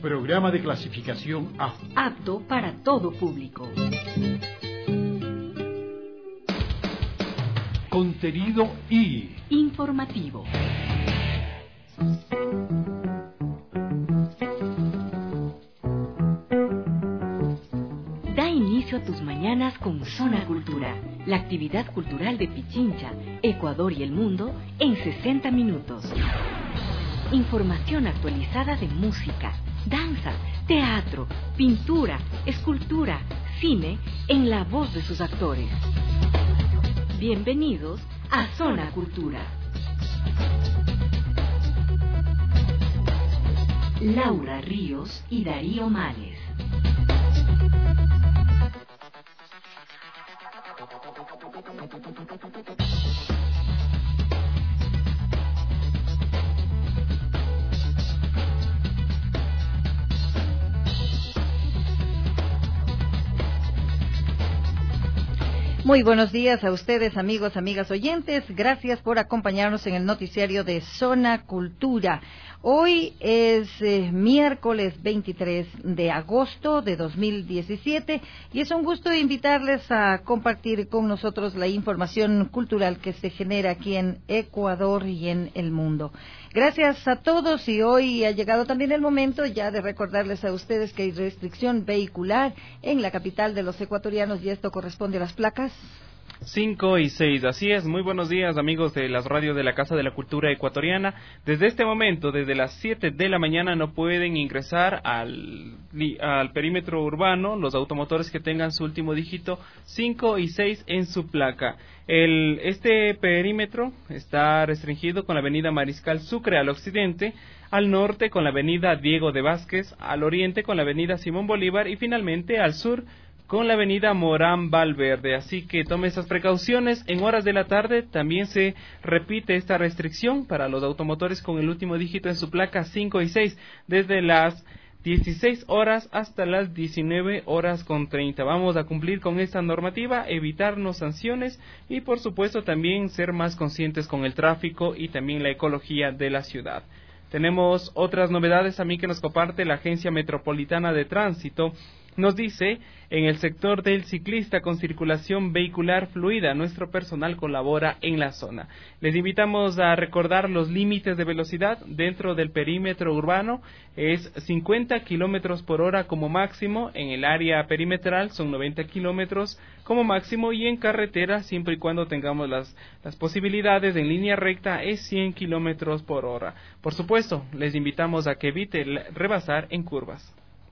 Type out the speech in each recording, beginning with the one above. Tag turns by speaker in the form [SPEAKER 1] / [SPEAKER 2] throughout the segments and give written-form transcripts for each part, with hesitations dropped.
[SPEAKER 1] Programa de clasificación A.
[SPEAKER 2] Apto para todo público.
[SPEAKER 1] Contenido I.
[SPEAKER 2] Informativo. Da inicio a tus mañanas con Zona Cultura, la actividad cultural de Pichincha, Ecuador y el mundo en 60 minutos. Información actualizada de música, danza, teatro, pintura, escultura, cine, en la voz de sus actores. Bienvenidos a Zona Cultura. Laura Ríos y Darío Males.
[SPEAKER 3] Muy buenos días a ustedes, amigos, amigas oyentes. Gracias por acompañarnos en el noticiario de Zona Cultura. Hoy es miércoles 23 de agosto de 2017 y es un gusto invitarles a compartir con nosotros la información cultural que se genera aquí en Ecuador y en el mundo. Gracias a todos, y hoy ha llegado también el momento ya de recordarles a ustedes que hay restricción vehicular en la capital de los ecuatorianos, y esto corresponde a las placas
[SPEAKER 4] 5 y 6, así es. Muy buenos días, amigos de las radios de la Casa de la Cultura Ecuatoriana. Desde este momento, desde las 7 de la mañana, no pueden ingresar al perímetro urbano los automotores que tengan su último dígito 5 y 6 en su placa. Este perímetro está restringido con la avenida Mariscal Sucre al occidente, al norte con la avenida Diego de Vázquez, al oriente con la avenida Simón Bolívar y finalmente al sur con la avenida Morán Valverde. Así que tome esas precauciones. En horas de la tarde también se repite esta restricción para los automotores con el último dígito en su placa 5 y 6, desde las 16 horas hasta las 19 horas con 30. Vamos a cumplir con esta normativa, evitarnos sanciones y por supuesto también ser más conscientes con el tráfico y también la ecología de la ciudad. Tenemos otras novedades también que nos comparte la Agencia Metropolitana de Tránsito. Nos dice, en el sector del ciclista con circulación vehicular fluida, nuestro personal colabora en la zona. Les invitamos a recordar los límites de velocidad dentro del perímetro urbano. Es 50 kilómetros por hora como máximo, en el área perimetral son 90 kilómetros como máximo, y en carretera, siempre y cuando tengamos las posibilidades en línea recta, es 100 kilómetros por hora. Por supuesto, les invitamos a que evite rebasar en curvas.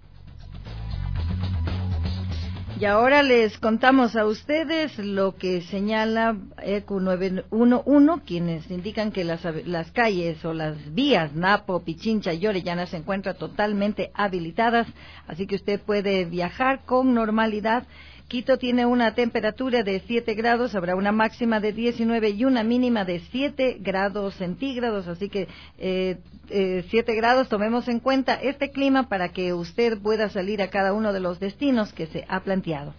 [SPEAKER 3] Y ahora les contamos a ustedes lo que señala ECU 911, quienes indican que las calles o las vías Napo, Pichincha y Orellana se encuentran totalmente habilitadas, así que usted puede viajar con normalidad. Quito tiene una temperatura de 7 grados, habrá una máxima de 19 y una mínima de 7 grados centígrados, así que 7 grados, tomemos en cuenta este clima para que usted pueda salir a cada uno de los destinos que se ha planteado.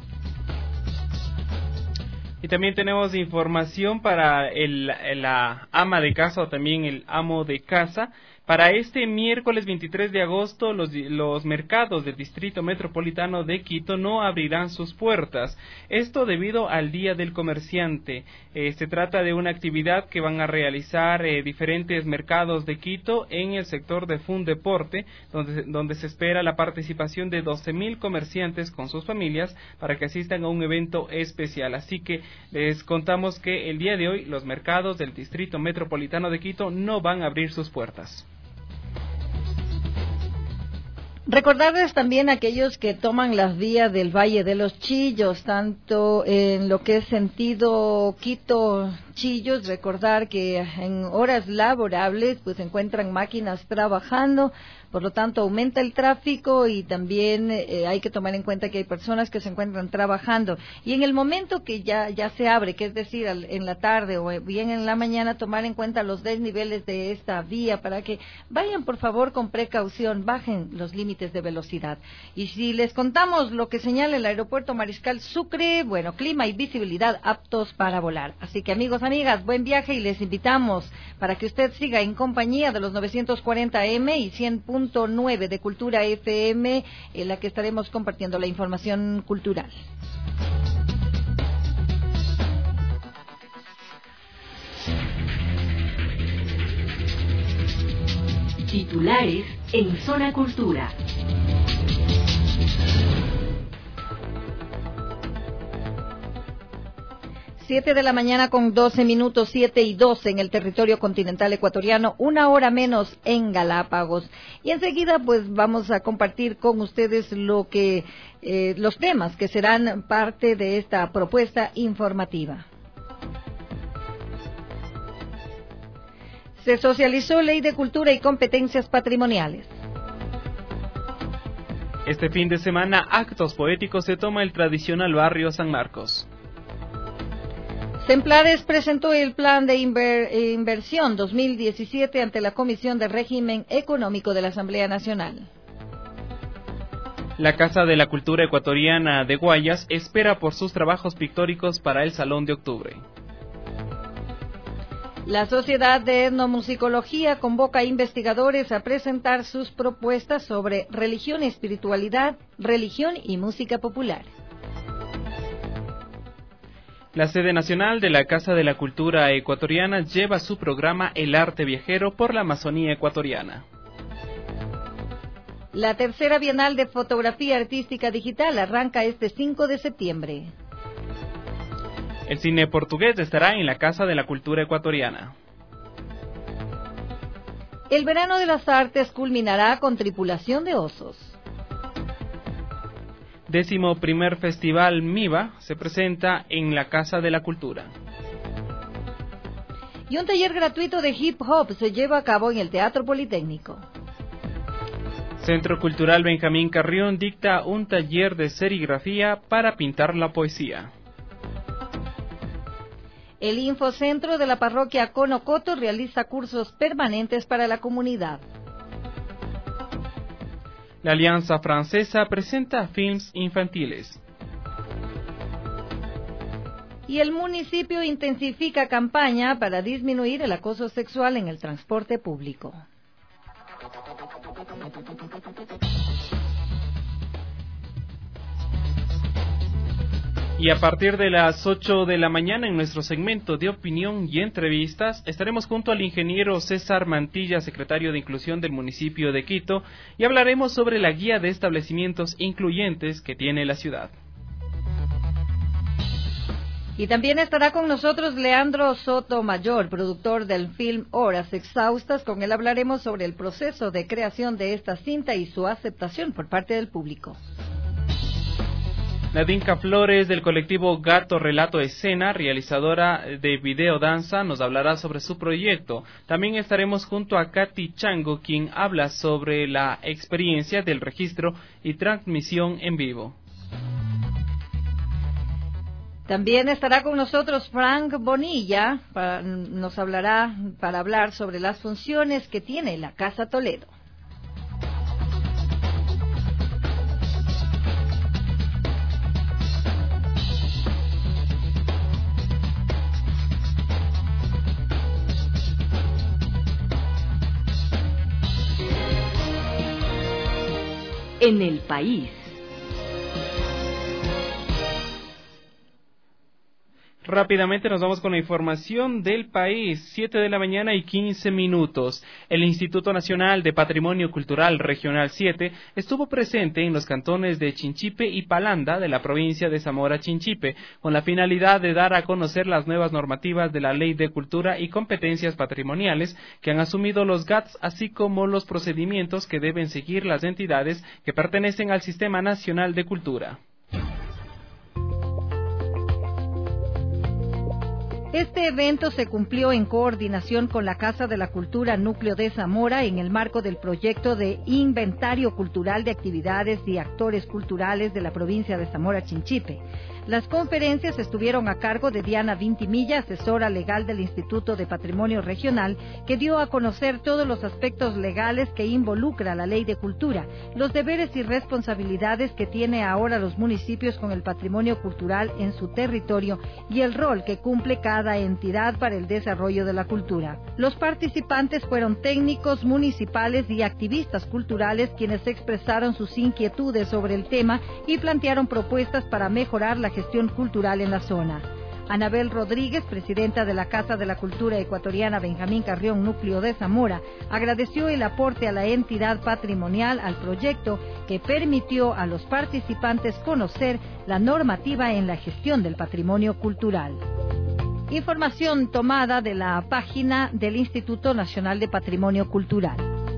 [SPEAKER 4] Y también tenemos información para la ama de casa o también el amo de casa. Para este miércoles 23 de agosto, los mercados del Distrito Metropolitano de Quito no abrirán sus puertas. Esto debido al Día del Comerciante. Se trata de una actividad que van a realizar diferentes mercados de Quito en el sector de Fundeporte, donde se espera la participación de 12,000 comerciantes con sus familias para que asistan a un evento especial. Así que les contamos que el día de hoy los mercados del Distrito Metropolitano de Quito no van a abrir sus puertas.
[SPEAKER 3] Recordarles también a aquellos que toman las vías del Valle de los Chillos, tanto en lo que es sentido Quito-Chillos, recordar que en horas laborables pues se encuentran máquinas trabajando, por lo tanto aumenta el tráfico y también hay que tomar en cuenta que hay personas que se encuentran trabajando. Y en el momento que ya se abre, que es decir, en la tarde o bien en la mañana, tomar en cuenta los desniveles de esta vía para que vayan por favor con precaución, bajen los límites de velocidad. Y si les contamos lo que señala el aeropuerto Mariscal Sucre, bueno, clima y visibilidad aptos para volar. Así que amigos, amigas, buen viaje y les invitamos para que usted siga en compañía de los 940M y 100.9 de Cultura FM, en la que estaremos compartiendo la información cultural.
[SPEAKER 2] Titulares en Zona Cultura.
[SPEAKER 3] 7 de la mañana con 12 minutos, 7 y 12 en el territorio continental ecuatoriano, 1 hora menos en Galápagos. Y enseguida pues vamos a compartir con ustedes los temas que serán parte de esta propuesta informativa. Se socializó Ley de Cultura y Competencias Patrimoniales.
[SPEAKER 4] Este fin de semana, Actos Poéticos se toma el tradicional barrio San Marcos.
[SPEAKER 3] Semplares presentó el Plan de Inversión 2017 ante la Comisión de Régimen Económico de la Asamblea Nacional.
[SPEAKER 4] La Casa de la Cultura Ecuatoriana de Guayas espera por sus trabajos pictóricos para el Salón de Octubre.
[SPEAKER 3] La Sociedad de Etnomusicología convoca a investigadores a presentar sus propuestas sobre religión, espiritualidad, religión y música popular.
[SPEAKER 4] La sede nacional de la Casa de la Cultura Ecuatoriana lleva su programa El Arte Viajero por la Amazonía Ecuatoriana.
[SPEAKER 3] La tercera Bienal de Fotografía Artística Digital arranca este 5 de septiembre.
[SPEAKER 4] El cine portugués estará en la Casa de la Cultura Ecuatoriana.
[SPEAKER 3] El verano de las artes culminará con Tripulación de Osos.
[SPEAKER 4] 11º Festival MIVA se presenta en la Casa de la Cultura.
[SPEAKER 3] Y un taller gratuito de hip hop se lleva a cabo en el Teatro Politécnico.
[SPEAKER 4] Centro Cultural Benjamín Carrión dicta un taller de serigrafía para pintar la poesía.
[SPEAKER 3] El Infocentro de la Parroquia Conocoto realiza cursos permanentes para la comunidad.
[SPEAKER 4] La Alianza Francesa presenta films infantiles.
[SPEAKER 3] Y el municipio intensifica campaña para disminuir el acoso sexual en el transporte público.
[SPEAKER 4] Y a partir de las 8 de la mañana en nuestro segmento de opinión y entrevistas estaremos junto al ingeniero César Mantilla, secretario de Inclusión del municipio de Quito, y hablaremos sobre la guía de establecimientos incluyentes que tiene la ciudad.
[SPEAKER 3] Y también estará con nosotros Leandro Sotomayor, productor del film Horas Exhaustas. Con él hablaremos sobre el proceso de creación de esta cinta y su aceptación por parte del público.
[SPEAKER 4] Nadinka Flores, del colectivo Gato Relato Escena, realizadora de video danza, nos hablará sobre su proyecto. También estaremos junto a Katy Chango, quien habla sobre la experiencia del registro y transmisión en vivo.
[SPEAKER 3] También estará con nosotros Frank Bonilla, nos hablará para hablar sobre las funciones que tiene la Casa Toledo.
[SPEAKER 2] En el país.
[SPEAKER 4] Rápidamente nos vamos con la información del país. 7 de la mañana y 15 minutos. El Instituto Nacional de Patrimonio Cultural Regional 7 estuvo presente en los cantones de Chinchipe y Palanda de la provincia de Zamora Chinchipe, con la finalidad de dar a conocer las nuevas normativas de la Ley de Cultura y Competencias Patrimoniales que han asumido los GATS, así como los procedimientos que deben seguir las entidades que pertenecen al Sistema Nacional de Cultura.
[SPEAKER 3] Este evento se cumplió en coordinación con la Casa de la Cultura Núcleo de Zamora en el marco del proyecto de Inventario Cultural de Actividades y Actores Culturales de la provincia de Zamora Chinchipe. Las conferencias estuvieron a cargo de Diana Vintimilla, asesora legal del Instituto de Patrimonio Regional, que dio a conocer todos los aspectos legales que involucra la Ley de Cultura, los deberes y responsabilidades que tiene ahora los municipios con el patrimonio cultural en su territorio y el rol que cumple cada cada entidad para el desarrollo de la cultura. Los participantes fueron técnicos municipales y activistas culturales quienes expresaron sus inquietudes sobre el tema y plantearon propuestas para mejorar la gestión cultural en la zona. Anabel Rodríguez, presidenta de la Casa de la Cultura Ecuatoriana Benjamín Carrión, núcleo de Zamora, agradeció el aporte a la entidad patrimonial al proyecto que permitió a los participantes conocer la normativa en la gestión del patrimonio cultural. Información tomada de la página del Instituto Nacional de Patrimonio Cultural.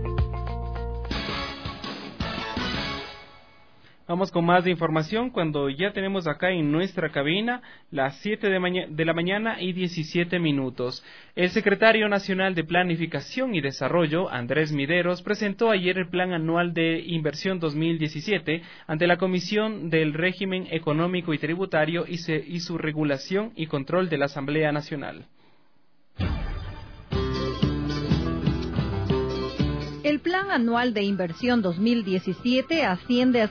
[SPEAKER 4] Vamos con más de información cuando ya tenemos acá en nuestra cabina las 7 de la mañana y 17 minutos. El secretario nacional de Planificación y Desarrollo, Andrés Mideros, presentó ayer el Plan Anual de Inversión 2017 ante la Comisión del Régimen Económico y Tributario y su regulación y control de la Asamblea Nacional.
[SPEAKER 3] El Plan Anual de Inversión 2017 asciende a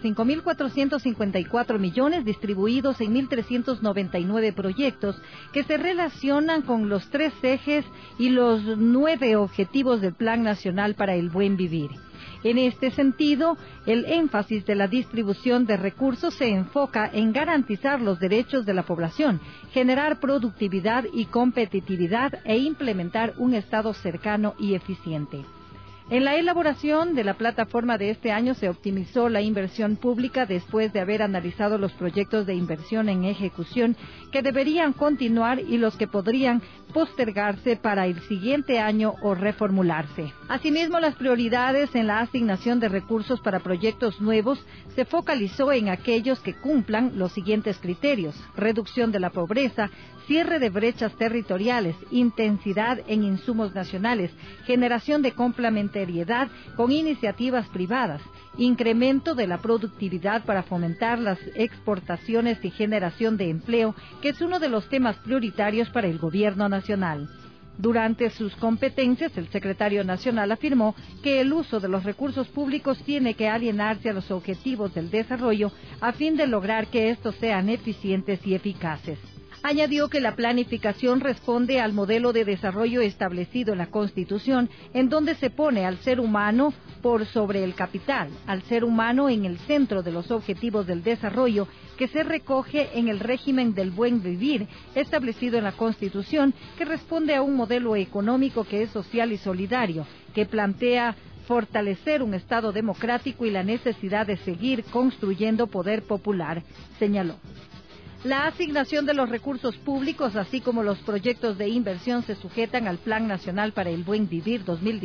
[SPEAKER 3] 5.454 millones distribuidos en 1.399 proyectos que se relacionan con los 3 ejes y los 9 objetivos del Plan Nacional para el Buen Vivir. En este sentido, el énfasis de la distribución de recursos se enfoca en garantizar los derechos de la población, generar productividad y competitividad e implementar un Estado cercano y eficiente. En la elaboración de la plataforma de este año se optimizó la inversión pública después de haber analizado los proyectos de inversión en ejecución que deberían continuar y los que podrían postergarse para el siguiente año o reformularse. Asimismo, las prioridades en la asignación de recursos para proyectos nuevos se focalizó en aquellos que cumplan los siguientes criterios: reducción de la pobreza, cierre de brechas territoriales, intensidad en insumos nacionales, generación de complementariedad con iniciativas privadas, incremento de la productividad para fomentar las exportaciones y generación de empleo, que es uno de los temas prioritarios para el gobierno nacional. Durante sus competencias, el secretario nacional afirmó que el uso de los recursos públicos tiene que alinearse a los objetivos del desarrollo a fin de lograr que estos sean eficientes y eficaces. Añadió que la planificación responde al modelo de desarrollo establecido en la Constitución, en donde se pone al ser humano por sobre el capital, al ser humano en el centro de los objetivos del desarrollo, que se recoge en el régimen del buen vivir establecido en la Constitución, que responde a un modelo económico que es social y solidario, que plantea fortalecer un Estado democrático y la necesidad de seguir construyendo poder popular, señaló. La asignación de los recursos públicos, así como los proyectos de inversión, se sujetan al Plan Nacional para el Buen Vivir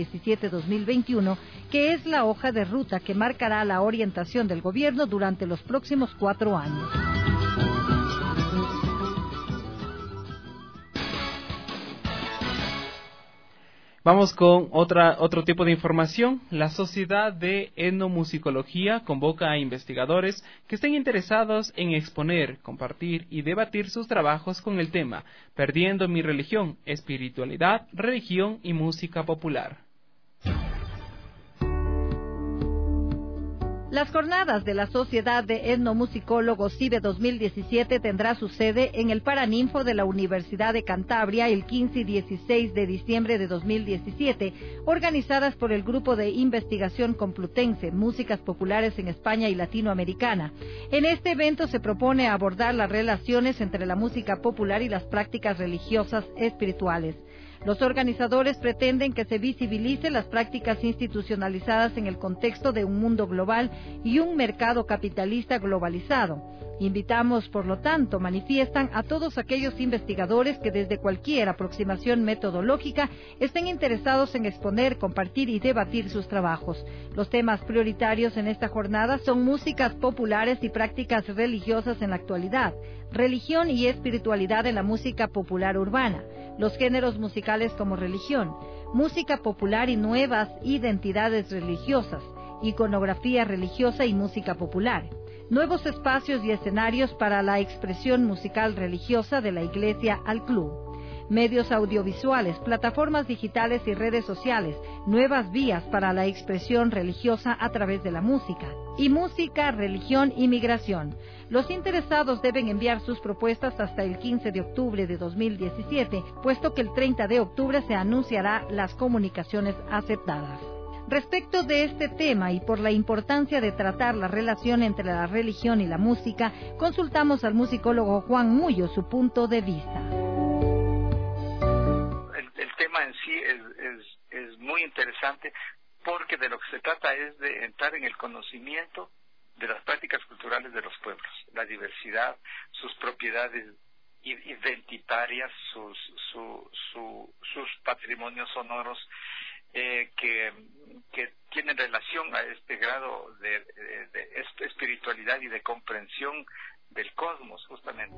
[SPEAKER 3] 2017-2021, que es la hoja de ruta que marcará la orientación del gobierno durante los próximos 4 años.
[SPEAKER 4] Vamos con otro tipo de información. La Sociedad de Etnomusicología convoca a investigadores que estén interesados en exponer, compartir y debatir sus trabajos con el tema Perdiendo mi religión, espiritualidad, religión y música popular.
[SPEAKER 3] Las jornadas de la Sociedad de Etnomusicólogos CIBE 2017 tendrá su sede en el Paraninfo de la Universidad de Cantabria el 15 y 16 de diciembre de 2017, organizadas por el Grupo de Investigación Complutense, Músicas Populares en España y Latinoamericana. En este evento se propone abordar las relaciones entre la música popular y las prácticas religiosas espirituales. Los organizadores pretenden que se visibilicen las prácticas institucionalizadas en el contexto de un mundo global y un mercado capitalista globalizado. Invitamos, por lo tanto, manifiestan a todos aquellos investigadores que desde cualquier aproximación metodológica estén interesados en exponer, compartir y debatir sus trabajos. Los temas prioritarios en esta jornada son músicas populares y prácticas religiosas en la actualidad, religión y espiritualidad en la música popular urbana, los géneros musicales como religión, música popular y nuevas identidades religiosas, iconografía religiosa y música popular, nuevos espacios y escenarios para la expresión musical religiosa de la Iglesia al club. medios audiovisuales, plataformas digitales y redes sociales, nuevas vías para la expresión religiosa a través de la música. Y música, religión y migración. Los interesados deben enviar sus propuestas hasta el 15 de octubre de 2017, puesto que el 30 de octubre se anunciará las comunicaciones aceptadas. Respecto de este tema y por la importancia de tratar la relación entre la religión y la música, consultamos al musicólogo Juan Mullo su punto de vista.
[SPEAKER 5] El tema en sí es muy interesante porque de lo que se trata es de entrar en el conocimiento de las prácticas culturales de los pueblos, la diversidad, sus propiedades identitarias, sus patrimonios sonoros, que tienen relación a este grado de espiritualidad y de comprensión del cosmos, justamente.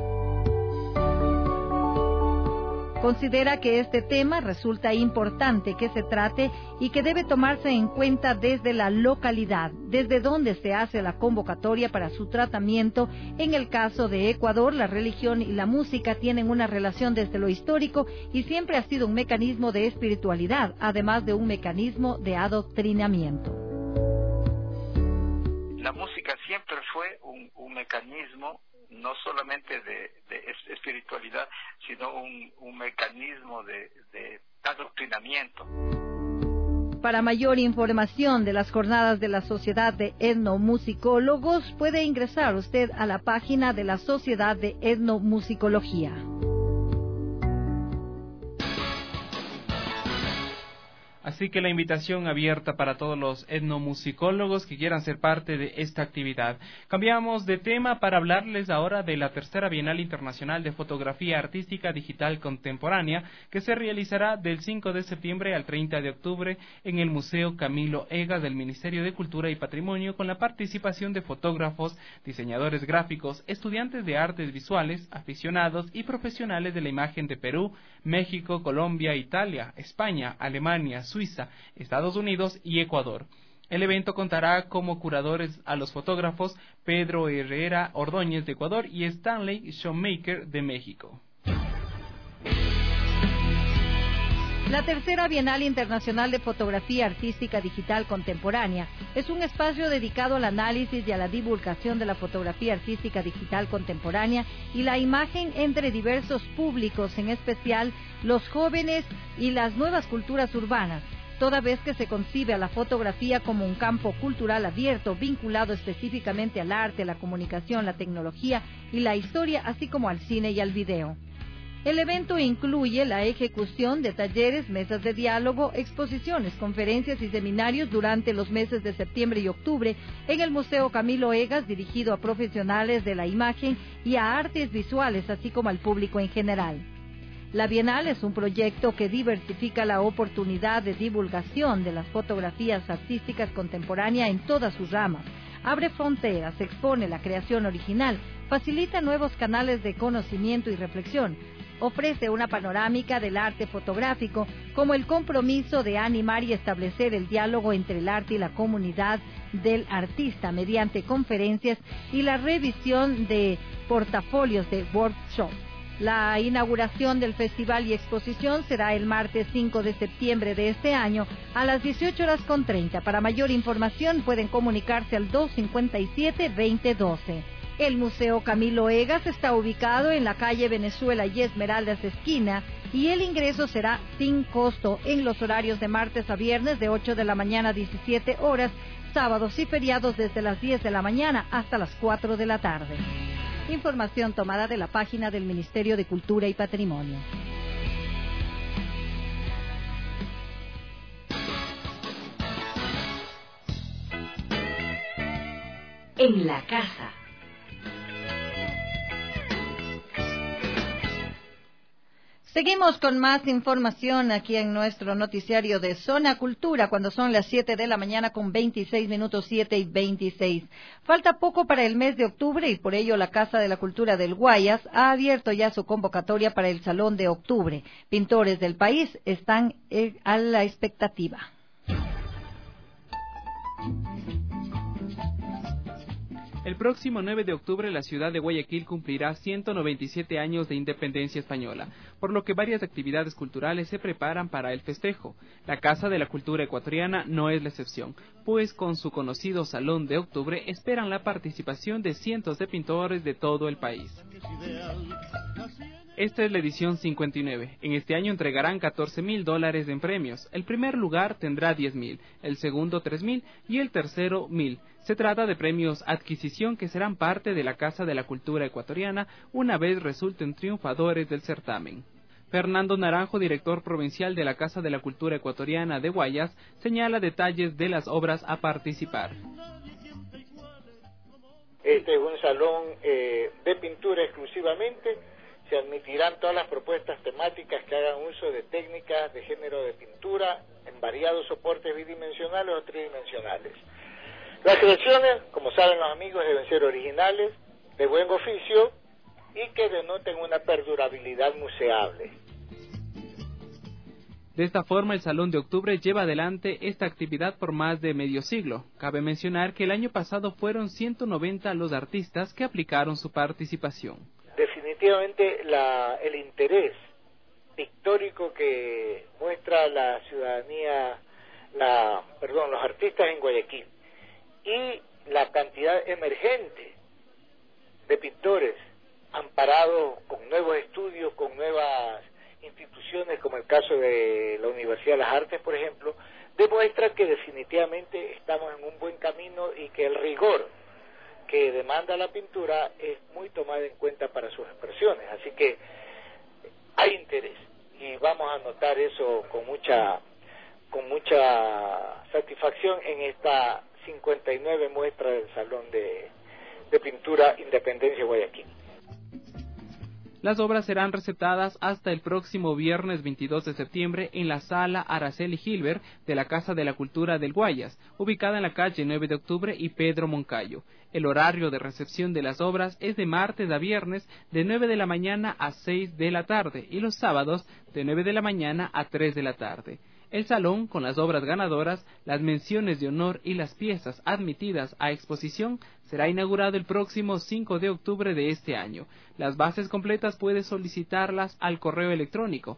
[SPEAKER 3] Considera que este tema resulta importante que se trate y que debe tomarse en cuenta desde la localidad, desde donde se hace la convocatoria para su tratamiento. En el caso de Ecuador, la religión y la música tienen una relación desde lo histórico y siempre ha sido un mecanismo de espiritualidad, además de un mecanismo de adoctrinamiento.
[SPEAKER 5] La música siempre fue un mecanismo no solamente de espiritualidad, sino un mecanismo de adoctrinamiento.
[SPEAKER 3] Para mayor información de las jornadas de la Sociedad de Etnomusicólogos, puede ingresar usted a la página de la Sociedad de Etnomusicología.
[SPEAKER 4] Así que la invitación abierta para todos los etnomusicólogos que quieran ser parte de esta actividad. Cambiamos de tema para hablarles ahora de la tercera Bienal Internacional de Fotografía Artística Digital Contemporánea, que se realizará del 5 de septiembre al 30 de octubre en el Museo Camilo Egas del Ministerio de Cultura y Patrimonio, con la participación de fotógrafos, diseñadores gráficos, estudiantes de artes visuales, aficionados y profesionales de la imagen de Perú, México, Colombia, Italia, España, Alemania, Suiza, Estados Unidos y Ecuador. El evento contará como curadores a los fotógrafos Pedro Herrera Ordóñez de Ecuador y Stanley Shoemaker de México.
[SPEAKER 3] La tercera Bienal Internacional de Fotografía Artística Digital Contemporánea es un espacio dedicado al análisis y a la divulgación de la fotografía artística digital contemporánea y la imagen entre diversos públicos, en especial los jóvenes y las nuevas culturas urbanas, toda vez que se concibe a la fotografía como un campo cultural abierto, vinculado específicamente al arte, la comunicación, la tecnología y la historia, así como al cine y al video. El evento incluye la ejecución de talleres, mesas de diálogo, exposiciones, conferencias y seminarios durante los meses de septiembre y octubre en el Museo Camilo Egas, dirigido a profesionales de la imagen y a artes visuales, así como al público en general. La Bienal es un proyecto que diversifica la oportunidad de divulgación de las fotografías artísticas contemporáneas en todas sus ramas, abre fronteras, expone la creación original, facilita nuevos canales de conocimiento y reflexión, ofrece una panorámica del arte fotográfico, como el compromiso de animar y establecer el diálogo entre el arte y la comunidad del artista mediante conferencias y la revisión de portafolios de workshop. La inauguración del festival y exposición será el martes 5 de septiembre de este año a las 18:30. Para mayor información pueden comunicarse al 257-2012. El Museo Camilo Egas está ubicado en la calle Venezuela y Esmeraldas esquina y el ingreso será sin costo en los horarios de martes a viernes de 8 de la mañana a 17 horas, sábados y feriados desde las 10 de la mañana hasta las 4 de la tarde. Información tomada de la página del Ministerio de Cultura y Patrimonio.
[SPEAKER 2] En la casa.
[SPEAKER 3] Seguimos con más información aquí en nuestro noticiario de Zona Cultura, cuando son las 7 de la mañana con 26 minutos, 7:26. Falta poco para el mes de octubre y por ello la Casa de la Cultura del Guayas ha abierto ya su convocatoria para el Salón de Octubre. Pintores del país están a la expectativa.
[SPEAKER 4] El próximo 9 de octubre la ciudad de Guayaquil cumplirá 197 años de independencia española, por lo que varias actividades culturales se preparan para el festejo. La Casa de la Cultura Ecuatoriana no es la excepción, pues con su conocido Salón de Octubre esperan la participación de cientos de pintores de todo el país. Esta es la edición 59. En este año entregarán $14,000 en premios. El primer lugar tendrá 10,000, el segundo 3,000 y el tercero 1,000. Se trata de premios adquisición que serán parte de la Casa de la Cultura Ecuatoriana una vez resulten triunfadores del certamen. Fernando Naranjo, director provincial de la Casa de la Cultura Ecuatoriana de Guayas, señala detalles de las obras a participar.
[SPEAKER 6] Este es un salón de pintura exclusivamente. Se admitirán todas las propuestas temáticas que hagan uso de técnicas de género de pintura en variados soportes bidimensionales o tridimensionales. Las creaciones, como saben los amigos, deben ser originales, de buen oficio y que denoten una perdurabilidad museable.
[SPEAKER 4] De esta forma, el Salón de Octubre lleva adelante esta actividad por más de medio siglo. Cabe mencionar que el año pasado fueron 190 los artistas que aplicaron su participación.
[SPEAKER 6] Definitivamente el interés pictórico que muestra la ciudadanía, los artistas en Guayaquil y la cantidad emergente de pintores amparados con nuevos estudios, con nuevas instituciones como el caso de la Universidad de las Artes, por ejemplo, demuestra que definitivamente estamos en un buen camino y que el rigor que demanda la pintura es muy tomada en cuenta para sus expresiones, así que hay interés y vamos a notar eso con mucha satisfacción en esta 59 muestra del Salón de Pintura Independencia Guayaquil.
[SPEAKER 4] Las obras serán recetadas hasta el próximo viernes 22 de septiembre en la Sala Araceli Gilbert de la Casa de la Cultura del Guayas, ubicada en la calle 9 de octubre y Pedro Moncayo. El horario de recepción de las obras es de martes a viernes de 9 de la mañana a 6 de la tarde y los sábados de 9 de la mañana a 3 de la tarde. El salón, con las obras ganadoras, las menciones de honor y las piezas admitidas a exposición, será inaugurado el próximo 5 de octubre de este año. Las bases completas puedes solicitarlas al correo electrónico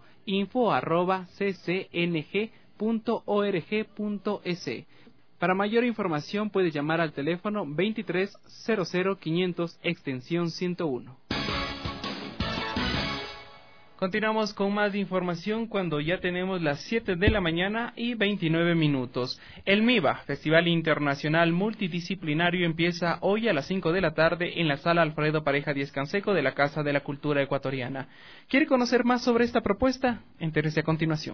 [SPEAKER 4] info@ccng.org.es. Para mayor información puedes llamar al teléfono 2300-500 extensión 101. Continuamos con más información cuando ya tenemos las 7 de la mañana y 29 minutos. El MIBA, Festival Internacional Multidisciplinario, empieza hoy a las 5 de la tarde en la Sala Alfredo Pareja Díez Canseco de la Casa de la Cultura Ecuatoriana. ¿Quiere conocer más sobre esta propuesta? Entérese a continuación.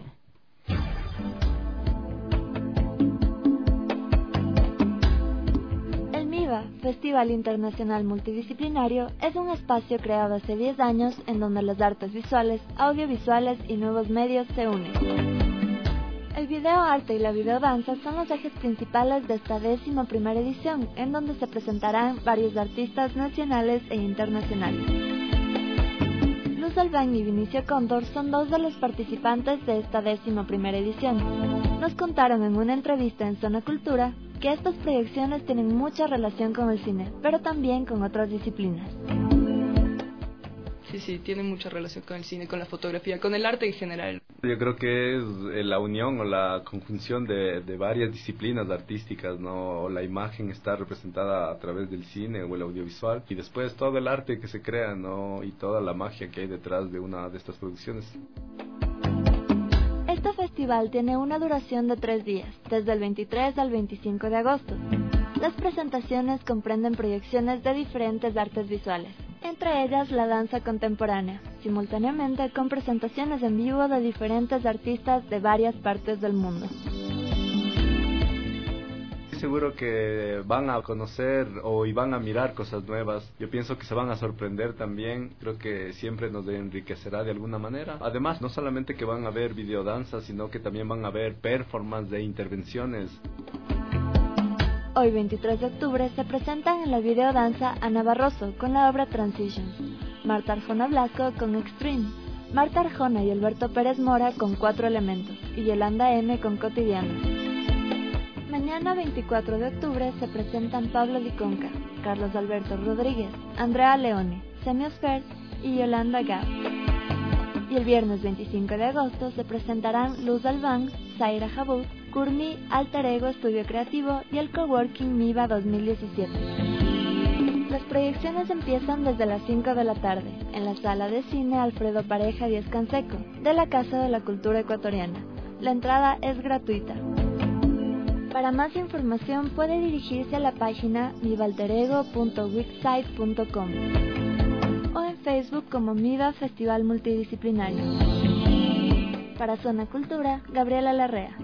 [SPEAKER 7] Festival Internacional Multidisciplinario es un espacio creado hace 10 años en donde las artes visuales, audiovisuales y nuevos medios se unen. El videoarte y la videodanza son los ejes principales de esta 11ª edición, en donde se presentarán varios artistas nacionales e internacionales. Luz Albán y Vinicio Cóndor son dos de los participantes de esta 11ª edición. Nos contaron en una entrevista en Zona Cultura que estas proyecciones tienen mucha relación con el cine, pero también con otras disciplinas.
[SPEAKER 8] Sí, tiene mucha relación con el cine, con la fotografía, con el arte en general.
[SPEAKER 9] Yo creo que es la unión o la conjunción de varias disciplinas artísticas, ¿no? La imagen está representada a través del cine o el audiovisual y después todo el arte que se crea, ¿no? Y toda la magia que hay detrás de una de estas producciones.
[SPEAKER 7] Este festival tiene una duración de 3 días, desde el 23 al 25 de agosto. Las presentaciones comprenden proyecciones de diferentes artes visuales, entre ellas la danza contemporánea, simultáneamente con presentaciones en vivo de diferentes artistas de varias partes del mundo.
[SPEAKER 9] Seguro que van a conocer y van a mirar cosas nuevas. Yo pienso que se van a sorprender también. Creo que siempre nos enriquecerá de alguna manera. Además, no solamente que van a ver videodanza, sino que también van a ver performance de intervenciones.
[SPEAKER 7] Hoy, 23 de octubre, se presentan en la videodanza Ana Barroso con la obra Transitions, Marta Arjona Blasco con Extreme, Marta Arjona y Alberto Pérez Mora con 4 elementos y Yolanda M con Cotidiano. Mañana 24 de octubre se presentan Pablo Di Conca, Carlos Alberto Rodríguez, Andrea Leone, Semios First y Yolanda Gao. Y el viernes 25 de agosto se presentarán Luz Albán, Zaira Jabut, Curmi, Alter Ego Estudio Creativo y el Coworking MIVA 2017. Las proyecciones empiezan desde las 5 de la tarde, en la sala de cine Alfredo Pareja Díaz Canseco, de la Casa de la Cultura Ecuatoriana. La entrada es gratuita. Para más información puede dirigirse a la página mivalterego.wixsite.com o en Facebook como MIVA Festival Multidisciplinario. Para Zona Cultura, Gabriela Larrea.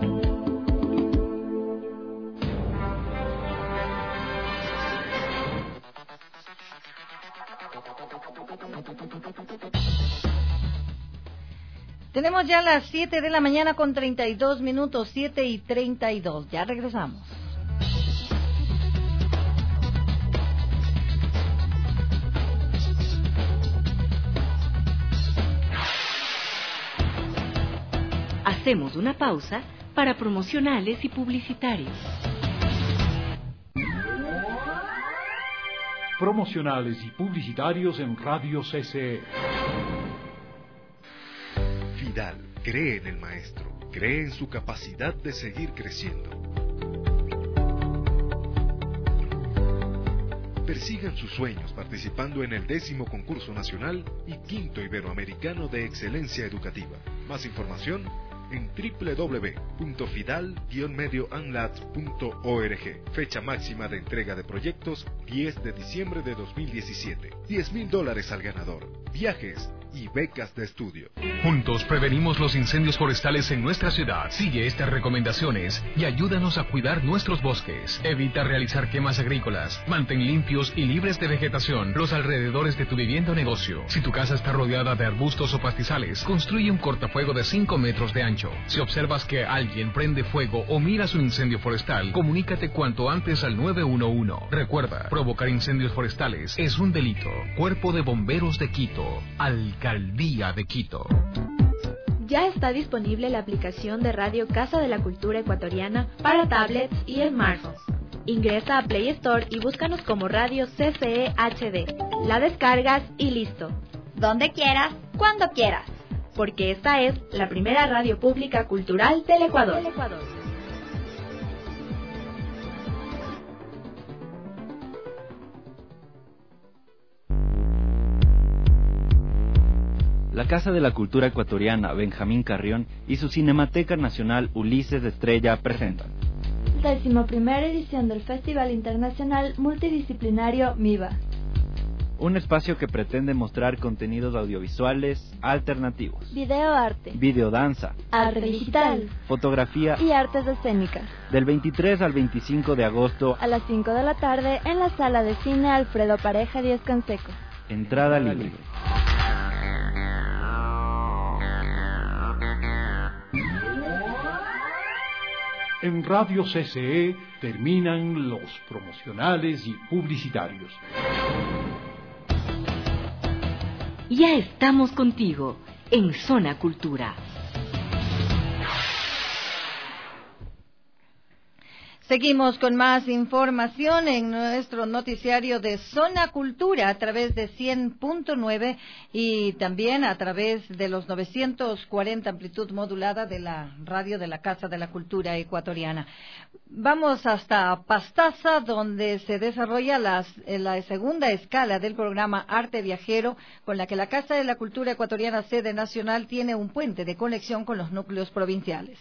[SPEAKER 3] Tenemos ya las 7 de la mañana con 32 minutos, 7:32. Ya regresamos.
[SPEAKER 2] Hacemos una pausa para promocionales y publicitarios.
[SPEAKER 1] Promocionales y publicitarios en Radio CCE.
[SPEAKER 10] Fidal cree en el maestro, cree en su capacidad de seguir creciendo. Persigan sus sueños participando en el 10º concurso nacional y 5º iberoamericano de excelencia educativa. Más información en www.fidal-medioanlat.org. Fecha máxima de entrega de proyectos 10 de diciembre de 2017. $10,000 al ganador. Viajes y becas de estudio.
[SPEAKER 11] Juntos prevenimos los incendios forestales en nuestra ciudad. Sigue estas recomendaciones y ayúdanos a cuidar nuestros bosques. Evita realizar quemas agrícolas. Mantén limpios y libres de vegetación los alrededores de tu vivienda o negocio. Si tu casa está rodeada de arbustos o pastizales, construye un cortafuego de 5 metros de ancho. Si observas que alguien prende fuego o miras un incendio forestal, comunícate cuanto antes al 911. Recuerda, provocar incendios forestales es un delito. Cuerpo de Bomberos de Quito. Alcaldía de Quito.
[SPEAKER 12] Ya está disponible la aplicación de Radio Casa de la Cultura Ecuatoriana para tablets y smartphones. Ingresa a Play Store y búscanos como Radio CCE HD. La descargas y listo. Donde quieras, cuando quieras. Porque esta es la primera radio pública cultural del Ecuador.
[SPEAKER 13] La Casa de la Cultura Ecuatoriana Benjamín Carrión y su Cinemateca Nacional Ulises Estrella presentan
[SPEAKER 7] 11ª edición del Festival Internacional Multidisciplinario MIVA.
[SPEAKER 13] Un espacio que pretende mostrar contenidos audiovisuales alternativos,
[SPEAKER 7] Videoarte,
[SPEAKER 13] videodanza,
[SPEAKER 7] arte digital,
[SPEAKER 13] fotografía
[SPEAKER 7] y artes escénicas.
[SPEAKER 13] Del 23 al 25 de agosto
[SPEAKER 7] a las 5 de la tarde en la sala de cine Alfredo Pareja Díaz Canseco.
[SPEAKER 13] Entrada libre.
[SPEAKER 1] En Radio CCE terminan los promocionales y publicitarios.
[SPEAKER 2] Ya estamos contigo en Zona Cultura.
[SPEAKER 3] Seguimos con más información en nuestro noticiario de Zona Cultura a través de 100.9 y también a través de los 940 amplitud modulada de la radio de la Casa de la Cultura Ecuatoriana. Vamos hasta Pastaza, donde se desarrolla la segunda escala del programa Arte Viajero, con la que la Casa de la Cultura Ecuatoriana sede nacional tiene un puente de conexión con los núcleos provinciales.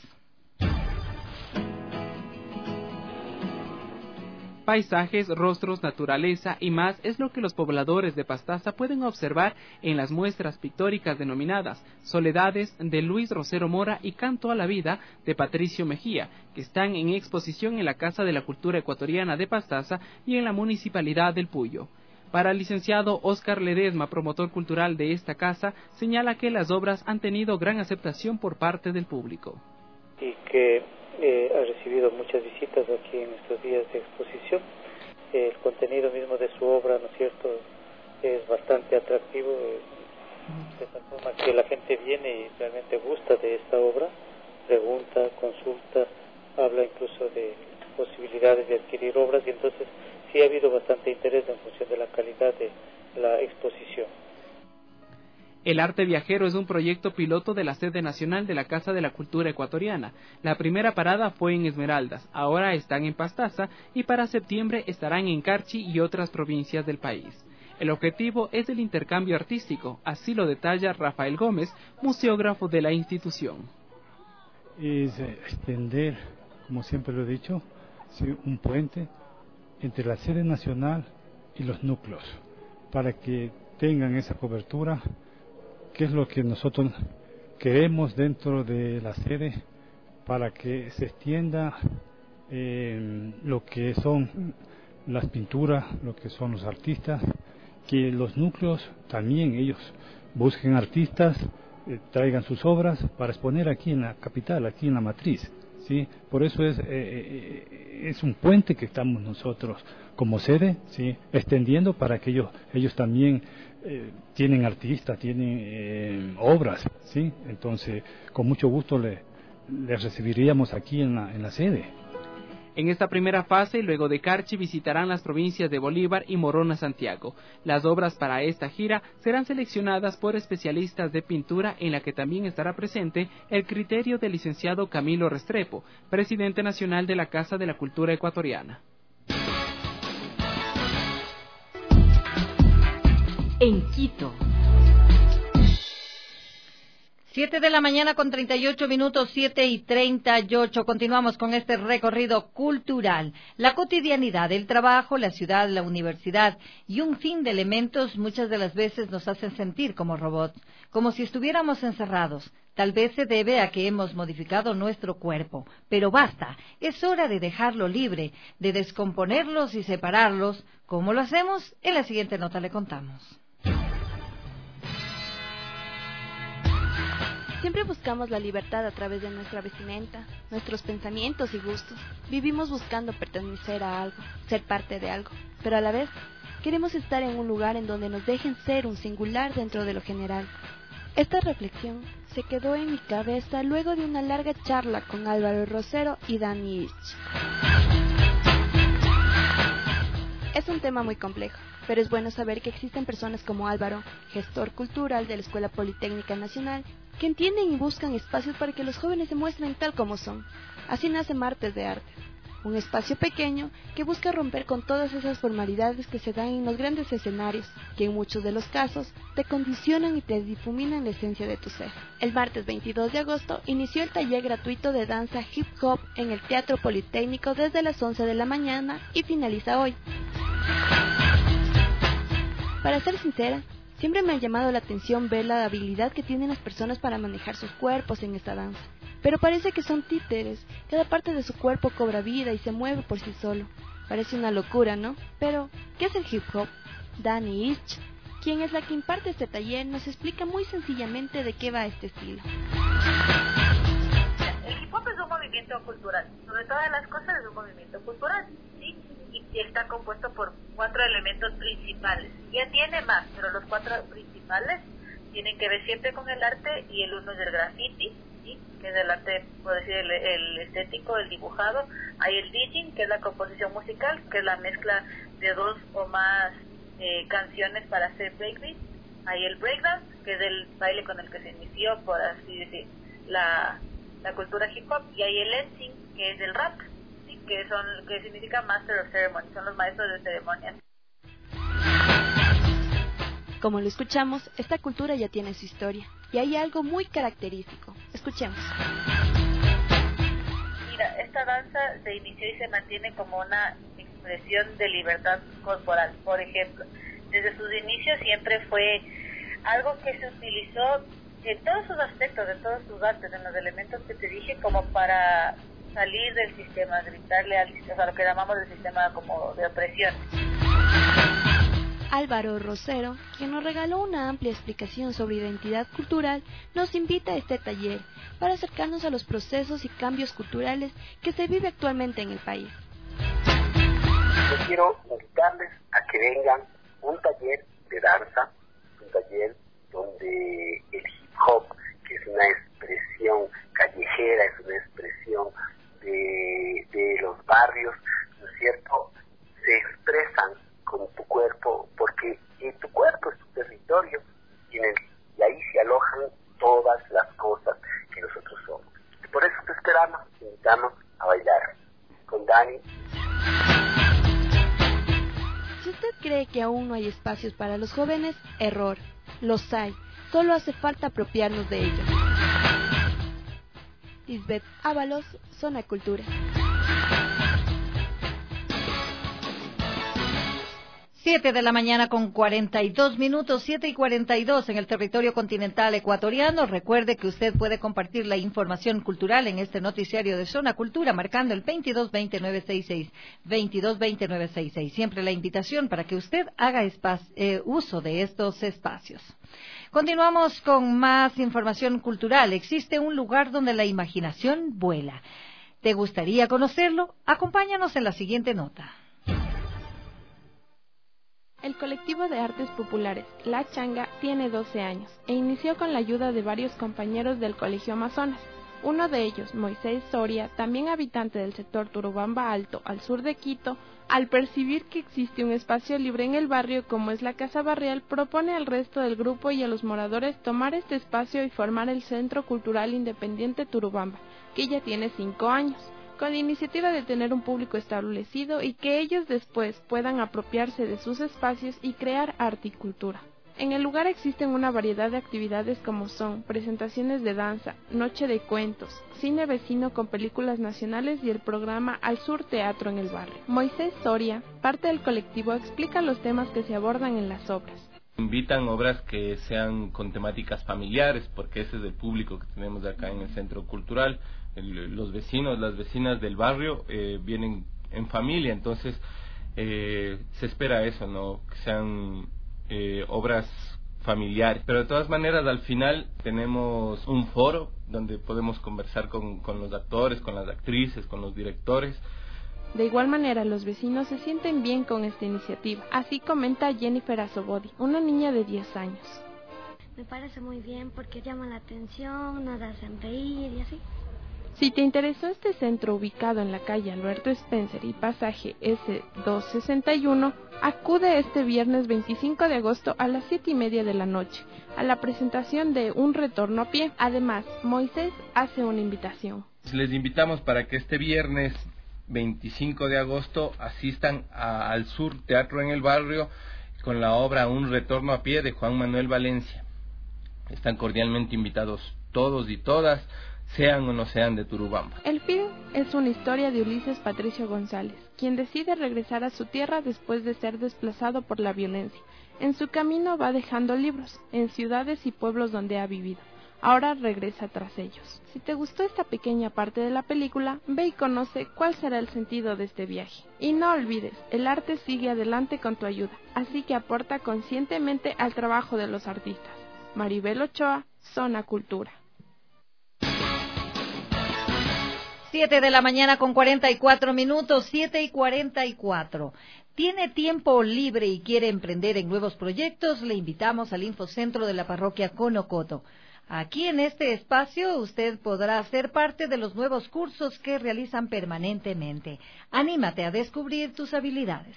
[SPEAKER 4] Paisajes, rostros, naturaleza y más es lo que los pobladores de Pastaza pueden observar en las muestras pictóricas denominadas Soledades de Luis Rosero Mora y Canto a la Vida de Patricio Mejía, que están en exposición en la Casa de la Cultura Ecuatoriana de Pastaza y en la Municipalidad del Puyo. Para el licenciado Óscar Ledesma, promotor cultural de esta casa, señala que las obras han tenido gran aceptación por parte del público.
[SPEAKER 6] Y que ha recibido muchas visitas aquí en estos días de exposición. El contenido mismo de su obra, ¿no es cierto?, es bastante atractivo, de tal forma que la gente viene y realmente gusta de esta obra, pregunta, consulta habla incluso de posibilidades de adquirir obras, y entonces sí ha habido bastante interés en función de la calidad de la exposición.
[SPEAKER 4] El Arte Viajero es un proyecto piloto de la sede nacional de la Casa de la Cultura Ecuatoriana. La primera parada fue en Esmeraldas, ahora están en Pastaza y para septiembre estarán en Carchi y otras provincias del país. El objetivo es el intercambio artístico, así lo detalla Rafael Gómez, museógrafo de la institución.
[SPEAKER 14] Es extender, como siempre lo he dicho, un puente entre la sede nacional y los núcleos, para que tengan esa cobertura, que es lo que nosotros queremos dentro de la sede, para que se extienda lo que son las pinturas, lo que son los artistas, que los núcleos también ellos busquen artistas, traigan sus obras para exponer aquí en la capital, aquí en la matriz, ¿sí? Por eso es un puente que estamos nosotros como sede, ¿sí? Extendiendo para que ellos también tienen artistas, tienen obras, ¿sí? Entonces, con mucho gusto les recibiríamos aquí en la sede.
[SPEAKER 4] En esta primera fase, luego de Carchi, visitarán las provincias de Bolívar y Morona Santiago. Las obras para esta gira serán seleccionadas por especialistas de pintura, en la que también estará presente el criterio del licenciado Camilo Restrepo, presidente nacional de la Casa de la Cultura Ecuatoriana.
[SPEAKER 2] En Quito.
[SPEAKER 3] 7 de la mañana con 38 minutos, 7:38. Continuamos con este recorrido cultural. La cotidianidad, el trabajo, la ciudad, la universidad y un fin de elementos muchas de las veces nos hacen sentir como robots, como si estuviéramos encerrados. Tal vez se debe a que hemos modificado nuestro cuerpo, pero basta, es hora de dejarlo libre, de descomponerlos y separarlos. ¿Cómo lo hacemos? En la siguiente nota le contamos.
[SPEAKER 7] Siempre buscamos la libertad a través de nuestra vestimenta, nuestros pensamientos y gustos. Vivimos buscando pertenecer a algo, ser parte de algo, pero a la vez queremos estar en un lugar en donde nos dejen ser un singular dentro de lo general. Esta reflexión se quedó en mi cabeza luego de una larga charla con Álvaro Rosero y Dani Ich. Es un tema muy complejo, pero es bueno saber que existen personas como Álvaro, gestor cultural de la Escuela Politécnica Nacional, que entienden y buscan espacios para que los jóvenes se muestren tal como son. Así nace Martes de Arte, un espacio pequeño que busca romper con todas esas formalidades que se dan en los grandes escenarios, que en muchos de los casos te condicionan y te difuminan la esencia de tu ser. El martes 22 de agosto inició el taller gratuito de danza hip hop en el Teatro Politécnico desde las 11 de la mañana y finaliza hoy. Para ser sincera, siempre me ha llamado la atención ver la habilidad que tienen las personas para manejar sus cuerpos en esta danza. Pero parece que son títeres, cada parte de su cuerpo cobra vida y se mueve por sí solo. Parece una locura, ¿no? Pero, ¿qué es el hip hop? Dani Ich, quien es la que imparte este taller, nos explica muy sencillamente de qué va este estilo.
[SPEAKER 15] El hip hop es un movimiento cultural, sobre todas las cosas es un movimiento cultural, ¿sí? Y está compuesto por 4 elementos principales. Ya tiene más, pero los 4 principales tienen que ver siempre con el arte, y el uno es el graffiti, ¿sí? Que es el arte, puedo decir, el estético, el dibujado. Hay el DJing, que es la composición musical, que es la mezcla de 2 o más canciones para hacer breakbeat. Hay el breakdance, que es el baile con el que se inició, por así decir, la cultura hip hop. Y hay el dancing, que es el rap, que significa Master of Ceremony, son los maestros de ceremonias.
[SPEAKER 7] Como lo escuchamos, esta cultura ya tiene su historia, y hay algo muy característico. Escuchemos.
[SPEAKER 15] Mira, esta danza se inició y se mantiene como una expresión de libertad corporal. Por ejemplo, desde sus inicios siempre fue algo que se utilizó en todos sus aspectos, en todos sus artes, en los elementos que te dije, como para salir del sistema, gritarle al sistema, o sea, lo que llamamos el sistema como de opresión.
[SPEAKER 7] Álvaro Rosero, quien nos regaló una amplia explicación sobre identidad cultural, nos invita a este taller para acercarnos a los procesos y cambios culturales que se vive actualmente en el país.
[SPEAKER 16] Yo quiero invitarles a que vengan a un taller de danza, un taller donde el hip hop, que es una expresión callejera, es una expresión de
[SPEAKER 17] aún no hay espacios para los jóvenes, error. Los hay, solo hace falta apropiarnos de ellos. Lisbeth Ábalos, Zona Cultura.
[SPEAKER 3] 7 de la mañana con 42 minutos, 7:42 en el territorio continental ecuatoriano. Recuerde que usted puede compartir la información cultural en este noticiario de Zona Cultura marcando el 2220-966, 2220-966. Siempre la invitación para que usted haga uso de estos espacios. Continuamos con más información cultural. Existe un lugar donde la imaginación vuela. ¿Te gustaría conocerlo? Acompáñanos en la siguiente nota.
[SPEAKER 18] El colectivo de artes populares La Changa tiene 12 años e inició con la ayuda de varios compañeros del Colegio Amazonas. Uno de ellos, Moisés Soria, también habitante del sector Turubamba Alto, al sur de Quito, al percibir que existe un espacio libre en el barrio como es la Casa Barrial, propone al resto del grupo y a los moradores tomar este espacio y formar el Centro Cultural Independiente Turubamba, que ya tiene 5 años. Con la iniciativa de tener un público establecido y que ellos después puedan apropiarse de sus espacios y crear arte y cultura. En el lugar existen una variedad de actividades como son presentaciones de danza, noche de cuentos, cine vecino con películas nacionales y el programa Al Sur Teatro en el barrio. Moisés Soria, parte del colectivo, explica los temas que se abordan en las obras.
[SPEAKER 19] Invitan obras que sean con temáticas familiares, porque ese es el público que tenemos acá en el Centro Cultural. Los vecinos, las vecinas del barrio vienen en familia, entonces se espera eso, ¿no? Que sean obras familiares. Pero de todas maneras, al final tenemos un foro donde podemos conversar con los actores, con las actrices, con los directores.
[SPEAKER 18] De igual manera, los vecinos se sienten bien con esta iniciativa. Así comenta Jennifer Asobodi, una niña de 10 años.
[SPEAKER 20] Me parece muy bien porque llama la atención, nos hacen reír y así.
[SPEAKER 18] Si te interesó este centro ubicado en la calle Alberto Spencer y pasaje S261, acude este viernes 25 de agosto a las 7:30 de la noche a la presentación de Un Retorno a Pie. Además, Moisés hace una invitación.
[SPEAKER 19] Les invitamos para que este viernes 25 de agosto asistan al Sur Teatro en el barrio con la obra Un Retorno a Pie de Juan Manuel Valencia. Están cordialmente invitados todos y todas, sean o no sean de Turubamba.
[SPEAKER 18] El film es una historia de Ulises Patricio González, quien decide regresar a su tierra después de ser desplazado por la violencia. En su camino va dejando libros en ciudades y pueblos donde ha vivido. Ahora regresa tras ellos. Si te gustó esta pequeña parte de la película, ve y conoce cuál será el sentido de este viaje. Y no olvides, el arte sigue adelante con tu ayuda, así que aporta conscientemente al trabajo de los artistas. Maribel Ochoa, Zona Cultura.
[SPEAKER 3] 7 de la mañana con 44 minutos, 7:44. ¿Tiene tiempo libre y quiere emprender en nuevos proyectos? Le invitamos al Infocentro de la Parroquia Conocoto. Aquí en este espacio usted podrá ser parte de los nuevos cursos que realizan permanentemente. Anímate a descubrir tus habilidades.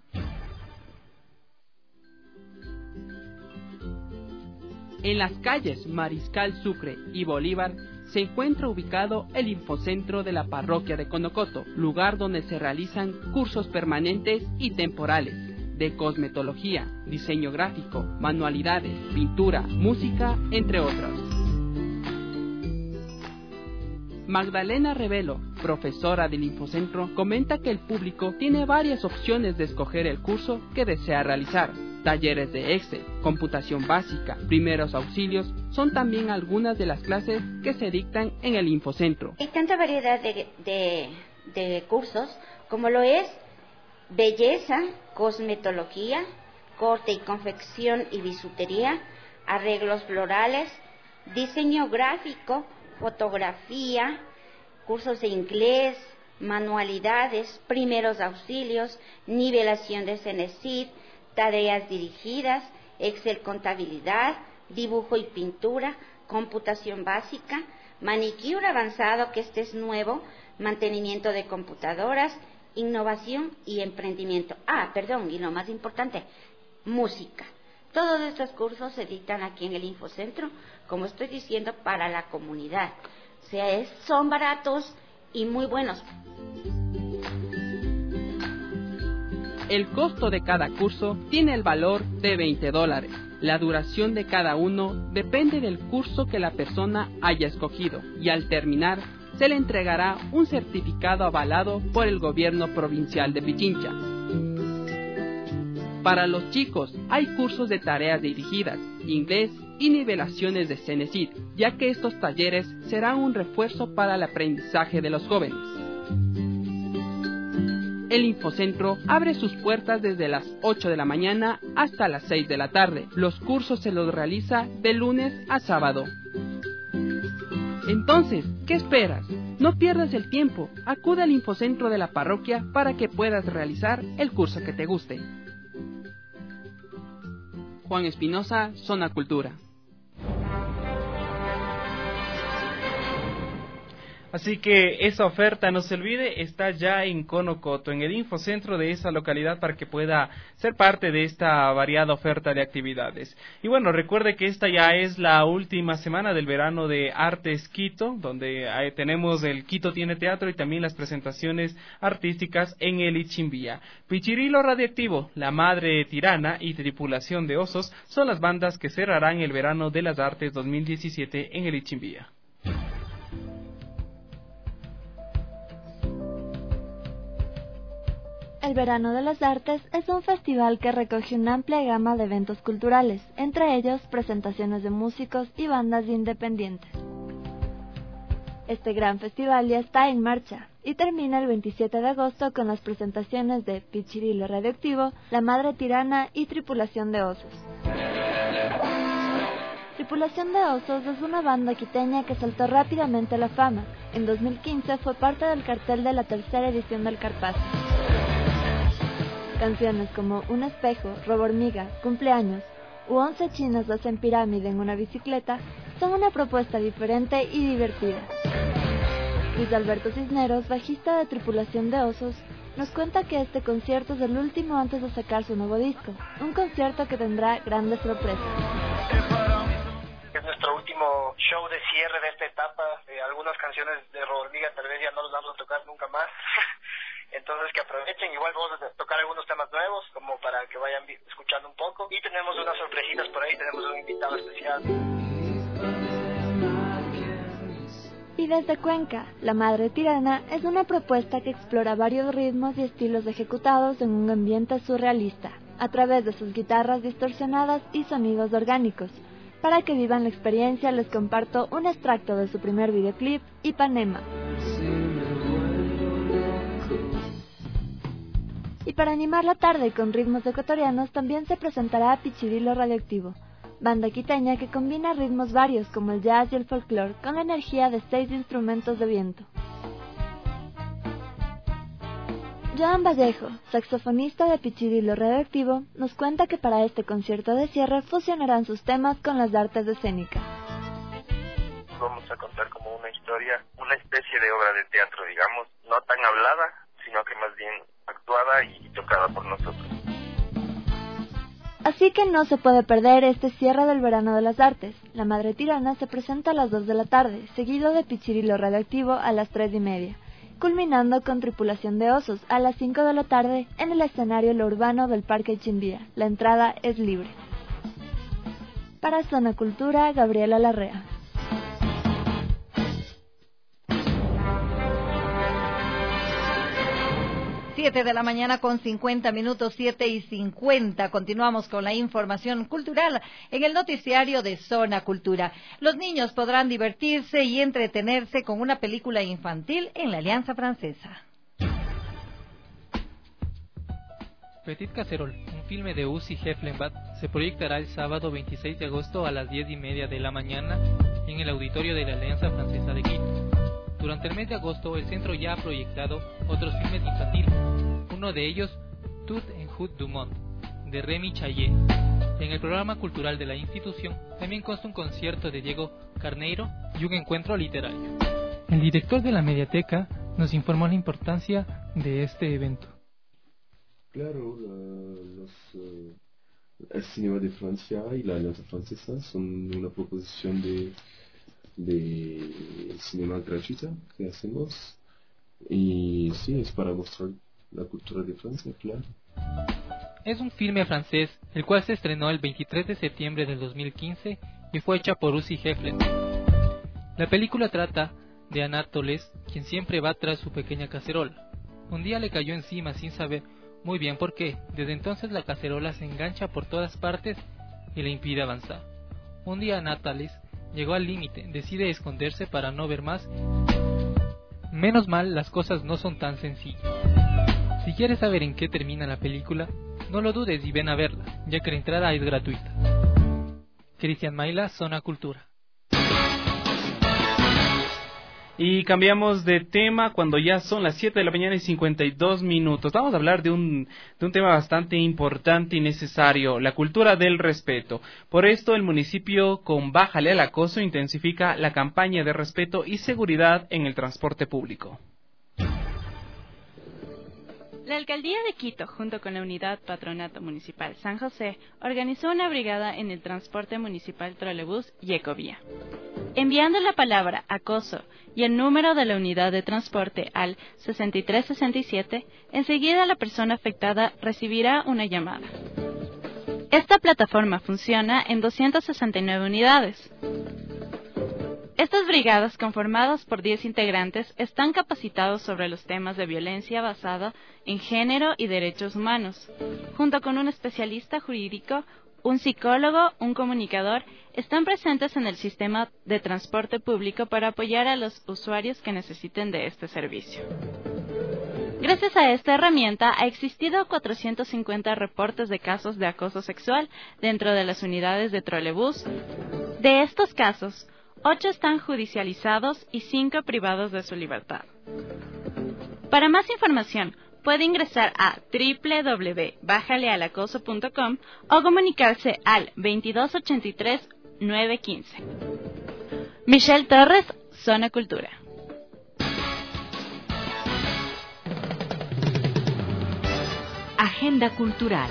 [SPEAKER 21] En las calles Mariscal Sucre y Bolívar se encuentra ubicado el Infocentro de la Parroquia de Conocoto, lugar donde se realizan cursos permanentes y temporales de cosmetología, diseño gráfico, manualidades, pintura, música, entre otros. Magdalena Revelo, profesora del Infocentro, comenta que el público tiene varias opciones de escoger el curso que desea realizar. Talleres de Excel, computación básica, primeros auxilios, son también algunas de las clases que se dictan en el Infocentro.
[SPEAKER 22] Hay tanta variedad de cursos como lo es belleza, cosmetología, corte y confección y bisutería, arreglos florales, diseño gráfico, fotografía, cursos de inglés, manualidades, primeros auxilios, nivelación de Cenecit, tareas dirigidas, Excel contabilidad, dibujo y pintura, computación básica, manicure avanzado, que este es nuevo, mantenimiento de computadoras, innovación y emprendimiento. Y lo más importante, música. Todos estos cursos se dictan aquí en el Infocentro, como estoy diciendo, para la comunidad. O sea, son baratos y muy buenos.
[SPEAKER 21] El costo de cada curso tiene el valor de $20. La duración de cada uno depende del curso que la persona haya escogido y al terminar se le entregará un certificado avalado por el gobierno provincial de Pichincha. Para los chicos hay cursos de tareas dirigidas, inglés y nivelaciones de Cenecit, ya que estos talleres serán un refuerzo para el aprendizaje de los jóvenes. El Infocentro abre sus puertas desde las 8 de la mañana hasta las 6 de la tarde. Los cursos se los realiza de lunes a sábado. Entonces, ¿qué esperas? No pierdas el tiempo. Acude al Infocentro de la parroquia para que puedas realizar el curso que te guste. Juan Espinosa, Zona Cultura.
[SPEAKER 4] Así que esa oferta, no se olvide, está ya en Conocoto, en el Infocentro de esa localidad, para que pueda ser parte de esta variada oferta de actividades. Y bueno, recuerde que esta ya es la última semana del verano de Artes Quito, donde tenemos el Quito Tiene Teatro y también las presentaciones artísticas en el Ichimbía. Pichirilo Radioactivo, La Madre Tirana y Tripulación de Osos son las bandas que cerrarán el verano de las artes 2017 en el Ichimbía.
[SPEAKER 7] El Verano de las Artes es un festival que recoge una amplia gama de eventos culturales, entre ellos presentaciones de músicos y bandas independientes. Este gran festival ya está en marcha y termina el 27 de agosto con las presentaciones de Pichirilo Radioactivo, La Madre Tirana y Tripulación de Osos. Tripulación de Osos es una banda quiteña que saltó rápidamente a la fama. En 2015 fue parte del cartel de la tercera edición del Carpazo. Canciones como Un espejo, Robo hormiga, Cumpleaños u 11 chinos hacen pirámide en una bicicleta son una propuesta diferente y divertida. Luis Alberto Cisneros, bajista de Tripulación de Osos, nos cuenta que este concierto es el último antes de sacar su nuevo disco, un concierto que tendrá grandes sorpresas.
[SPEAKER 5] Es nuestro último show de cierre de esta etapa. Algunas canciones de Robo hormiga tal vez ya no los vamos a tocar nunca más. Entonces que aprovechen, igual vamos a tocar algunos temas nuevos como para que vayan escuchando un poco, y tenemos unas sorpresitas por ahí, tenemos un invitado especial.
[SPEAKER 7] Y desde Cuenca, La Madre Tirana es una propuesta que explora varios ritmos y estilos ejecutados en un ambiente surrealista, a través de sus guitarras distorsionadas y sonidos orgánicos. Para que vivan la experiencia les comparto un extracto de su primer videoclip, Ipanema. Y para animar la tarde con ritmos ecuatorianos también se presentará Pichirilo Radioactivo, banda quiteña que combina ritmos varios como el jazz y el folclore con la energía de 6 instrumentos de viento. Joan Vallejo, saxofonista de Pichirilo Radioactivo, nos cuenta que para este concierto de cierre fusionarán sus temas con las artes escénicas.
[SPEAKER 8] Vamos a contar como una historia, una especie de obra de teatro, digamos, no tan hablada, sino que más bien actuada y tocada por nosotros.
[SPEAKER 7] Así que no se puede perder este cierre del Verano de las Artes. La Madre Tirana se presenta a las 2 de la tarde, seguido de Pichirilo Radioactivo a las 3:30, culminando con Tripulación de Osos a las 5 de la tarde en el escenario Lo Urbano del Parque Ichimbía. La entrada es libre. Para Zona Cultura, Gabriela Larrea.
[SPEAKER 3] 7 de la mañana con 50 minutos, 7:50. Continuamos con la información cultural en el noticiario de Zona Cultura. Los niños podrán divertirse y entretenerse con una película infantil en la Alianza Francesa.
[SPEAKER 23] Petit Cacerol, un filme de Uzi Heflenbach, se proyectará el sábado 26 de agosto a las 10:30 de la mañana en el auditorio de la Alianza Francesa de Quito. Durante el mes de agosto, el centro ya ha proyectado otros filmes infantiles, uno de ellos, Tout en Hood du Monde, de Remy Chayet. En el programa cultural de la institución también consta un concierto de Diego Carneiro y un encuentro literario. El director de la Mediateca nos informó la importancia de este evento.
[SPEAKER 24] Claro, el Cinema de Francia y la Alianza Francesa son una proposición de cinema gratuita que hacemos, y sí, es para mostrar la cultura de Francia, claro.
[SPEAKER 23] Es un filme francés, el cual se estrenó el 23 de septiembre del 2015 y fue hecha por Uzi Heflin. La película trata de Anatoles, quien siempre va tras su pequeña cacerola. Un día le cayó encima sin saber muy bien por qué. Desde entonces la cacerola se engancha por todas partes y le impide avanzar. Un día Anatoles llegó al límite, decide esconderse para no ver más. Menos mal, las cosas no son tan sencillas. Si quieres saber en qué termina la película, no lo dudes y ven a verla, ya que la entrada es gratuita. Cristian Maila, Zona Cultura.
[SPEAKER 4] Y cambiamos de tema cuando ya son las 7 de la mañana y 52 minutos. Vamos a hablar de un tema bastante importante y necesario, la cultura del respeto. Por esto, el municipio, con Bájale al Acoso, intensifica la campaña de respeto y seguridad en el transporte público.
[SPEAKER 9] La Alcaldía de Quito, junto con la Unidad Patronato Municipal San José, organizó una brigada en el transporte municipal trolebús y ecovía. Enviando la palabra acoso y el número de la unidad de transporte al 6367, enseguida la persona afectada recibirá una llamada. Esta plataforma funciona en 269 unidades. Estas brigadas, conformadas por 10 integrantes, están capacitados sobre los temas de violencia basada en género y derechos humanos. Junto con un especialista jurídico, un psicólogo, un comunicador, están presentes en el sistema de transporte público para apoyar a los usuarios que necesiten de este servicio. Gracias a esta herramienta, ha existido 450 reportes de casos de acoso sexual dentro de las unidades de trolebús. De estos casos, 8 están judicializados y 5 privados de su libertad. Para más información, puede ingresar a www.bajalealacoso.com o comunicarse al 2283-915. Michelle Torres, Zona Cultura.
[SPEAKER 2] Agenda Cultural.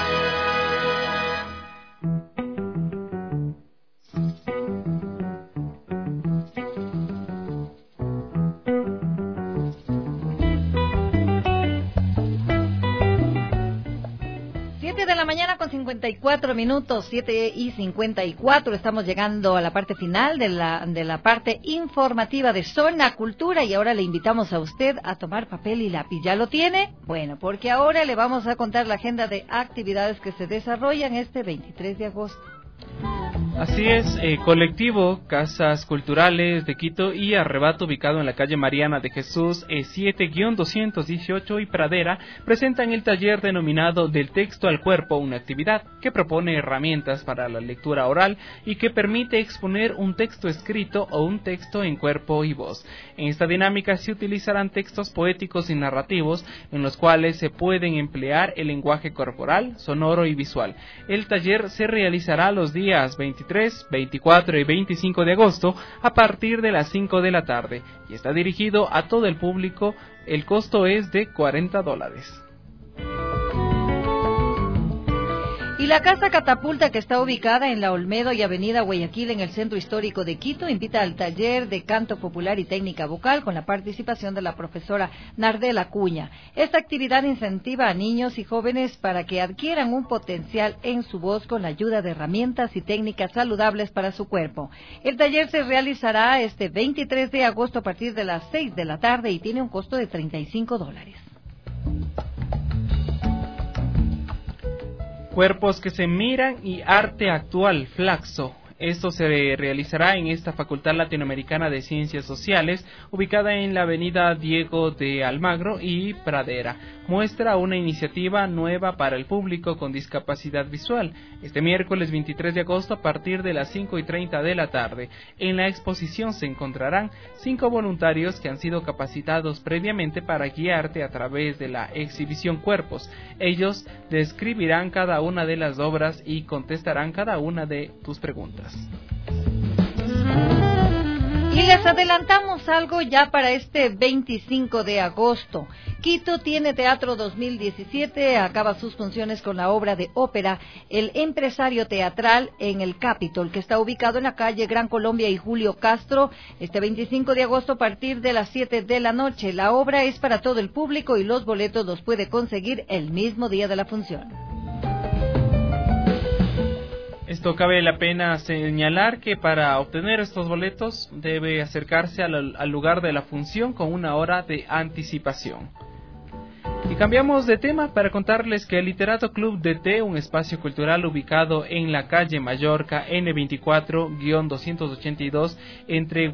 [SPEAKER 3] De la mañana con 54 minutos, 7 y 54, estamos llegando a la parte final de la parte informativa de Zona Cultura y ahora le invitamos a usted a tomar papel y lápiz. ¿Ya lo tiene? Bueno, porque ahora le vamos a contar la agenda de actividades que se desarrollan este 23 de agosto.
[SPEAKER 4] Así es, colectivo Casas Culturales de Quito y Arrebato, ubicado en la calle Mariana de Jesús, 7-218 y Pradera, presentan el taller denominado Del Texto al Cuerpo, una actividad que propone herramientas para la lectura oral y que permite exponer un texto escrito o un texto en cuerpo y voz. En esta dinámica se utilizarán textos poéticos y narrativos en los cuales se pueden emplear el lenguaje corporal, sonoro y visual. El taller se realizará los días 23, 24 y 25 de agosto a partir de las 5 de la tarde y está dirigido a todo el público. El costo es de $40.
[SPEAKER 3] Y la Casa Catapulta, que está ubicada en la Olmedo y Avenida Guayaquil, en el Centro Histórico de Quito, invita al taller de canto popular y técnica vocal con la participación de la profesora Nardel Acuña. Esta actividad incentiva a niños y jóvenes para que adquieran un potencial en su voz con la ayuda de herramientas y técnicas saludables para su cuerpo. El taller se realizará este 23 de agosto a partir de las 6 de la tarde y tiene un costo de $35.
[SPEAKER 4] Cuerpos que se miran y arte actual, Flaxo. Esto se realizará en esta Facultad Latinoamericana de Ciencias Sociales, ubicada en la avenida Diego de Almagro y Pradera. Muestra una iniciativa nueva para el público con discapacidad visual. Este miércoles 23 de agosto a partir de las 5:30 de la tarde. En la exposición se encontrarán 5 voluntarios que han sido capacitados previamente para guiarte a través de la exhibición Cuerpos. Ellos describirán cada una de las obras y contestarán cada una de tus preguntas.
[SPEAKER 3] Y les adelantamos algo ya para este 25 de agosto. Quito tiene Teatro 2017, acaba sus funciones con la obra de ópera El Empresario Teatral en el Capitol, que está ubicado en la calle Gran Colombia y Julio Castro, este 25 de agosto a partir de las 7 de la noche. La obra es para todo el público y los boletos los puede conseguir el mismo día de la función.
[SPEAKER 4] Esto cabe la pena señalar que para obtener estos boletos debe acercarse al lugar de la función con una hora de anticipación. Y cambiamos de tema para contarles que el Literato Club DT, un espacio cultural ubicado en la calle Mallorca N24-282 entre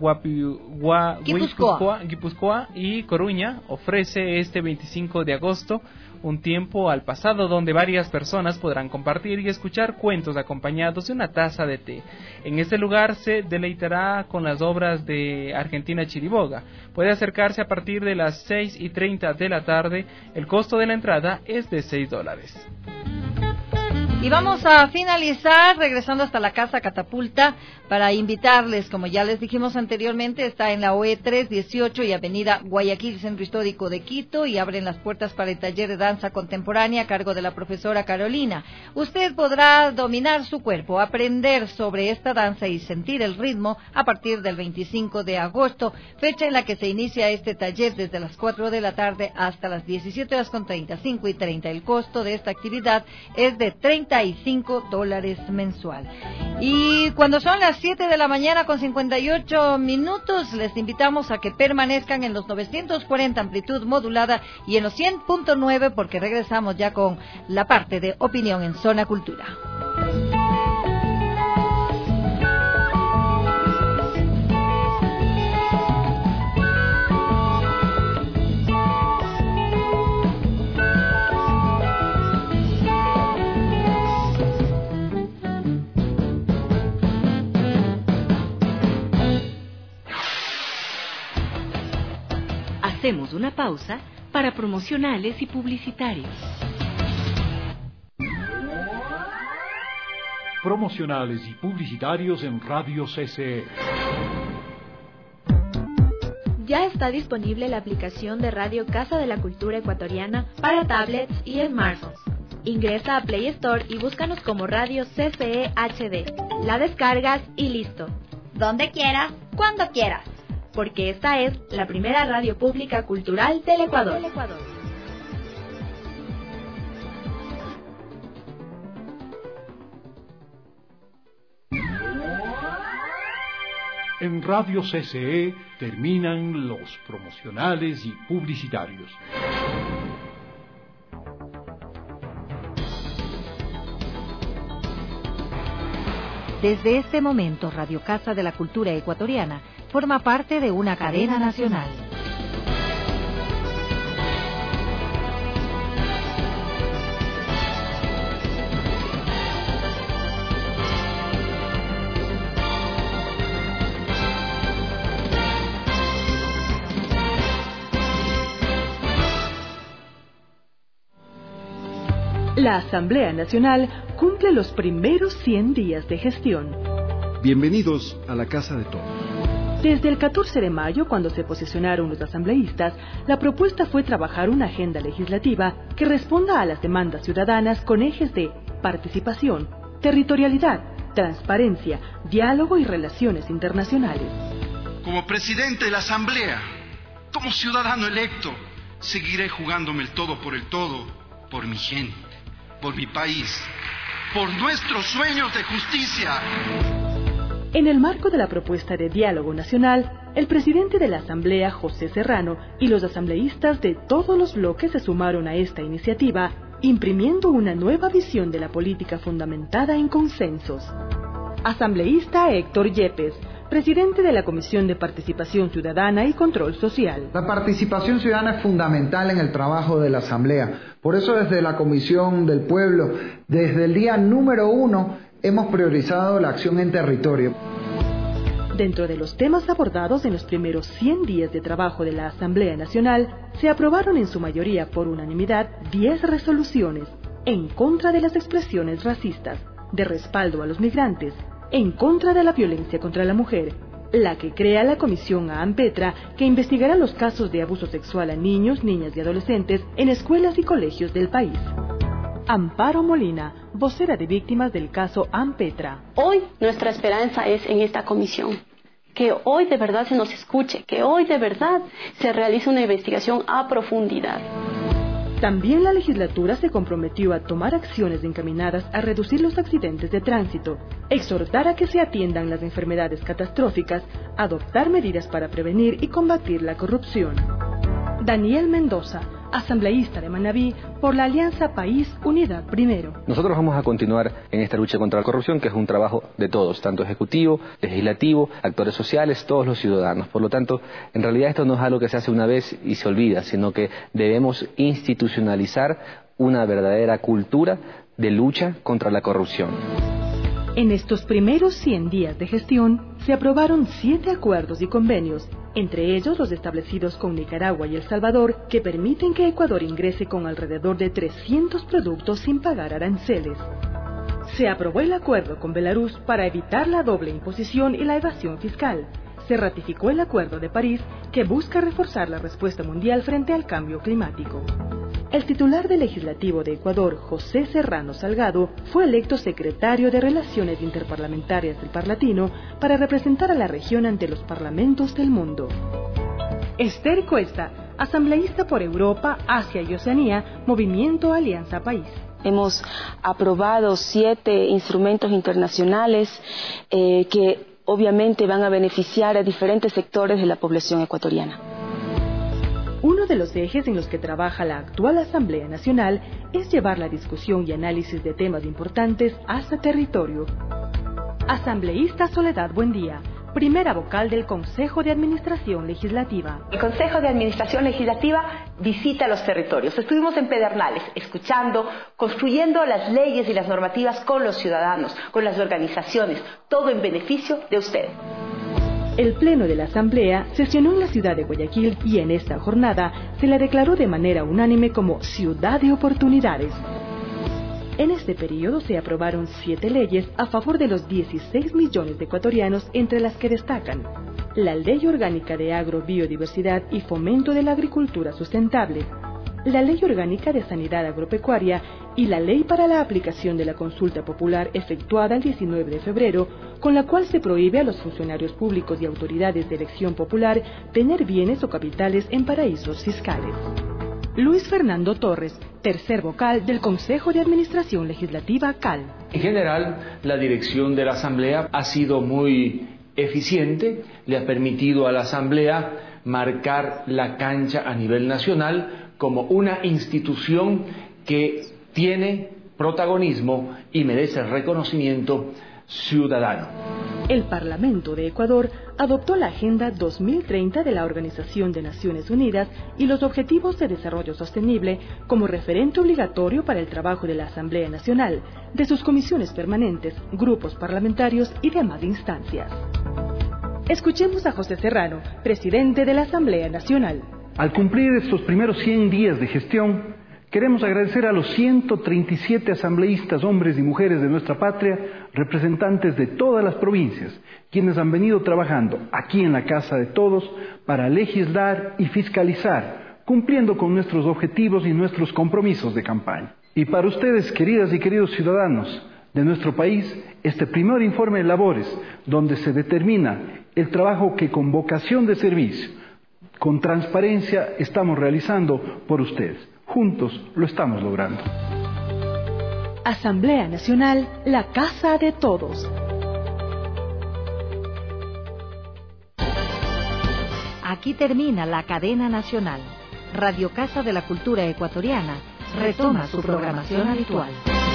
[SPEAKER 4] Guipúzcoa y Coruña, ofrece este 25 de agosto un tiempo al pasado donde varias personas podrán compartir y escuchar cuentos acompañados de una taza de té. En este lugar se deleitará con las obras de Argentina Chiriboga. Puede acercarse a partir de las 6:30 de la tarde. El costo de la entrada es de $6.
[SPEAKER 3] Y vamos a finalizar regresando hasta la Casa Catapulta para invitarles, como ya les dijimos anteriormente, está en la OE 318 y Avenida Guayaquil, Centro Histórico de Quito, y abren las puertas para el taller de danza contemporánea a cargo de la profesora Carolina. Usted podrá dominar su cuerpo, aprender sobre esta danza y sentir el ritmo a partir del 25 de agosto, fecha en la que se inicia este taller desde las 4 de la tarde hasta las 17:30, 5:30. El costo de esta actividad es de $35 mensual. Y cuando son las 7 de la mañana con 58 minutos, les invitamos a que permanezcan en los 940 amplitud modulada y en los 100.9 porque regresamos ya con la parte de opinión en Zona Cultura.
[SPEAKER 2] Hacemos una pausa para promocionales y publicitarios.
[SPEAKER 1] Promocionales y publicitarios en Radio CCE.
[SPEAKER 10] Ya está disponible la aplicación de Radio Casa de la Cultura Ecuatoriana para tablets y smartphones. Ingresa a Play Store y búscanos como Radio CCE HD. La descargas y listo.
[SPEAKER 22] Donde quieras, cuando quieras.
[SPEAKER 10] Porque esta es la primera radio pública cultural del Ecuador.
[SPEAKER 1] En Radio CCE terminan los promocionales y publicitarios.
[SPEAKER 2] Desde este momento, Radio Casa de la Cultura Ecuatoriana forma parte de una cadena nacional.
[SPEAKER 11] La Asamblea Nacional cumple los primeros 100 días de gestión.
[SPEAKER 12] Bienvenidos a la Casa de Todos.
[SPEAKER 11] Desde el 14 de mayo, cuando se posesionaron los asambleístas, la propuesta fue trabajar una agenda legislativa que responda a las demandas ciudadanas con ejes de participación, territorialidad, transparencia, diálogo y relaciones internacionales.
[SPEAKER 13] Como presidente de la Asamblea, como ciudadano electo, seguiré jugándome el todo, por mi gente, por mi país, por nuestros sueños de justicia.
[SPEAKER 11] En el marco de la propuesta de diálogo nacional, el presidente de la Asamblea, José Serrano, y los asambleístas de todos los bloques se sumaron a esta iniciativa, imprimiendo una nueva visión de la política fundamentada en consensos. Asambleísta Héctor Yepes, presidente de la Comisión de Participación Ciudadana y Control Social.
[SPEAKER 25] La participación ciudadana es fundamental en el trabajo de la Asamblea. Por eso desde la Comisión del Pueblo, desde el día número 1, hemos priorizado la acción en territorio.
[SPEAKER 11] Dentro de los temas abordados en los primeros 100 días de trabajo de la Asamblea Nacional, se aprobaron en su mayoría por unanimidad 10 resoluciones en contra de las expresiones racistas, de respaldo a los migrantes, en contra de la violencia contra la mujer, la que crea la Comisión AMPETRA, que investigará los casos de abuso sexual a niños, niñas y adolescentes en escuelas y colegios del país. Amparo Molina, vocera de víctimas del caso AMPETRA.
[SPEAKER 6] Hoy nuestra esperanza es en esta comisión, que hoy de verdad se nos escuche, que hoy de verdad se realice una investigación a profundidad.
[SPEAKER 11] También la legislatura se comprometió a tomar acciones encaminadas a reducir los accidentes de tránsito, exhortar a que se atiendan las enfermedades catastróficas, adoptar medidas para prevenir y combatir la corrupción. Daniel Mendoza, asambleísta de Manabí por la Alianza País Unidad Primero.
[SPEAKER 14] Nosotros vamos a continuar en esta lucha contra la corrupción, que es un trabajo de todos, tanto ejecutivo, legislativo, actores sociales, todos los ciudadanos. Por lo tanto, en realidad esto no es algo que se hace una vez y se olvida, sino que debemos institucionalizar una verdadera cultura de lucha contra la corrupción.
[SPEAKER 11] En estos primeros 100 días de gestión, se aprobaron 7 acuerdos y convenios, entre ellos los establecidos con Nicaragua y El Salvador, que permiten que Ecuador ingrese con alrededor de 300 productos sin pagar aranceles. Se aprobó el acuerdo con Belarus para evitar la doble imposición y la evasión fiscal. Se ratificó el Acuerdo de París, que busca reforzar la respuesta mundial frente al cambio climático. El titular del Legislativo de Ecuador, José Serrano Salgado, fue electo secretario de Relaciones Interparlamentarias del Parlatino para representar a la región ante los parlamentos del mundo. Esther Cuesta, asambleísta por Europa, Asia y Oceanía, Movimiento Alianza País.
[SPEAKER 6] Hemos aprobado 7 instrumentos internacionales que obviamente van a beneficiar a diferentes sectores de la población ecuatoriana.
[SPEAKER 11] Uno de los ejes en los que trabaja la actual Asamblea Nacional es llevar la discusión y análisis de temas importantes hasta territorio. Asambleísta Soledad Buendía, primera vocal del Consejo de Administración Legislativa.
[SPEAKER 15] El Consejo de Administración Legislativa visita los territorios. Estuvimos en Pedernales, escuchando, construyendo las leyes y las normativas con los ciudadanos, con las organizaciones, todo en beneficio de ustedes.
[SPEAKER 11] El Pleno de la Asamblea sesionó en la ciudad de Guayaquil y en esta jornada se la declaró de manera unánime como Ciudad de Oportunidades. En este periodo se aprobaron 7 leyes a favor de los 16 millones de ecuatorianos, entre las que destacan la Ley Orgánica de Agrobiodiversidad y Fomento de la Agricultura Sustentable, la Ley Orgánica de Sanidad Agropecuaria y la Ley para la aplicación de la consulta popular efectuada el 19 de febrero, con la cual se prohíbe a los funcionarios públicos y autoridades de elección popular tener bienes o capitales en paraísos fiscales. Luis Fernando Torres, tercer vocal del Consejo de Administración Legislativa CAL.
[SPEAKER 16] En general, la dirección de la Asamblea ha sido muy eficiente, le ha permitido a la Asamblea marcar la cancha a nivel nacional como una institución que tiene protagonismo y merece reconocimiento ciudadano.
[SPEAKER 11] El Parlamento de Ecuador adoptó la Agenda 2030 de la Organización de Naciones Unidas y los Objetivos de Desarrollo Sostenible como referente obligatorio para el trabajo de la Asamblea Nacional, de sus comisiones permanentes, grupos parlamentarios y demás instancias. Escuchemos a José Serrano, presidente de la Asamblea Nacional.
[SPEAKER 17] Al cumplir estos primeros 100 días de gestión, queremos agradecer a los 137 asambleístas, hombres y mujeres de nuestra patria, representantes de todas las provincias, quienes han venido trabajando aquí en la Casa de Todos para legislar y fiscalizar, cumpliendo con nuestros objetivos y nuestros compromisos de campaña. Y para ustedes, queridas y queridos ciudadanos de nuestro país, este primer informe de labores, donde se determina el trabajo que con vocación de servicio, con transparencia, estamos realizando por ustedes. Juntos lo estamos logrando.
[SPEAKER 11] Asamblea Nacional, la Casa de Todos.
[SPEAKER 2] Aquí termina la cadena nacional. Radio Casa de la Cultura Ecuatoriana retoma su programación habitual.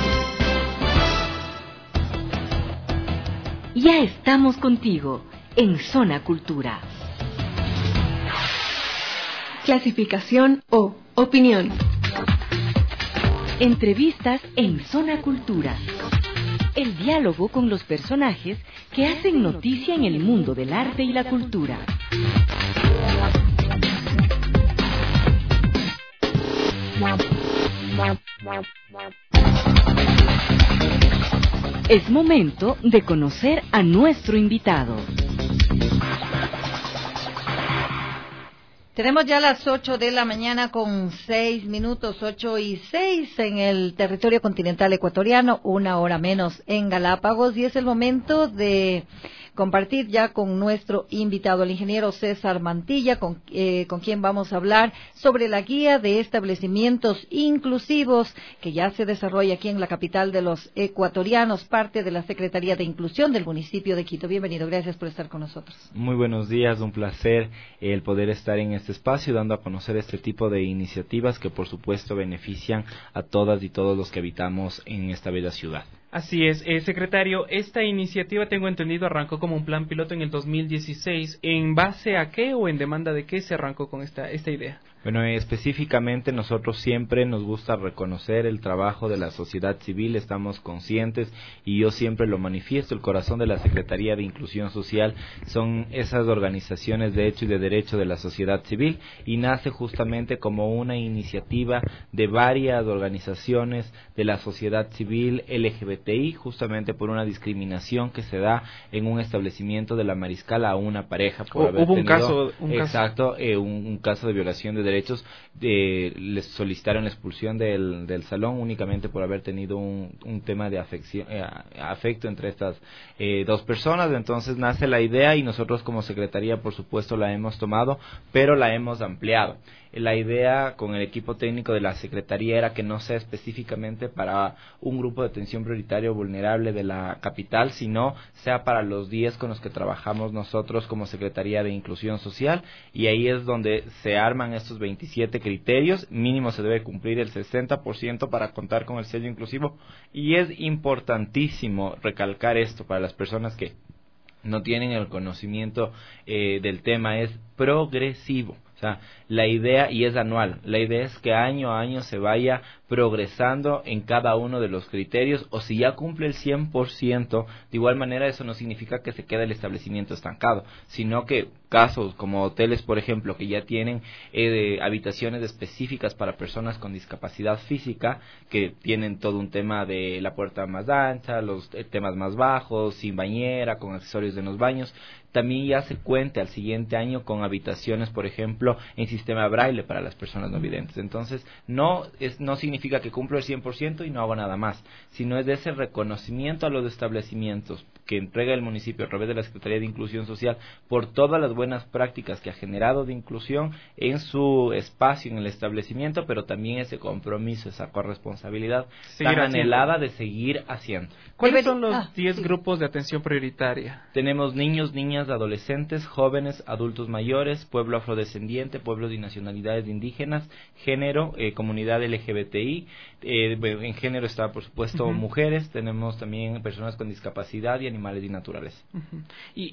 [SPEAKER 2] Ya estamos contigo en Zona Cultura.
[SPEAKER 26] Clasificación O. Opinión.
[SPEAKER 2] Entrevistas en Zona Cultura. El diálogo con los personajes que hacen noticia en el mundo del arte y la cultura. Es momento de conocer a nuestro invitado.
[SPEAKER 3] Tenemos ya las 8 de la mañana con 6 minutos, 8:06 en el territorio continental ecuatoriano, 1 hora menos en Galápagos, y es el momento de compartir ya con nuestro invitado, el ingeniero César Mantilla, con quien vamos a hablar sobre la guía de establecimientos inclusivos que ya se desarrolla aquí en la capital de los ecuatorianos, parte de la Secretaría de Inclusión del municipio de Quito. Bienvenido, gracias por estar con nosotros.
[SPEAKER 5] Muy buenos días, un placer el poder estar en este espacio dando a conocer este tipo de iniciativas que por supuesto benefician a todas y todos los que habitamos en esta bella ciudad.
[SPEAKER 4] Así es, secretario, esta iniciativa, tengo entendido, arrancó como un plan piloto en el 2016. ¿En base a qué o en demanda de qué se arrancó con esta idea?
[SPEAKER 5] Bueno, específicamente nosotros siempre nos gusta reconocer el trabajo de la sociedad civil, estamos conscientes y yo siempre lo manifiesto, el corazón de la Secretaría de Inclusión Social son esas organizaciones de hecho y de derecho de la sociedad civil y nace justamente como una iniciativa de varias organizaciones de la sociedad civil LGBTI, justamente por una discriminación que se da en un establecimiento de la Mariscal a una pareja por haber tenido un caso de violación de derechos, les solicitaron la expulsión del salón únicamente por haber tenido un tema de afecto entre estas dos personas. Entonces nace la idea y nosotros como Secretaría por supuesto la hemos tomado, pero la hemos ampliado. La idea con el equipo técnico de la Secretaría era que no sea específicamente para un grupo de atención prioritario vulnerable de la capital, sino sea para los 10 con los que trabajamos nosotros como Secretaría de Inclusión Social, y ahí es donde se arman estos 27 criterios. Mínimo se debe cumplir el 60% para contar con el sello inclusivo, y es importantísimo recalcar esto para las personas que no tienen el conocimiento del tema, es progresivo. O sea, la idea, y es anual, la idea es que año a año se vaya progresando en cada uno de los criterios, o si ya cumple el 100%, de igual manera eso no significa que se quede el establecimiento estancado, sino que casos como hoteles, por ejemplo, que ya tienen habitaciones específicas para personas con discapacidad física, que tienen todo un tema de la puerta más ancha, los temas más bajos, sin bañera, con accesorios en los baños, también ya se cuente al siguiente año con habitaciones, por ejemplo, en sistema braille para las personas no videntes. Entonces, no significa que cumplo el 100% y no hago nada más, sino es de ese reconocimiento a los establecimientos que entrega el municipio a través de la Secretaría de Inclusión Social por todas las buenas prácticas que ha generado de inclusión en su espacio, en el establecimiento, pero también ese compromiso, esa corresponsabilidad tan anhelada de seguir haciendo.
[SPEAKER 4] ¿Cuáles son los 10 grupos de atención prioritaria?
[SPEAKER 5] Tenemos niños, niñas, adolescentes, jóvenes, adultos mayores, pueblo afrodescendiente, pueblos y nacionalidades indígenas, género, comunidad LGBTI, en género está por supuesto mujeres, tenemos también personas con discapacidad y animales y naturales.
[SPEAKER 4] Y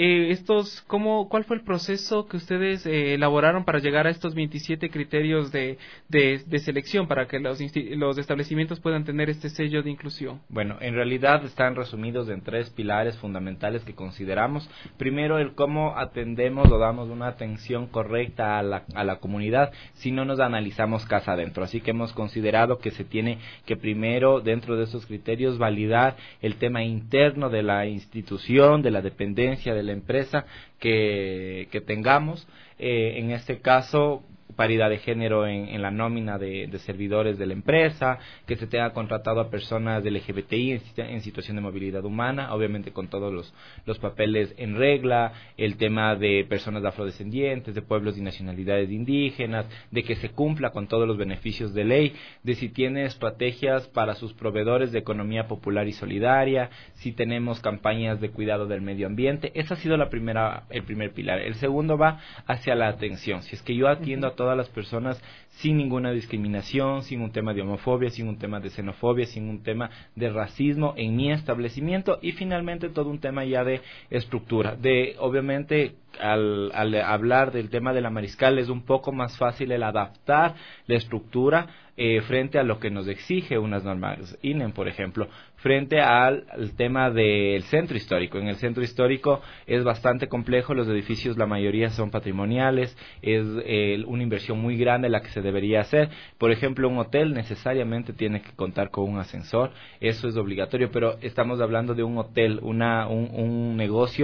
[SPEAKER 4] ¿cuál fue el proceso que ustedes elaboraron para llegar a estos 27 criterios de selección para que los establecimientos puedan tener este sello de inclusión?
[SPEAKER 5] Bueno, en realidad están resumidos en 3 pilares fundamentales que consideramos. Primero, el cómo atendemos o damos una atención correcta a la comunidad si no nos analizamos casa adentro. Así que hemos considerado que se tiene que primero, dentro de esos criterios, validar el tema interno de la institución, de la dependencia de la empresa que tengamos. En este caso, paridad de género en la nómina de servidores de la empresa, que se tenga contratado a personas de LGBTI en situación de movilidad humana, obviamente con todos los papeles en regla, el tema de personas afrodescendientes, de pueblos y nacionalidades indígenas, de que se cumpla con todos los beneficios de ley, de si tiene estrategias para sus proveedores de economía popular y solidaria, si tenemos campañas de cuidado del medio ambiente. Ese ha sido el primer pilar. El segundo va hacia la atención. Si es que yo atiendo a todas las personas sin ninguna discriminación, sin un tema de homofobia, sin un tema de xenofobia, sin un tema de racismo en mi establecimiento, y finalmente todo un tema ya de estructura, obviamente al hablar del tema de la Mariscal es un poco más fácil el adaptar la estructura frente a lo que nos exige unas normas INEM, por ejemplo, frente al tema del centro histórico. En el centro histórico es bastante complejo, los edificios la mayoría son patrimoniales, es una inversión muy grande la que se debería hacer. Por ejemplo, un hotel necesariamente tiene que contar con un ascensor, eso es obligatorio, pero estamos hablando de un hotel, un negocio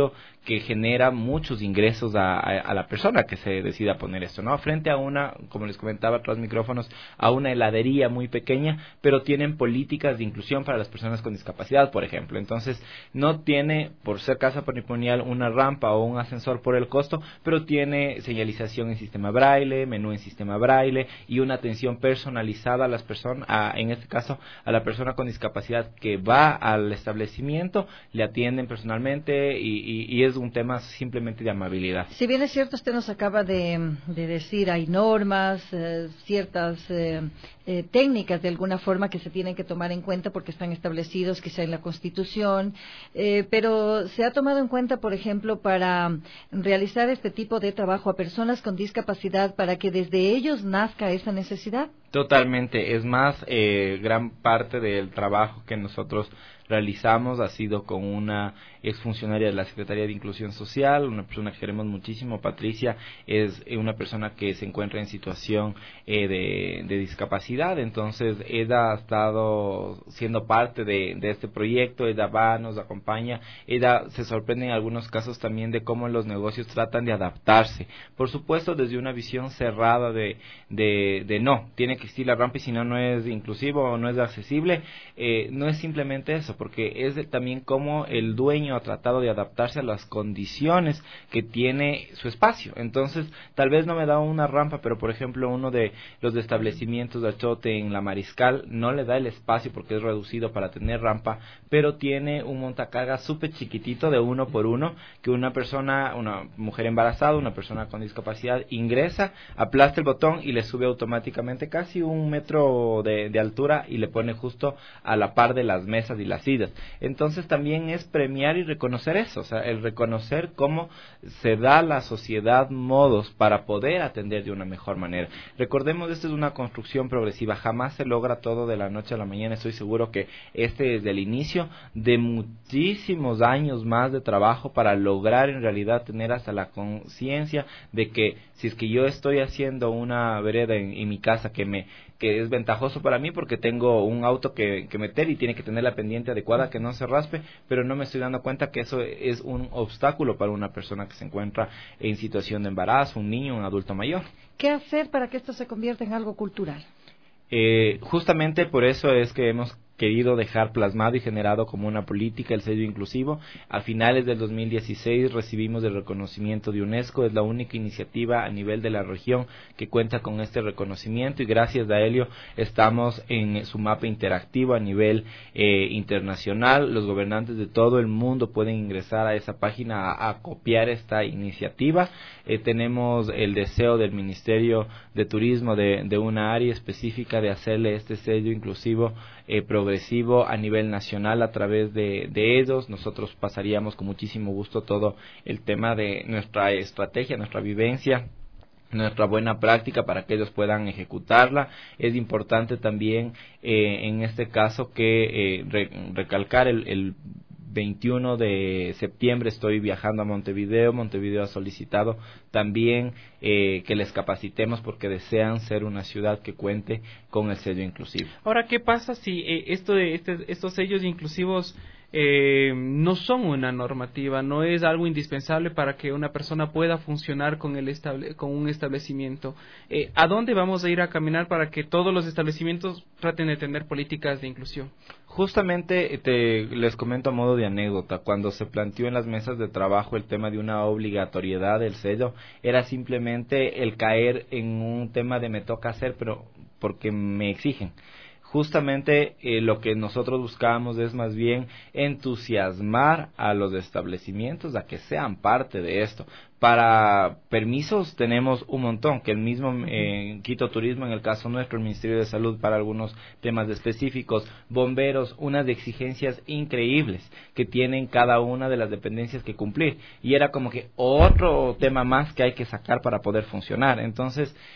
[SPEAKER 5] que genera muchos ingresos a la persona que se decida poner esto, ¿no? Frente a una, como les comentaba tras micrófonos, a una heladería muy pequeña, pero tienen políticas de inclusión para las personas con discapacidad, por ejemplo. Entonces, no tiene, por ser casa patrimonial, una rampa o un ascensor por el costo, pero tiene señalización en sistema braille, menú en sistema braille y una atención personalizada a las personas, en este caso, a la persona con discapacidad que va al establecimiento, le atienden personalmente y es un tema simplemente de amabilidad.
[SPEAKER 3] Si bien es cierto, usted nos acaba de decir, hay normas, ciertas técnicas de alguna forma que se tienen que tomar en cuenta porque están establecidos quizá en la Constitución, pero ¿se ha tomado en cuenta, por ejemplo, para realizar este tipo de trabajo a personas con discapacidad para que desde ellos nazca esa necesidad?
[SPEAKER 5] Totalmente, es más, gran parte del trabajo que nosotros realizamos ha sido con una exfuncionaria de la Secretaría de Inclusión Social, una persona que queremos muchísimo. Patricia es una persona que se encuentra en situación de discapacidad, entonces ella ha estado siendo parte de este proyecto, ella va, nos acompaña, ella se sorprende en algunos casos también de cómo los negocios tratan de adaptarse, por supuesto desde una visión cerrada de no, tiene que existir la rampa y si no, no es inclusivo o no es accesible, no es simplemente eso, porque es también como el dueño ha tratado de adaptarse a las condiciones que tiene su espacio. Entonces, tal vez no me da una rampa, pero por ejemplo, uno de los establecimientos de achote en la Mariscal no le da el espacio porque es reducido para tener rampa, pero tiene un montacargas súper chiquitito de 1x1 que una persona, una mujer embarazada, una persona con discapacidad ingresa, aplasta el botón y le sube automáticamente casi 1 metro de altura y le pone justo a la par de las mesas y las sillas. Entonces también es premiar y reconocer eso, o sea, el reconocer cómo se da la sociedad modos para poder atender de una mejor manera. Recordemos, esto es una construcción progresiva, jamás se logra todo de la noche a la mañana. Estoy seguro que este es el inicio de muchísimos años más de trabajo para lograr en realidad tener hasta la conciencia de que si es que yo estoy haciendo una vereda en mi casa que es ventajoso para mí porque tengo un auto que meter y tiene que tener la pendiente adecuada, que no se raspe, pero no me estoy dando cuenta que eso es un obstáculo para una persona que se encuentra en situación de embarazo, un niño, un adulto mayor.
[SPEAKER 3] ¿Qué hacer para que esto se convierta en algo cultural?
[SPEAKER 5] Justamente por eso es que hemos querido dejar plasmado y generado como una política el sello inclusivo. A finales del 2016 recibimos el reconocimiento de UNESCO, es la única iniciativa a nivel de la región que cuenta con este reconocimiento y gracias a ello estamos en su mapa interactivo a nivel internacional. Los gobernantes de todo el mundo pueden ingresar a esa página a copiar esta iniciativa. Tenemos el deseo del Ministerio de Turismo de una área específica de hacerle este sello inclusivo progresivo a nivel nacional a través de ellos. Nosotros pasaríamos con muchísimo gusto todo el tema de nuestra estrategia, nuestra vivencia, nuestra buena práctica para que ellos puedan ejecutarla. Es importante también en este caso que recalcar el 21 de septiembre estoy viajando a Montevideo. Montevideo ha solicitado también que les capacitemos porque desean ser una ciudad que cuente con el sello inclusivo.
[SPEAKER 4] Ahora, ¿qué pasa si estos sellos inclusivos no son una normativa, no es algo indispensable para que una persona pueda funcionar con un establecimiento? ¿A dónde vamos a ir a caminar para que todos los establecimientos traten de tener políticas de inclusión?
[SPEAKER 5] Justamente les comento a modo de anécdota, cuando se planteó en las mesas de trabajo el tema de una obligatoriedad del sello, era simplemente el caer en un tema de me toca hacer, pero porque me exigen. Justamente lo que nosotros buscábamos es más bien entusiasmar a los establecimientos a que sean parte de esto. Para permisos tenemos un montón, que el mismo Quito Turismo, en el caso nuestro, el Ministerio de Salud para algunos temas específicos, bomberos, unas exigencias increíbles que tienen cada una de las dependencias que cumplir. Y era como que otro tema más que hay que sacar para poder funcionar. Entonces,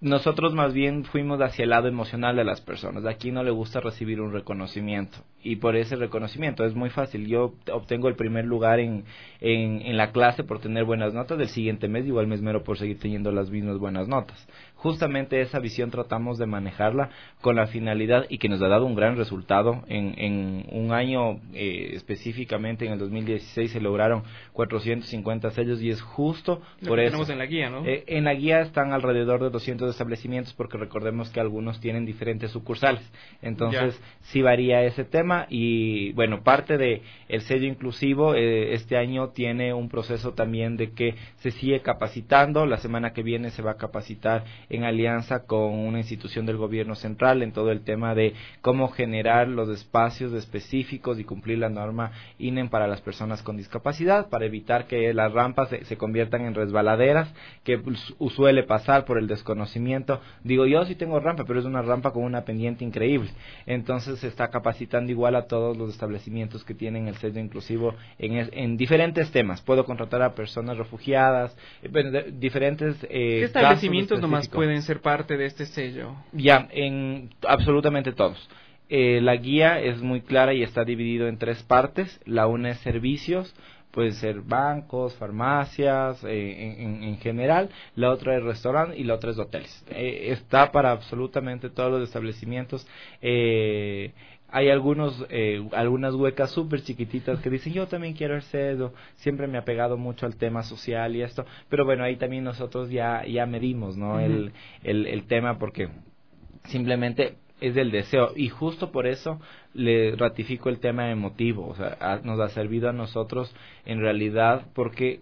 [SPEAKER 5] nosotros más bien fuimos hacia el lado emocional de las personas. Aquí no le gusta recibir un reconocimiento, y por ese reconocimiento es muy fácil. Yo obtengo el primer lugar en la clase por tener buenas notas, del siguiente mes igual me esmero por seguir teniendo las mismas buenas notas. Justamente esa visión tratamos de manejarla con la finalidad, y que nos ha dado un gran resultado. En un año específicamente, en el 2016, se lograron 450 sellos, y es justo por eso.
[SPEAKER 4] Tenemos en la guía, ¿no?
[SPEAKER 5] En la guía están alrededor de 200 establecimientos, porque recordemos que algunos tienen diferentes sucursales, entonces sí varía ese tema. Y bueno, parte de el sello inclusivo este año tiene un proceso también de que se sigue capacitando. La semana que viene se va a capacitar en alianza con una institución del gobierno central en todo el tema de cómo generar los espacios específicos y cumplir la norma INEM para las personas con discapacidad, para evitar que las rampas se conviertan en resbaladeras, que suele pasar por el desconocimiento. Digo, yo sí tengo rampa, pero es una rampa con una pendiente increíble. Entonces se está capacitando igual a todos los establecimientos que tienen el sello inclusivo en diferentes temas. Puedo contratar a personas refugiadas, diferentes
[SPEAKER 4] ¿qué establecimientos nomás pueden ser parte de este sello?
[SPEAKER 5] Ya, en absolutamente todos. La guía es muy clara y está dividido en 3 partes. La una es servicios, puede ser bancos, farmacias, en general. La otra es restaurante y la otra es hoteles. Está para absolutamente todos los establecimientos. Hay algunas huecas súper chiquititas que dicen, yo también quiero el sello, siempre me ha pegado mucho al tema social y esto, pero bueno, ahí también nosotros ya medimos, ¿no?
[SPEAKER 4] Uh-huh.
[SPEAKER 5] el tema, porque simplemente es del deseo, y justo por eso le ratifico el tema emotivo. O sea, nos ha servido a nosotros en realidad, porque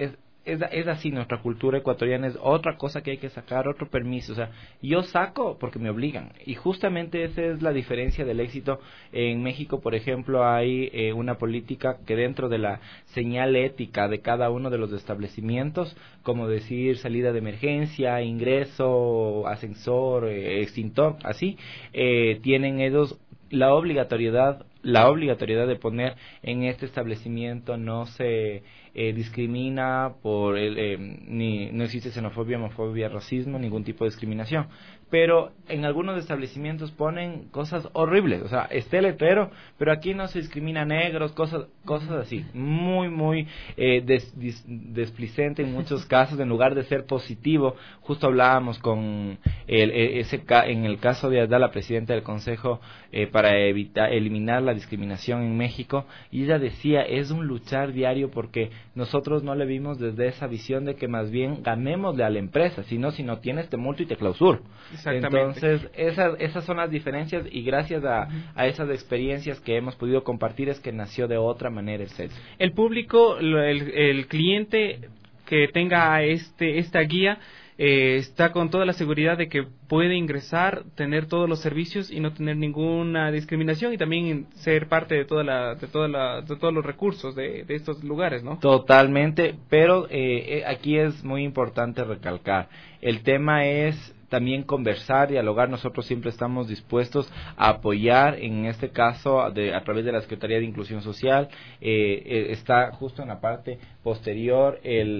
[SPEAKER 5] es así, nuestra cultura ecuatoriana es otra cosa que hay que sacar, otro permiso. O sea, yo saco porque me obligan, y justamente esa es la diferencia del éxito. En México, por ejemplo, hay una política que dentro de la señal ética de cada uno de los establecimientos, como decir salida de emergencia, ingreso, ascensor, extintor, así, tienen ellos la obligatoriedad de poner en este establecimiento no se discrimina por no existe xenofobia, homofobia, racismo, ningún tipo de discriminación. Pero en algunos establecimientos ponen cosas horribles, o sea, está el letrero, pero aquí no se discrimina negros, cosas así, muy desplicente en muchos casos, en lugar de ser positivo. Justo hablábamos con en el caso de Adela, la presidenta del Consejo para eliminar la discriminación en México, y ella decía, es un luchar diario, porque nosotros no le vimos desde esa visión de que más bien ganémosle a la empresa, si no tienes te multo y te clausuro. Entonces esas son las diferencias, y gracias a esas experiencias que hemos podido compartir es que nació de otra manera el sello.
[SPEAKER 4] El público, el cliente que tenga esta guía está con toda la seguridad de que puede ingresar, tener todos los servicios y no tener ninguna discriminación, y también ser parte de todos los recursos de estos lugares, ¿no?
[SPEAKER 5] Totalmente, pero aquí es muy importante recalcar, el tema es también conversar, dialogar. Nosotros siempre estamos dispuestos a apoyar, en este caso a través de la Secretaría de Inclusión Social. Está justo en la parte posterior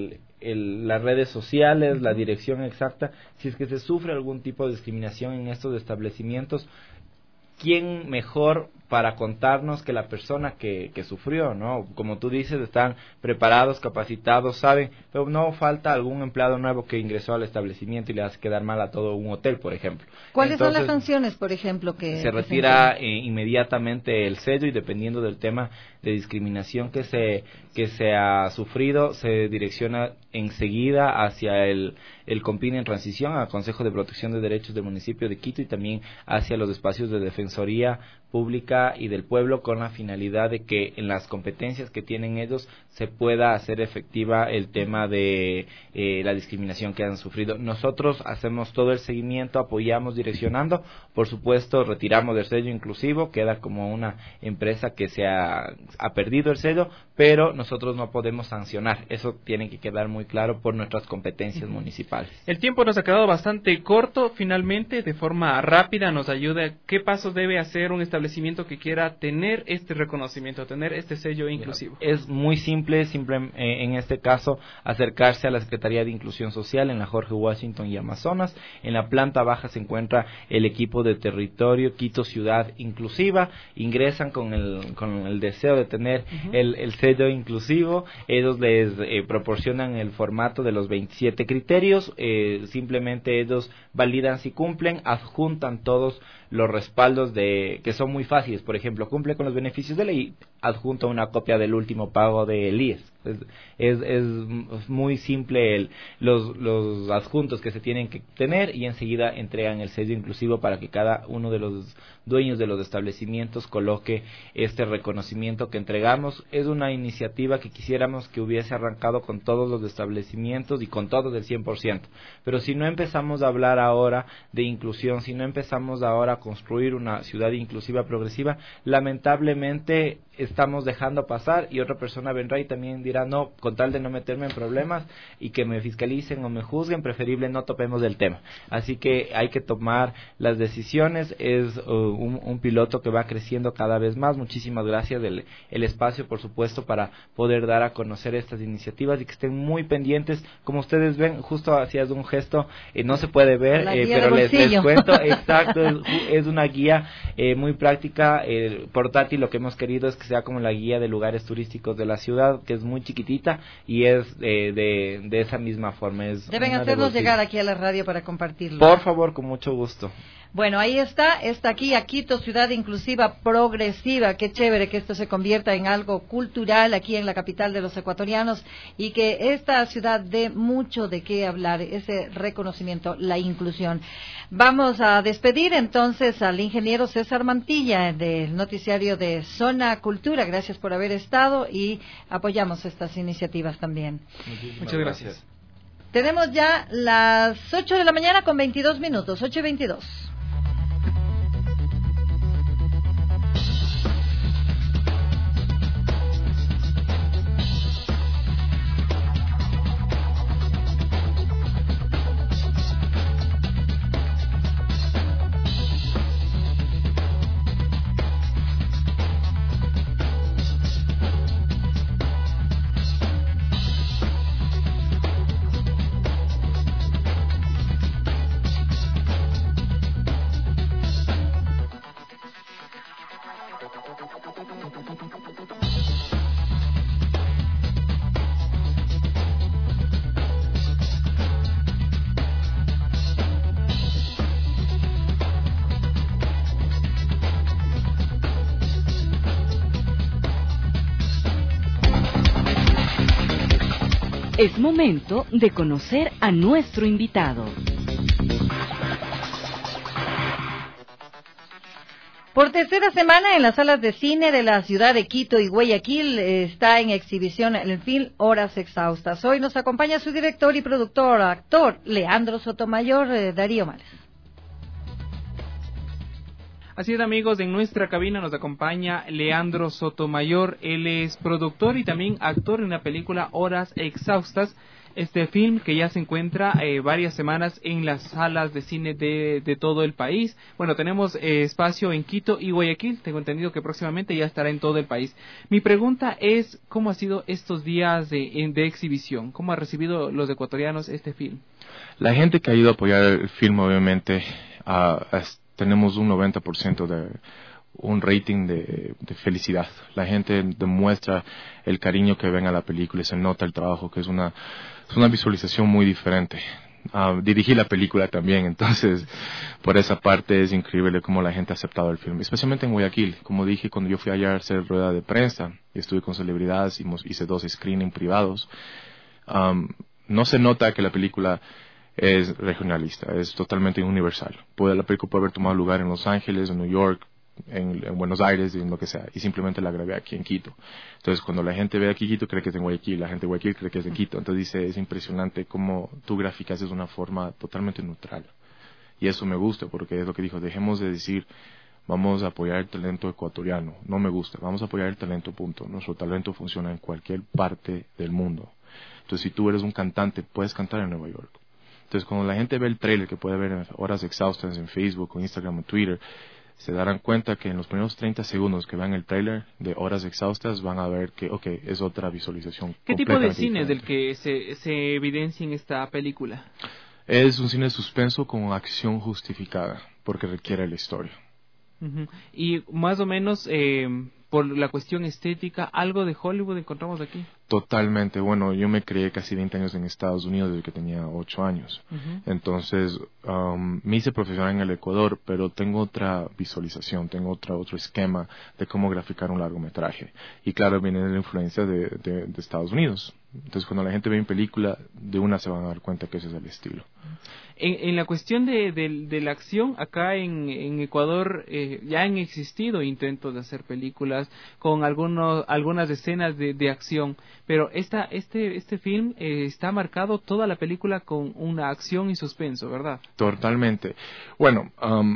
[SPEAKER 5] las redes sociales, la dirección exacta. Si es que se sufre algún tipo de discriminación en estos establecimientos, ¿quién mejor para contarnos que la persona que sufrió, ¿no? Como tú dices, están preparados, capacitados, saben, pero no falta algún empleado nuevo que ingresó al establecimiento y le hace quedar mal a todo un hotel, por ejemplo.
[SPEAKER 3] ¿Cuáles son las sanciones, por ejemplo, que
[SPEAKER 5] se retira inmediatamente el sello, y dependiendo del tema de discriminación que se ha sufrido, se direcciona enseguida hacia el COMPIN en transición, al Consejo de Protección de Derechos del municipio de Quito, y también hacia los espacios de Defensoría Pública y del Pueblo, con la finalidad de que en las competencias que tienen ellos se pueda hacer efectiva el tema de la discriminación que han sufrido. Nosotros hacemos todo el seguimiento, apoyamos direccionando, por supuesto retiramos del sello inclusivo, queda como una empresa que ha perdido el sello, pero nosotros no podemos sancionar, eso tiene que quedar muy claro por nuestras competencias municipales.
[SPEAKER 4] El tiempo nos ha quedado bastante corto. Finalmente, de forma rápida, nos ayuda, ¿qué pasos debe hacer un establecimiento caso que quiera tener este reconocimiento, tener este sello inclusivo?
[SPEAKER 5] Es muy simple, en este caso, acercarse a la Secretaría de Inclusión Social en la Jorge Washington y Amazonas. En la planta baja se encuentra el equipo de territorio Quito Ciudad Inclusiva. Ingresan con el deseo de tener el sello inclusivo. Ellos les proporcionan el formato de los 27 criterios. Simplemente ellos validan si cumplen, adjuntan todos los respaldos que son muy fáciles. Por ejemplo, cumple con los beneficios de ley, adjunta una copia del último pago del IES. Es muy simple los adjuntos que se tienen que tener, y enseguida entregan el sello inclusivo para que cada uno de los dueños de los establecimientos coloque este reconocimiento que entregamos. Es una iniciativa que quisiéramos que hubiese arrancado con todos los establecimientos y con todos del 100%, pero si no empezamos a hablar ahora de inclusión, si no empezamos ahora a construir una ciudad inclusiva progresiva, lamentablemente estamos dejando pasar, y otra persona vendrá y también dirá, no, con tal de no meterme en problemas y que me fiscalicen o me juzguen, preferible no topemos del tema. Así que hay que tomar las decisiones. Es un piloto que va creciendo cada vez más. Muchísimas gracias el espacio, por supuesto, para poder dar a conocer estas iniciativas, y que estén muy pendientes. Como ustedes ven, justo hacías un gesto, no se puede ver, pero les cuento, exacto, es una guía muy práctica, portátil. Lo que hemos querido es que sea como la guía de lugares turísticos de la ciudad, que es muy chiquitita, y es de esa misma forma.
[SPEAKER 3] Deben hacernos llegar aquí a la radio para compartirlo.
[SPEAKER 5] Por favor, con mucho gusto.
[SPEAKER 3] Bueno, ahí está aquí a Quito, ciudad inclusiva progresiva. Qué chévere que esto se convierta en algo cultural aquí en la capital de los ecuatorianos, y que esta ciudad dé mucho de qué hablar, ese reconocimiento, la inclusión. Vamos a despedir entonces al ingeniero César Mantilla del noticiario de Zona Cultura. Gracias por haber estado, y apoyamos estas iniciativas también.
[SPEAKER 4] Muchas gracias.
[SPEAKER 3] Tenemos ya las 8 de la mañana con 22 minutos, 8:22.
[SPEAKER 2] Es momento de conocer a nuestro invitado.
[SPEAKER 3] Por tercera semana en las salas de cine de la ciudad de Quito y Guayaquil está en exhibición el film Horas Exhaustas. Hoy nos acompaña su director y productor, actor Leandro Sotomayor. Darío Males.
[SPEAKER 4] Así es, amigos, en nuestra cabina nos acompaña Leandro Sotomayor. Él es productor y también actor en la película Horas Exhaustas, este film que ya se encuentra varias semanas en las salas de cine de todo el país. Bueno, tenemos espacio en Quito y Guayaquil. Tengo entendido que próximamente ya estará en todo el país. Mi pregunta es, ¿cómo ha sido estos días de exhibición? ¿Cómo ha recibido los ecuatorianos este film?
[SPEAKER 7] La gente que ha ido a apoyar el film, obviamente, tenemos un 90% de un rating de felicidad. La gente demuestra el cariño que ven a la película y se nota el trabajo, que es una visualización muy diferente. Dirigí la película también, entonces por esa parte es increíble cómo la gente ha aceptado el film, especialmente en Guayaquil. Como dije, cuando yo fui allá a hacer rueda de prensa y estuve con celebridades, hice 2 screenings privados, no se nota que la película es regionalista, es totalmente universal. La película puede haber tomado lugar en Los Ángeles, en New York, en Buenos Aires, en lo que sea, y simplemente la grabé aquí en Quito. Entonces, cuando la gente ve aquí Quito, cree que es en Guayaquil, la gente de Guayaquil cree que es de Quito. Entonces dice, es impresionante cómo tú graficas de una forma totalmente neutral. Y eso me gusta, porque es lo que dijo, dejemos de decir, vamos a apoyar el talento ecuatoriano. No me gusta, vamos a apoyar el talento, punto. Nuestro talento funciona en cualquier parte del mundo. Entonces, si tú eres un cantante, puedes cantar en Nueva York. Entonces, cuando la gente ve el trailer, que puede ver en Horas Exhaustas en Facebook, o Instagram o Twitter, se darán cuenta que en los primeros 30 segundos que vean el tráiler de Horas Exhaustas van a ver que, es otra visualización.
[SPEAKER 4] ¿Qué tipo de cine es
[SPEAKER 7] diferente.
[SPEAKER 4] del que se evidencia en esta película?
[SPEAKER 7] Es un cine de suspenso con acción justificada, porque requiere la historia.
[SPEAKER 4] Y más o menos, por la cuestión estética, ¿algo de Hollywood encontramos aquí?
[SPEAKER 7] Totalmente. Bueno, yo me crié casi 20 años en Estados Unidos desde que tenía 8 años. Entonces, me hice profesional en el Ecuador, pero tengo otra visualización, tengo otro esquema de cómo graficar un largometraje. Y claro, viene de la influencia de Estados Unidos. Entonces, cuando la gente ve mi película, de una se van a dar cuenta que ese es el estilo.
[SPEAKER 4] En la cuestión de la acción, acá en Ecuador ya han existido intentos de hacer películas con algunas escenas de acción, pero este film está marcado toda la película con una acción y suspenso, ¿verdad?
[SPEAKER 7] Totalmente. Bueno,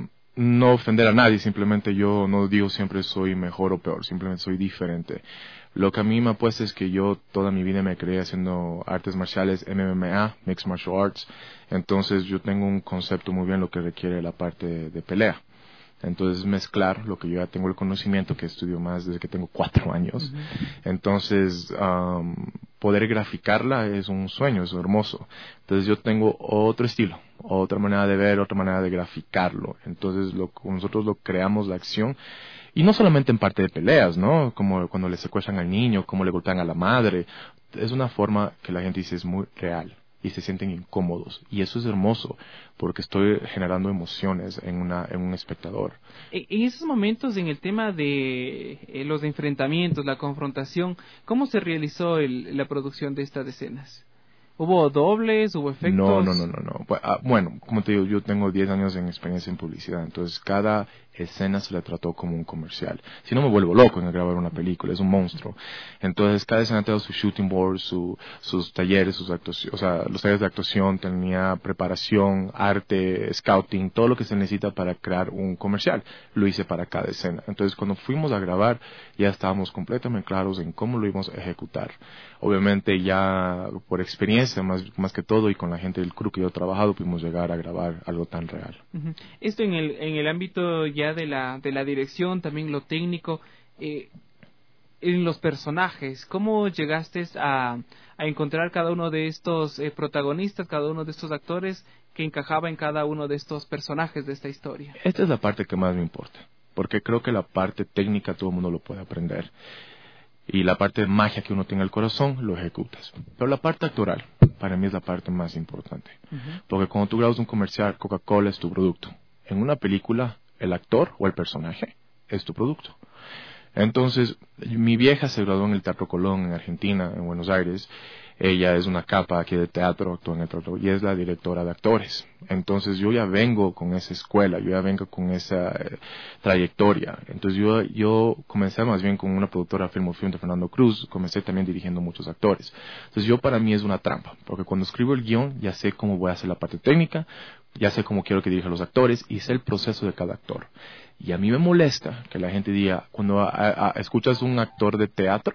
[SPEAKER 7] no ofender a nadie, simplemente yo no digo siempre soy mejor o peor, simplemente soy diferente. Lo que a mí me apuesta es que yo toda mi vida me creé haciendo artes marciales, MMA, Mixed Martial Arts. Entonces yo tengo un concepto muy bien lo que requiere la parte de pelea. Entonces mezclar lo que yo ya tengo el conocimiento, que estudio más desde que tengo 4 años. Entonces poder graficarla es un sueño, es hermoso. Entonces yo tengo otro estilo, otra manera de ver, otra manera de graficarlo. Entonces nosotros lo creamos la acción. Y no solamente en parte de peleas, ¿no? Como cuando le secuestran al niño, cómo le golpean a la madre. Es una forma que la gente dice es muy real y se sienten incómodos. Y eso es hermoso porque estoy generando emociones en un espectador.
[SPEAKER 4] En esos momentos, en el tema de los enfrentamientos, la confrontación, ¿cómo se realizó la producción de estas escenas? ¿Hubo dobles? ¿Hubo efectos?
[SPEAKER 7] No. Bueno, como te digo, yo tengo 10 años en experiencia en publicidad, entonces cada escena se la trató como un comercial. Si no me vuelvo loco en grabar una película, es un monstruo. Entonces cada escena tenía su shooting board, sus talleres, sus actuaciones, o sea, los talleres de actuación, tenía preparación, arte, scouting, todo lo que se necesita para crear un comercial. Lo hice para cada escena. Entonces cuando fuimos a grabar ya estábamos completamente claros en cómo lo íbamos a ejecutar. Obviamente ya por experiencia más que todo y con la gente del crew que yo he trabajado pudimos llegar a grabar algo tan real.
[SPEAKER 4] Esto en el ámbito ya de la dirección, también lo técnico, en los personajes, ¿cómo llegaste a encontrar cada uno de estos protagonistas, cada uno de estos actores que encajaba en cada uno de estos personajes de esta historia?
[SPEAKER 7] Esta es la parte que más me importa, porque creo que la parte técnica todo el mundo lo puede aprender. Y la parte de magia que uno tiene en el corazón, lo ejecutas. Pero la parte actoral, para mí es la parte más importante. Porque cuando tú grabas un comercial, Coca-Cola es tu producto. En una película, el actor o el personaje es tu producto. Entonces, mi vieja se graduó en el Teatro Colón, en Argentina, en Buenos Aires. Ella es una capa aquí de teatro, actúa en el teatro y es la directora de actores. Entonces yo ya vengo con esa escuela, yo ya vengo con esa trayectoria. Entonces yo comencé más bien con una productora Film de Fernando Cruz, comencé también dirigiendo muchos actores. Entonces para mí es una trampa, porque cuando escribo el guión ya sé cómo voy a hacer la parte técnica, ya sé cómo quiero que dirija los actores y sé el proceso de cada actor. Y a mí me molesta que la gente diga, cuando escuchas un actor de teatro,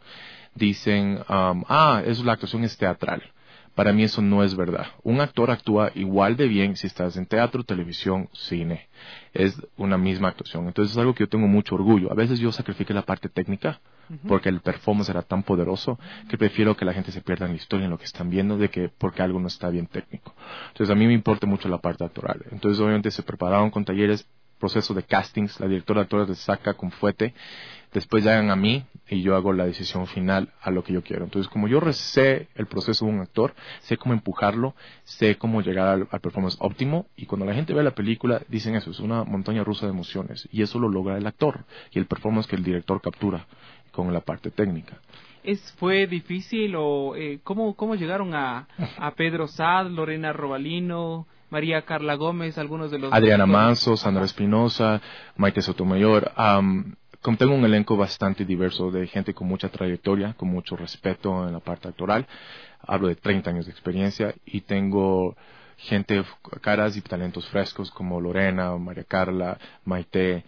[SPEAKER 7] dicen, la actuación es teatral. Para mí eso no es verdad. Un actor actúa igual de bien si estás en teatro, televisión, cine. Es una misma actuación. Entonces es algo que yo tengo mucho orgullo. A veces yo sacrifico la parte técnica porque el performance era tan poderoso que prefiero que la gente se pierda en la historia, en lo que están viendo, porque algo no está bien técnico. Entonces a mí me importa mucho la parte actoral. Entonces obviamente se prepararon con talleres, proceso de castings, la directora de actores les saca con fuete, después llegan a mí y yo hago la decisión final a lo que yo quiero. Entonces, como yo sé el proceso de un actor, sé cómo empujarlo, sé cómo llegar al performance óptimo, y cuando la gente ve la película dicen eso, es una montaña rusa de emociones, y eso lo logra el actor y el performance que el director captura con la parte técnica.
[SPEAKER 4] ¿Fue difícil o cómo llegaron a Pedro Sad, Lorena Robalino, María Carla Gómez, algunos de los...
[SPEAKER 7] Adriana Manso, Sandra Espinosa, Maite Sotomayor. Como tengo un elenco bastante diverso de gente con mucha trayectoria, con mucho respeto en la parte actoral, hablo de 30 años de experiencia, y tengo gente, caras y talentos frescos como Lorena, María Carla, Maite,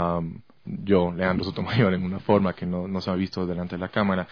[SPEAKER 7] yo, Leandro Sotomayor, en una forma que no se ha visto delante de la cámara.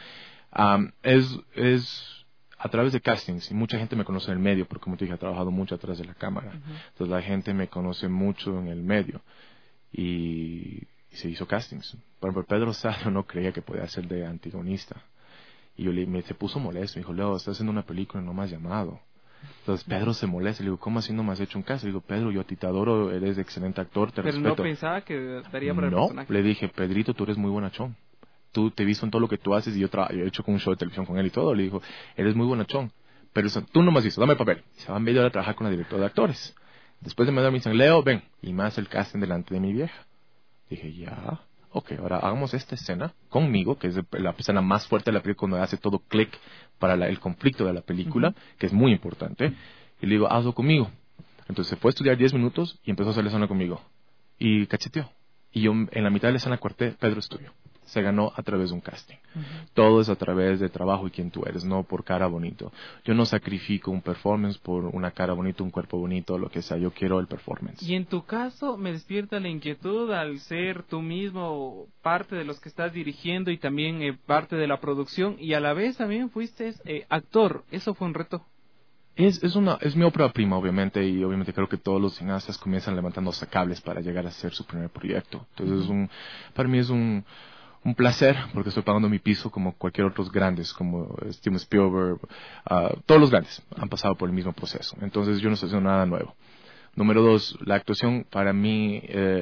[SPEAKER 7] Es a través de castings, y mucha gente me conoce en el medio, porque como te dije, he trabajado mucho atrás de la cámara. Entonces la gente me conoce mucho en el medio. y se hizo castings. Por ejemplo, Pedro Sado no creía que podía ser de antagonista. Y se puso molesto, me dijo, Leo, estás haciendo una película y no me has llamado. Entonces Pedro se molesta, le digo, ¿cómo así no me has hecho un caso? Le digo, Pedro, yo a ti te adoro, eres excelente actor, te respeto.
[SPEAKER 4] Pero no pensaba que daría para el personaje.
[SPEAKER 7] Le dije, Pedrito, tú eres muy bonachón. Tú te he visto en todo lo que tú haces y yo he hecho con un show de televisión con él y todo. Le dijo, eres muy bonachón. Pero tú no me has visto, dame el papel. Se va media hora a trabajar con la directora de actores. Después de media hora me dicen, Leo, ven. Y me hace el casting delante de mi vieja. Dije, ya, ok, ahora hagamos esta escena conmigo, que es la escena más fuerte de la película, cuando hace todo clic para el conflicto de la película, que es muy importante. Y le digo, hazlo conmigo. Entonces se fue a estudiar 10 minutos y empezó a hacer la escena conmigo. Y cacheteó. Y yo en la mitad de la escena corté, Pedro es tuyo. Se ganó a través de un casting. Todo es a través de trabajo y quién tú eres, no por cara bonito. Yo no sacrifico un performance por una cara bonita, un cuerpo bonito, lo que sea. Yo quiero el performance.
[SPEAKER 4] Y en tu caso me despierta la inquietud al ser tú mismo parte de los que estás dirigiendo y también parte de la producción, y a la vez también fuiste actor. ¿Eso fue un reto?
[SPEAKER 7] Es mi ópera prima, obviamente, y obviamente creo que todos los cineastas comienzan levantando cables para llegar a ser su primer proyecto. Entonces para mí es un placer, porque estoy pagando mi piso como cualquier otros grandes, como Steven Spielberg, todos los grandes han pasado por el mismo proceso. Entonces yo no estoy haciendo nada nuevo. Número 2, la actuación para mí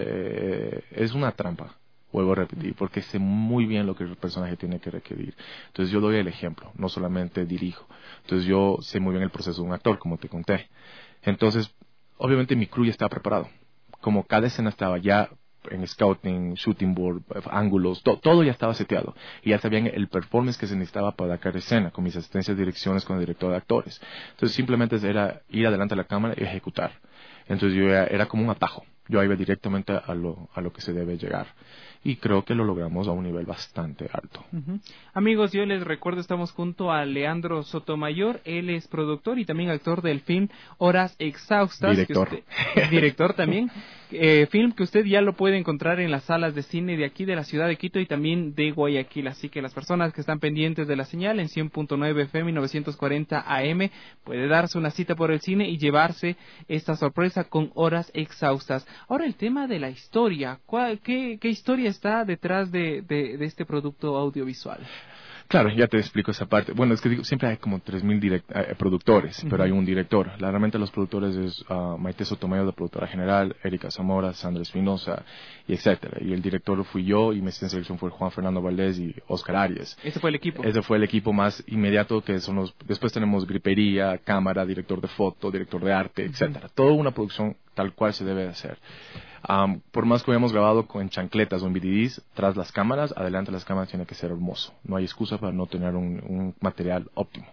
[SPEAKER 7] es una trampa, vuelvo a repetir, porque sé muy bien lo que el personaje tiene que requerir. Entonces yo doy el ejemplo, no solamente dirijo. Entonces yo sé muy bien el proceso de un actor, como te conté. Entonces, obviamente mi crew ya estaba preparado. Como cada escena estaba ya en scouting, shooting board, ángulos, todo ya estaba seteado. Y ya sabían el performance que se necesitaba para cada escena, con mis asistencias de direcciones, con el director de actores. Entonces simplemente era ir adelante de la cámara y ejecutar. Entonces yo era como un atajo. Yo iba directamente a lo que se debe llegar. Y creo que lo logramos a un nivel bastante alto.
[SPEAKER 4] Amigos, yo les recuerdo, estamos junto a Leandro Sotomayor. Él es productor y también actor del film Horas Exhaustas. Director también. Film que usted ya lo puede encontrar en las salas de cine de aquí, de la ciudad de Quito y también de Guayaquil. Así que las personas que están pendientes de la señal en 100.9 FM y 940 AM puede darse una cita por el cine y llevarse esta sorpresa con Horas Exhaustas. Ahora el tema de la historia. ¿Qué historia está detrás de este producto audiovisual?
[SPEAKER 7] Claro, ya te explico esa parte. Bueno, es que digo, siempre hay como 3,000 productores, pero hay un director. Realmente los productores es Maite Sotomayor, la productora general, Erika Zamora, Sandra Espinosa, y etcétera. Y el director fui yo, y mi asistente de selección fue Juan Fernando Valdés y Oscar Arias.
[SPEAKER 4] ¿Ese fue el equipo?
[SPEAKER 7] Ese fue el equipo más inmediato, que son después tenemos gripería, cámara, director de foto, director de arte, etcétera. Toda una producción tal cual se debe de hacer. Por más que hayamos grabado en chancletas o en VDDs, tras las cámaras, adelante de las cámaras tiene que ser hermoso. No hay excusa para no tener un material óptimo.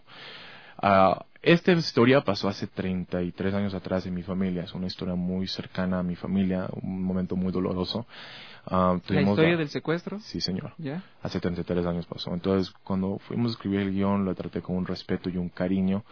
[SPEAKER 7] Esta historia pasó hace 33 años atrás en mi familia. Es una historia muy cercana a mi familia, un momento muy doloroso.
[SPEAKER 4] ¿La historia del secuestro?
[SPEAKER 7] Sí, señor.
[SPEAKER 4] ¿Ya?
[SPEAKER 7] Hace 33 años pasó. Entonces, cuando fuimos a escribir el guión, lo traté con un respeto y un cariño,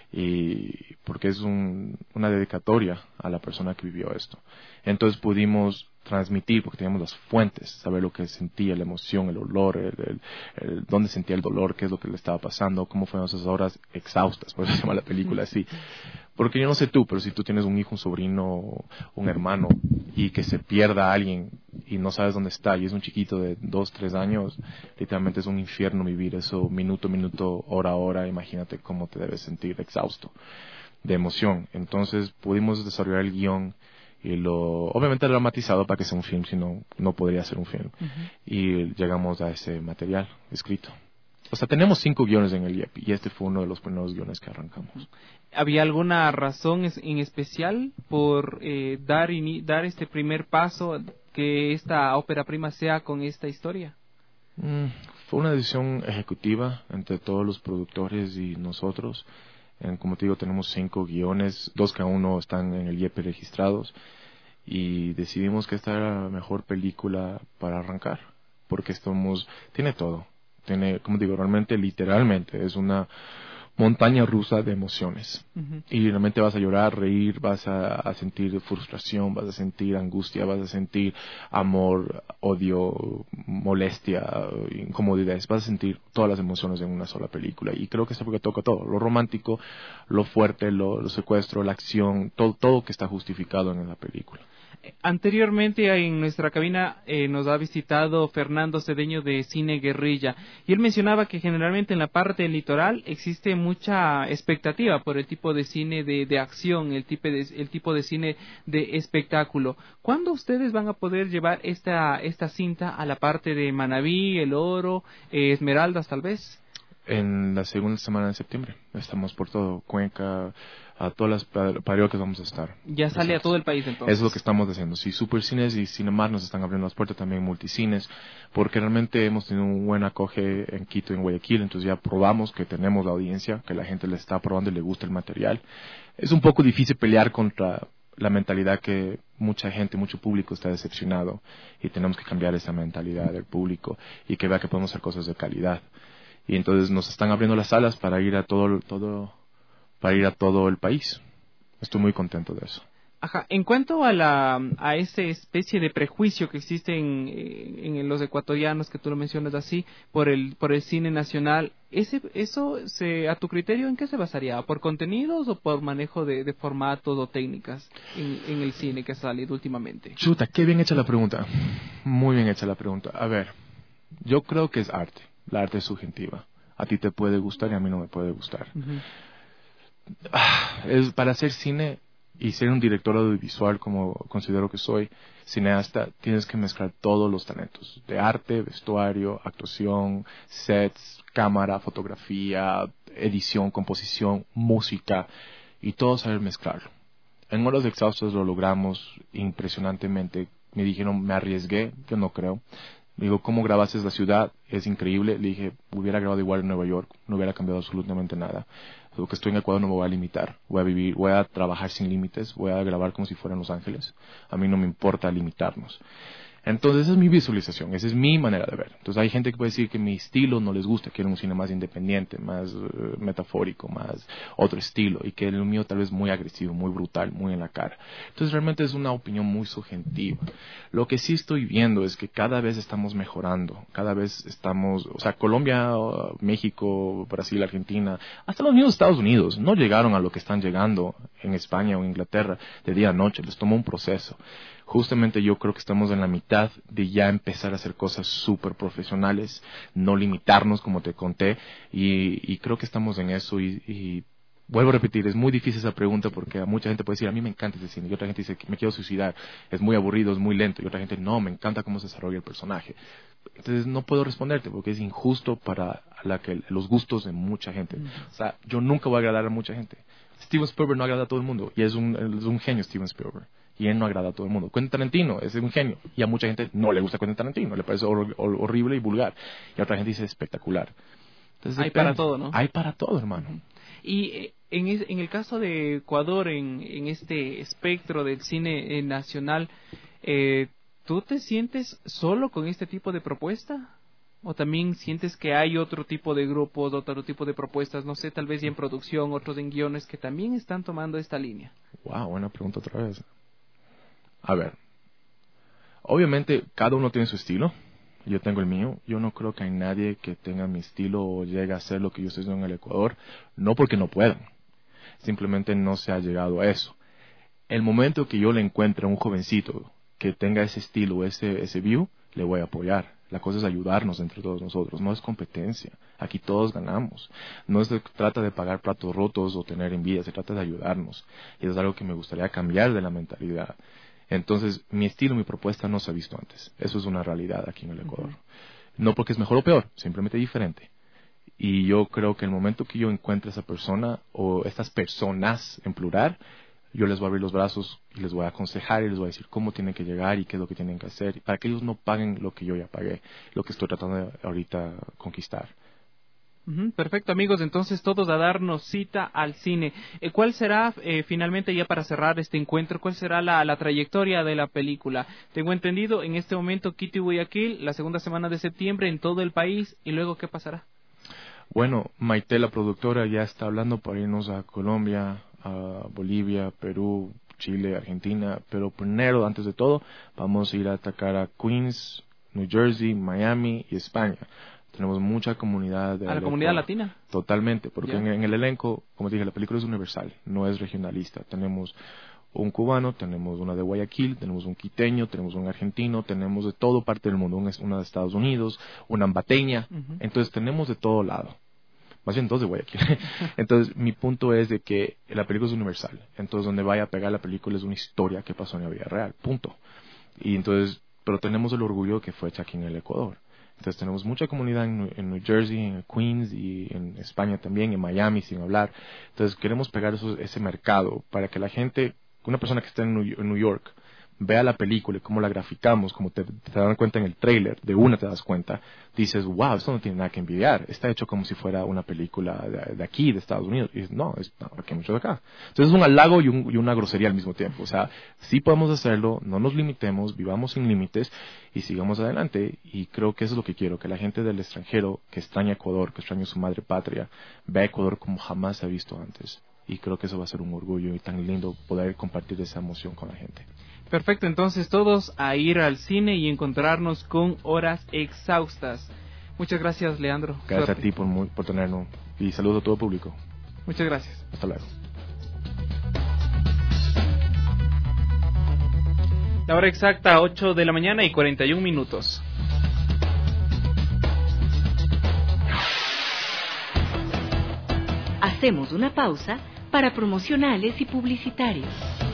[SPEAKER 7] y porque es una dedicatoria a la persona que vivió esto. Entonces pudimos transmitir, porque teníamos las fuentes, saber lo que sentía, la emoción, el olor, dónde sentía el dolor, qué es lo que le estaba pasando, cómo fueron esas horas exhaustas, por eso se llama la película así. Porque yo no sé tú, pero si tú tienes un hijo, un sobrino, un hermano, y que se pierda alguien y no sabes dónde está, y es un chiquito de 2, 3 años, literalmente es un infierno vivir eso minuto a minuto, hora a hora. Imagínate cómo te debes sentir exhausto de emoción. Entonces pudimos desarrollar el guión y obviamente dramatizado para que sea un film, si no podría ser un film. Y llegamos a ese material escrito. O sea, tenemos 5 guiones en el IEP y este fue uno de los primeros guiones que arrancamos.
[SPEAKER 4] ¿Había alguna razón en especial por dar este primer paso, que esta ópera prima sea con esta historia?
[SPEAKER 7] Fue una decisión ejecutiva entre todos los productores y nosotros. Como te digo, tenemos 5 guiones, 2 cada uno están en el IEP registrados, y decidimos que esta era la mejor película para arrancar, porque tiene todo. Tiene, como digo, realmente, literalmente, es una montaña rusa de emociones. Y realmente vas a llorar, reír, vas a sentir frustración, vas a sentir angustia, vas a sentir amor, odio, molestia, incomodidades. Vas a sentir todas las emociones en una sola película. Y creo que esta película toca todo. Lo romántico, lo fuerte, lo secuestro, la acción, todo que está justificado en la película.
[SPEAKER 4] Anteriormente en nuestra cabina nos ha visitado Fernando Cedeño de Cine Guerrilla y él mencionaba que generalmente en la parte del litoral existe mucha expectativa por el tipo de cine de acción, el tipo de cine de espectáculo. ¿Cuándo ustedes van a poder llevar esta cinta a la parte de Manabí, El Oro, Esmeraldas tal vez?
[SPEAKER 7] En la segunda semana de septiembre. Estamos por todo Cuenca, a todas las parroquias vamos a estar.
[SPEAKER 4] Ya sale a todo el país entonces.
[SPEAKER 7] Eso es lo que estamos haciendo. Sí, Supercines y Cinemar nos están abriendo las puertas, también multicines, porque realmente hemos tenido un buen acoge en Quito, en Guayaquil, entonces ya probamos que tenemos la audiencia, que la gente le está probando y le gusta el material. Es un poco difícil pelear contra la mentalidad que mucha gente, mucho público está decepcionado, y tenemos que cambiar esa mentalidad del público y que vea que podemos hacer cosas de calidad. Y entonces nos están abriendo las salas para ir a todo el país. Estoy muy contento de eso.
[SPEAKER 4] Ajá. En cuanto a esa especie de prejuicio que existe en los ecuatorianos, que tú lo mencionas así, por el cine nacional, eso a tu criterio, ¿en qué se basaría? ¿Por contenidos o por manejo de formatos o técnicas en el cine que ha salido últimamente?
[SPEAKER 7] Chuta, qué bien hecha la pregunta. Muy bien hecha la pregunta. A ver, yo creo que es arte. La arte es subjetiva. A ti te puede gustar y a mí no me puede gustar. Para hacer cine y ser un director audiovisual, como considero que soy, cineasta, tienes que mezclar todos los talentos. De arte, vestuario, actuación, sets, cámara, fotografía, edición, composición, música, y todo saber mezclarlo. En Horas Exhaustas lo logramos impresionantemente. Me dijeron, me arriesgué, yo no creo. Me dijo, ¿cómo grabaste la ciudad? Es increíble. Le dije, hubiera grabado igual en Nueva York, no hubiera cambiado absolutamente nada. Lo que estoy en Ecuador no me voy a limitar. Voy a trabajar sin límites, voy a grabar como si fuera en Los Ángeles. A mí no me importa limitarnos. Entonces esa es mi visualización, esa es mi manera de ver. Entonces hay gente que puede decir que mi estilo no les gusta, quieren un cine más independiente, más metafórico, más otro estilo, y que el mío tal vez muy agresivo, muy brutal, muy en la cara. Entonces realmente es una opinión muy subjetiva. Lo que sí estoy viendo es que cada vez estamos mejorando, cada vez estamos, o sea, Colombia, México, Brasil, Argentina, hasta los mismos Estados Unidos, no llegaron a lo que están llegando en España o Inglaterra de día a noche, les tomó un proceso. Justamente yo creo que estamos en la mitad de ya empezar a hacer cosas súper profesionales, no limitarnos como te conté, y creo que estamos en eso y vuelvo a repetir, es muy difícil esa pregunta porque a mucha gente puede decir, a mí me encanta ese cine, y otra gente dice que me quiero suicidar, es muy aburrido, es muy lento, y otra gente, no, me encanta cómo se desarrolla el personaje. Entonces no puedo responderte porque es injusto para los gustos de mucha gente. O sea, yo nunca voy a agradar a mucha gente. Steven Spielberg no agrada a todo el mundo, y es un genio Steven Spielberg. Y él no agrada a todo el mundo. Quentin Tarantino es un genio. Y a mucha gente no le gusta Quentin Tarantino. Le parece horrible y vulgar. Y a otra gente dice espectacular. Entonces,
[SPEAKER 4] hay para todo, ¿no?
[SPEAKER 7] Hay para todo, hermano.
[SPEAKER 4] Y en el caso de Ecuador, en este espectro del cine nacional, ¿tú te sientes solo con este tipo de propuesta? ¿O también sientes que hay otro tipo de grupos, otro tipo de propuestas, no sé, tal vez ya en producción, otros en guiones, que también están tomando esta línea?
[SPEAKER 7] Wow, buena pregunta otra vez. A ver, obviamente cada uno tiene su estilo, yo tengo el mío, yo no creo que hay nadie que tenga mi estilo o llegue a hacer lo que yo estoy haciendo en el Ecuador, no porque no puedan, simplemente no se ha llegado a eso. El momento que yo le encuentre a un jovencito que tenga ese estilo, ese view, le voy a apoyar. La cosa es ayudarnos entre todos nosotros, no es competencia, aquí todos ganamos, no se trata de pagar platos rotos o tener envidia, se trata de ayudarnos, y eso es algo que me gustaría cambiar de la mentalidad. Entonces, mi estilo, mi propuesta no se ha visto antes. Eso es una realidad aquí en el Ecuador. No porque es mejor o peor, simplemente diferente. Y yo creo que el momento que yo encuentre a esa persona, o estas personas en plural, yo les voy a abrir los brazos y les voy a aconsejar y les voy a decir cómo tienen que llegar y qué es lo que tienen que hacer, para que ellos no paguen lo que yo ya pagué, lo que estoy tratando de ahorita conquistar.
[SPEAKER 4] Perfecto, amigos, entonces todos a darnos cita al cine. ¿Cuál será, finalmente, ya para cerrar este encuentro, cuál será la trayectoria de la película? Tengo entendido, en este momento, Quito y Guayaquil, la segunda semana de septiembre en todo el país, y luego, ¿qué pasará?
[SPEAKER 7] Bueno, Maite, la productora, ya está hablando para irnos a Colombia, a Bolivia, Perú, Chile, Argentina, pero primero, antes de todo, vamos a ir a atacar a Queens, New Jersey, Miami y España. Tenemos mucha comunidad.
[SPEAKER 4] ¿A la comunidad latina?
[SPEAKER 7] Totalmente, porque en el elenco, como te dije, la película es universal, no es regionalista. Tenemos un cubano, tenemos una de Guayaquil, tenemos un quiteño, tenemos un argentino, tenemos de todo parte del mundo, una de Estados Unidos, una ambateña, entonces tenemos de todo lado. Más bien dos de Guayaquil. Entonces, mi punto es de que la película es universal. Entonces, donde vaya a pegar la película es una historia que pasó en la vida real. Punto. Y entonces, pero tenemos el orgullo que fue hecha aquí en el Ecuador. Entonces, tenemos mucha comunidad en New Jersey, en Queens y en España también, en Miami, sin hablar. Entonces, queremos pegar ese mercado para que la gente, una persona que esté en New York, vea la película y cómo la graficamos, como te dan cuenta en el tráiler, de una te das cuenta, dices, wow, esto no tiene nada que envidiar, está hecho como si fuera una película de aquí, de Estados Unidos, y dices, no, aquí hay mucho de acá. Entonces es un halago y una grosería al mismo tiempo, o sea, sí podemos hacerlo, no nos limitemos, vivamos sin límites y sigamos adelante, y creo que eso es lo que quiero, que la gente del extranjero que extraña Ecuador, que extraña su madre patria, vea Ecuador como jamás se ha visto antes, y creo que eso va a ser un orgullo y tan lindo poder compartir esa emoción con la gente.
[SPEAKER 4] Perfecto, entonces todos a ir al cine y encontrarnos con Horas Exhaustas. Muchas gracias, Leandro.
[SPEAKER 7] Gracias
[SPEAKER 4] Suerte.
[SPEAKER 7] a ti por tenernos y saludos a todo el público.
[SPEAKER 4] Muchas gracias.
[SPEAKER 7] Hasta luego.
[SPEAKER 4] La hora exacta, 8 de la mañana y 41 minutos.
[SPEAKER 2] Hacemos una pausa para promocionales y publicitarios.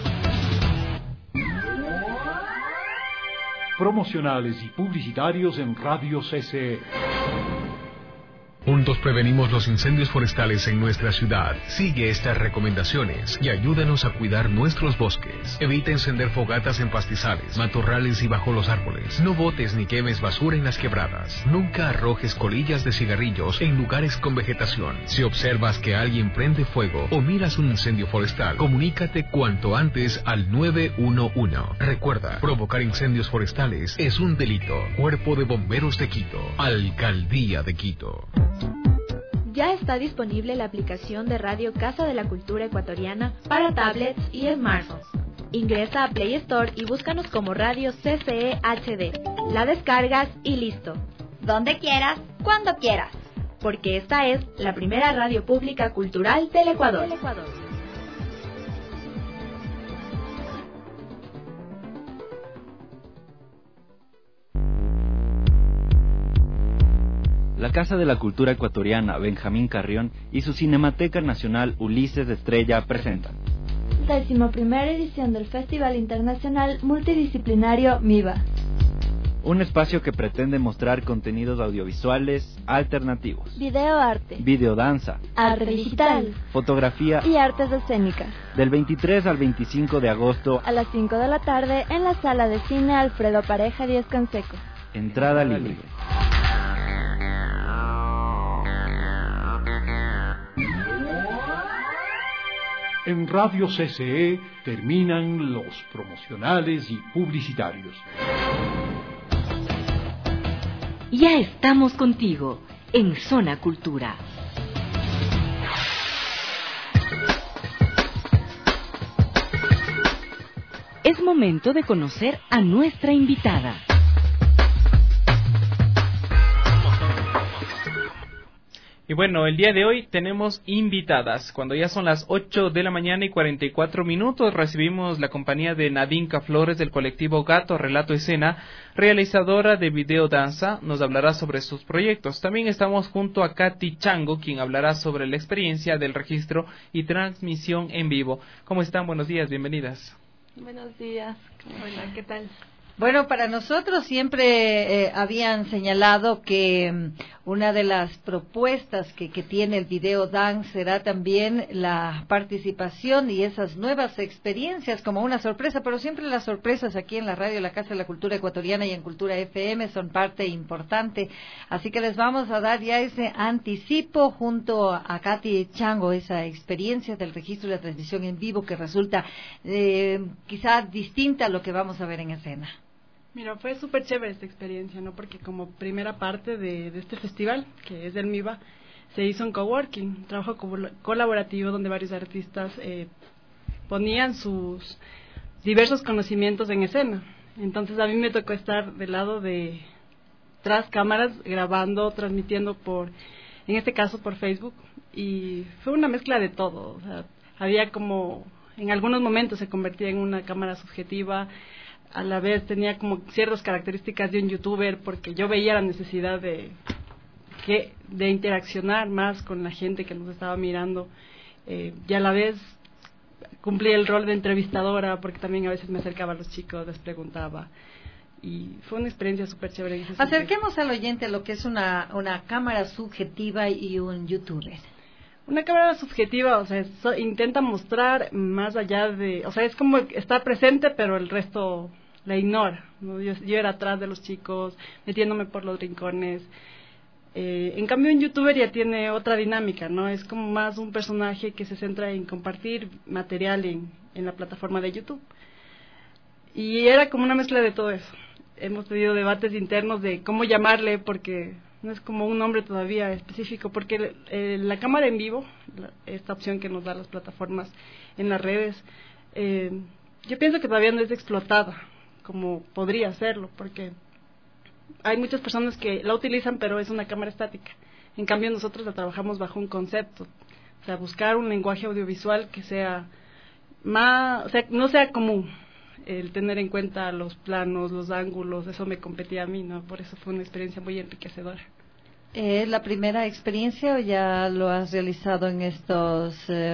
[SPEAKER 1] Promocionales y publicitarios en Radio CCE.
[SPEAKER 8] Juntos prevenimos los incendios forestales en nuestra ciudad. Sigue estas recomendaciones y ayúdanos a cuidar nuestros bosques. Evita encender fogatas en pastizales, matorrales y bajo los árboles. No botes ni quemes basura en las quebradas. Nunca arrojes colillas de cigarrillos en lugares con vegetación. Si observas que alguien prende fuego o miras un incendio forestal, comunícate cuanto antes al 911. Recuerda, provocar incendios forestales es un delito. Cuerpo de Bomberos de Quito. Alcaldía de Quito.
[SPEAKER 10] Ya está disponible la aplicación de Radio Casa de la Cultura Ecuatoriana para tablets y smartphones. Ingresa a Play Store y búscanos como Radio CCE HD. La descargas y listo.
[SPEAKER 22] Donde quieras, cuando quieras.
[SPEAKER 10] Porque esta es la primera radio pública cultural del Ecuador.
[SPEAKER 18] La Casa de la Cultura Ecuatoriana Benjamín Carrión y su Cinemateca Nacional Ulises Estrella presentan
[SPEAKER 10] 11ª edición del Festival Internacional Multidisciplinario MIVA.
[SPEAKER 18] Un espacio que pretende mostrar contenidos audiovisuales alternativos,
[SPEAKER 10] Videoarte,
[SPEAKER 18] videodanza,
[SPEAKER 10] arte digital,
[SPEAKER 18] fotografía
[SPEAKER 10] y artes escénicas.
[SPEAKER 18] Del 23 al 25 de agosto
[SPEAKER 10] a las 5 de la tarde en la Sala de Cine Alfredo Pareja Díaz Canseco.
[SPEAKER 18] Entrada libre.
[SPEAKER 1] En Radio CCE terminan los promocionales y publicitarios.
[SPEAKER 2] Ya estamos contigo en Zona Cultura. Es momento de conocer a nuestra invitada.
[SPEAKER 4] Y bueno, el día de hoy tenemos invitadas. Cuando ya son las 8 de la mañana y 44 minutos, recibimos la compañía de Nadinka Flores del colectivo Gato Relato Escena, realizadora de video danza. Nos hablará sobre sus proyectos. También estamos junto a Katy Chango, quien hablará sobre la experiencia del registro y transmisión en vivo. ¿Cómo están? Buenos días, bienvenidas.
[SPEAKER 19] Buenos días. Hola, ¿qué tal?
[SPEAKER 3] Bueno, para nosotros siempre habían señalado que una de las propuestas que tiene el Video Dance será también la participación y esas nuevas experiencias como una sorpresa, pero siempre las sorpresas aquí en la radio, la Casa de la Cultura Ecuatoriana y en Cultura FM son parte importante. Así que les vamos a dar ya ese anticipo junto a Katy Chango, esa experiencia del registro y la transmisión en vivo que resulta quizá distinta a lo que vamos a ver en escena.
[SPEAKER 19] Mira, fue súper chévere esta experiencia, ¿no? Porque como primera parte de este festival, que es del MIVA, se hizo un coworking, un trabajo colaborativo donde varios artistas ponían sus diversos conocimientos en escena. Entonces a mí me tocó estar del lado de tras cámaras, grabando, transmitiendo en este caso por Facebook, y fue una mezcla de todo. O sea, había como en algunos momentos se convertía en una cámara subjetiva, a la vez tenía como ciertas características de un youtuber, porque yo veía la necesidad de interaccionar más con la gente que nos estaba mirando, y a la vez cumplía el rol de entrevistadora, porque también a veces me acercaba a los chicos, les preguntaba, y fue una experiencia súper chévere.
[SPEAKER 3] Acerquemos al oyente a lo que es una cámara subjetiva y un youtuber.
[SPEAKER 19] Una cámara subjetiva, o sea, intenta mostrar más allá de, o sea, es como estar presente, pero el resto la ignora, ¿no? Yo era atrás de los chicos, metiéndome por los rincones. En cambio, un youtuber ya tiene otra dinámica, ¿no? Es como más un personaje que se centra en compartir material en la plataforma de YouTube. Y era como una mezcla de todo eso. Hemos tenido debates internos de cómo llamarle, porque no es como un nombre todavía específico, porque la cámara en vivo, esta opción que nos da las plataformas en las redes, yo pienso que todavía no es explotada como podría serlo, porque hay muchas personas que la utilizan, pero es una cámara estática. En cambio, nosotros la trabajamos bajo un concepto, o sea, buscar un lenguaje audiovisual que sea más, o sea, no sea común. El tener en cuenta los planos, los ángulos, eso me competía a mí, ¿no? Por eso fue una experiencia muy enriquecedora.
[SPEAKER 3] ¿Es la primera experiencia o ya lo has realizado en estos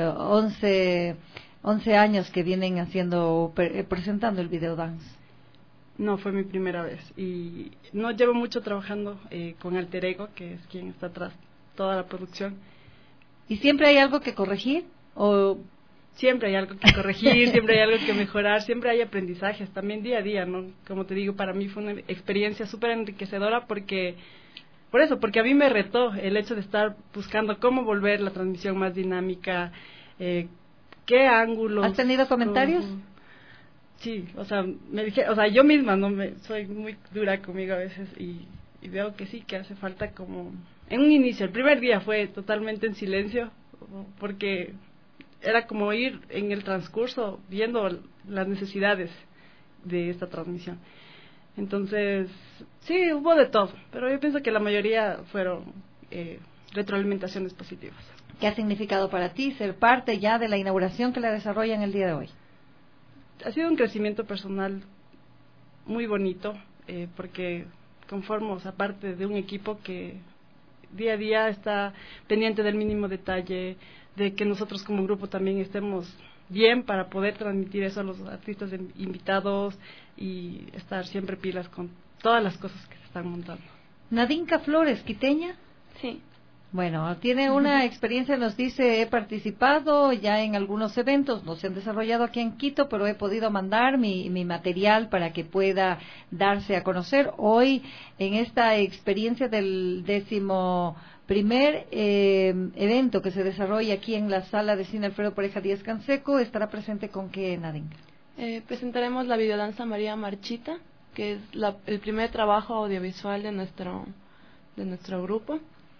[SPEAKER 3] 11 años que vienen presentando el video dance?
[SPEAKER 19] No, fue mi primera vez. Y no llevo mucho trabajando con Alter Ego, que es quien está atrás de toda la producción.
[SPEAKER 3] ¿Y siempre hay algo que corregir? ¿O
[SPEAKER 19] siempre hay algo que corregir, siempre hay algo que mejorar, siempre hay aprendizajes, también día a día, ¿no? Como te digo, para mí fue una experiencia súper enriquecedora porque a mí me retó el hecho de estar buscando cómo volver la transmisión más dinámica, qué ángulos.
[SPEAKER 3] ¿Has tenido comentarios?
[SPEAKER 19] Sí, o sea, yo misma soy muy dura conmigo a veces y veo que sí, que hace falta como en un inicio. El primer día fue totalmente en silencio porque era como ir en el transcurso viendo las necesidades de esta transmisión. Entonces, sí, hubo de todo, pero yo pienso que la mayoría fueron retroalimentaciones positivas.
[SPEAKER 3] ¿Qué ha significado para ti ser parte ya de la inauguración que la desarrollan el día de hoy?
[SPEAKER 19] Ha sido un crecimiento personal muy bonito, porque conformamos parte de un equipo que día a día está pendiente del mínimo detalle, de que nosotros como grupo también estemos bien para poder transmitir eso a los artistas invitados y estar siempre pilas con todas las cosas que se están montando.
[SPEAKER 3] Nadinka Flores, quiteña.
[SPEAKER 9] Sí.
[SPEAKER 3] Bueno, tiene una experiencia, nos dice, he participado ya en algunos eventos, no se han desarrollado aquí en Quito, pero he podido mandar mi material para que pueda darse a conocer. Hoy, en esta experiencia del 11º evento que se desarrolla aquí en la Sala de Cine Alfredo Pareja Díaz Canseco, ¿estará presente con qué, Nadinka?
[SPEAKER 9] Presentaremos la videodanza María Marchita, que es el primer trabajo audiovisual de nuestro grupo.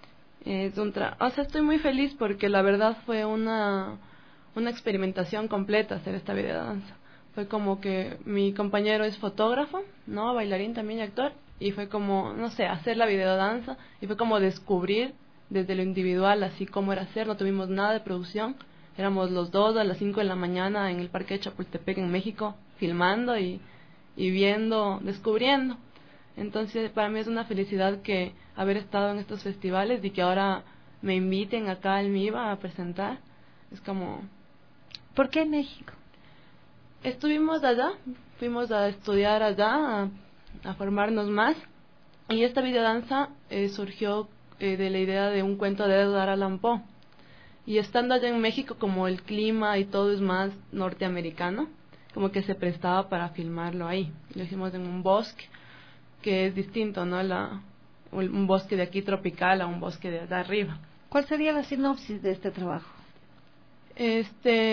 [SPEAKER 9] Estoy muy feliz porque la verdad fue una experimentación completa hacer esta videodanza. Fue como que mi compañero es fotógrafo, ¿no? Bailarín también y actor, y fue como, no sé, hacer la videodanza, y fue como descubrir desde lo individual así cómo era hacer. No tuvimos nada de producción, éramos los dos a las 5 de la mañana en el Parque de Chapultepec en México, filmando y viendo, descubriendo. Entonces, para mí es una felicidad que haber estado en estos festivales y que ahora me inviten acá al MIBA a presentar. Es como...
[SPEAKER 3] ¿Por qué México?
[SPEAKER 9] Estuvimos allá, fuimos a estudiar allá, a formarnos más. Y esta videodanza surgió de la idea de un cuento de Edgar Allan Poe. Y estando allá en México, como el clima y todo es más norteamericano, como que se prestaba para filmarlo ahí. Lo hicimos en un bosque, que es distinto, ¿no? Un bosque de aquí tropical a un bosque de allá arriba.
[SPEAKER 3] ¿Cuál sería la sinopsis de este trabajo?
[SPEAKER 9] Es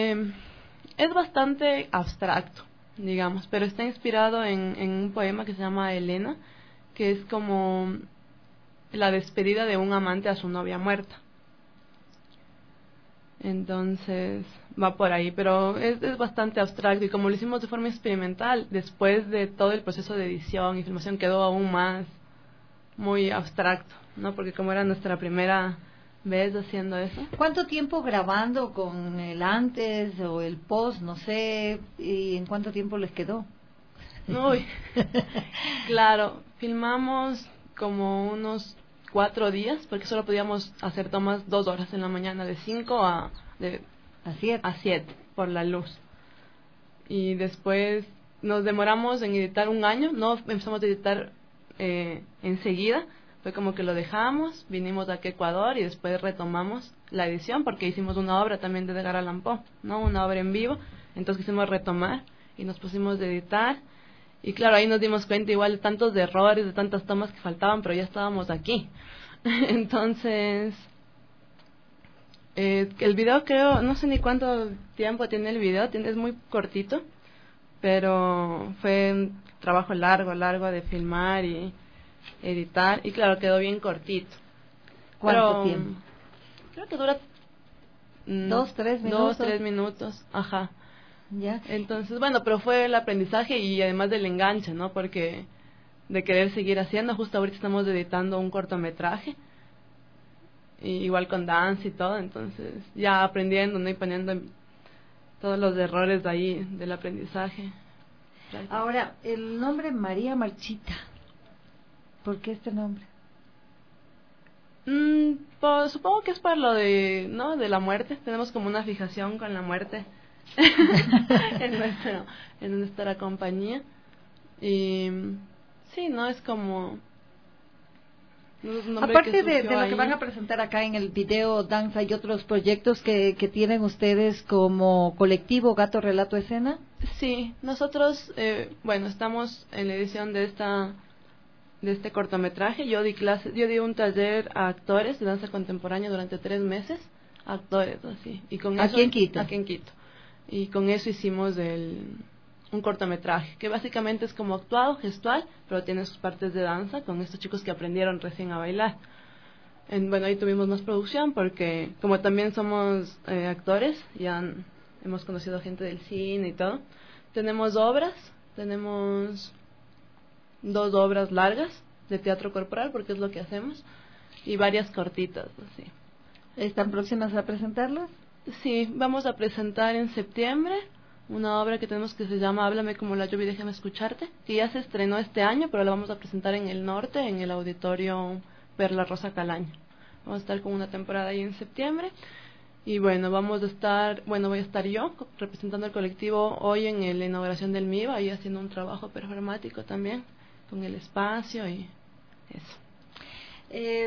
[SPEAKER 9] bastante abstracto, digamos, pero está inspirado en un poema que se llama Elena, que es como la despedida de un amante a su novia muerta. Entonces va por ahí, pero es bastante abstracto, y como lo hicimos de forma experimental, después de todo el proceso de edición y filmación quedó aún más muy abstracto, ¿no? Porque como era nuestra primera ves haciendo eso.
[SPEAKER 3] ¿Cuánto tiempo grabando con el antes o el post, no sé, y en cuánto tiempo les quedó?
[SPEAKER 9] Uy, claro, filmamos como unos 4 días, porque solo podíamos hacer tomas 2 horas en la mañana, de 5 a 7 por la luz. Y después nos demoramos en editar 1 año, no empezamos a editar enseguida, fue como que lo dejamos, vinimos aquí a Ecuador y después retomamos la edición, porque hicimos una obra también de Edgar Allan Poe, ¿no? Una obra en vivo, entonces quisimos retomar y nos pusimos a editar. Y claro, ahí nos dimos cuenta igual de tantos errores, de tantas tomas que faltaban, pero ya estábamos aquí. Entonces, el video creo, no sé ni cuánto tiempo tiene el video, es muy cortito, pero fue un trabajo largo de filmar y editar, y claro, quedó bien cortito.
[SPEAKER 3] ¿Cuánto tiempo?
[SPEAKER 9] Creo que dura
[SPEAKER 3] 2-3 minutos.
[SPEAKER 9] 2-3 minutos, ajá.
[SPEAKER 3] Ya.
[SPEAKER 9] Entonces, bueno, pero fue el aprendizaje y además del enganche, ¿no? Porque de querer seguir haciendo, justo ahorita estamos editando un cortometraje, y igual con dance y todo, entonces ya aprendiendo, ¿no? Y poniendo todos los errores de ahí del aprendizaje.
[SPEAKER 3] Ahora, el nombre María Marchita, ¿por qué este nombre?
[SPEAKER 9] Pues supongo que es por lo de, ¿no? De la muerte, tenemos como una fijación con la muerte. en nuestra compañía, y sí, no es como
[SPEAKER 3] aparte de lo que van a presentar acá en el video danza y otros proyectos que tienen ustedes como colectivo Gato Relato Escena.
[SPEAKER 9] Sí, nosotros bueno, estamos en la edición de este cortometraje. Yo di un taller a actores de danza contemporánea durante 3 meses, actores así, y con eso, aquí en Quito. Y con eso hicimos un cortometraje, que básicamente es como actuado, gestual, pero tiene sus partes de danza, con estos chicos que aprendieron recién a bailar. Bueno, ahí tuvimos más producción, porque como también somos actores, ya hemos conocido gente del cine y todo. Tenemos 2 obras largas de teatro corporal, porque es lo que hacemos, y varias cortitas, así.
[SPEAKER 3] ¿Están próximas a presentarlas?
[SPEAKER 9] Sí, vamos a presentar en septiembre una obra que tenemos que se llama Háblame como la lluvia y déjame escucharte, que ya se estrenó este año, pero la vamos a presentar en el norte, en el auditorio Perla Rosa Calaño. Vamos a estar con una temporada ahí en septiembre. Y bueno, voy a estar yo representando al colectivo hoy en la inauguración del MIBA, ahí haciendo un trabajo performático también, con el espacio y eso.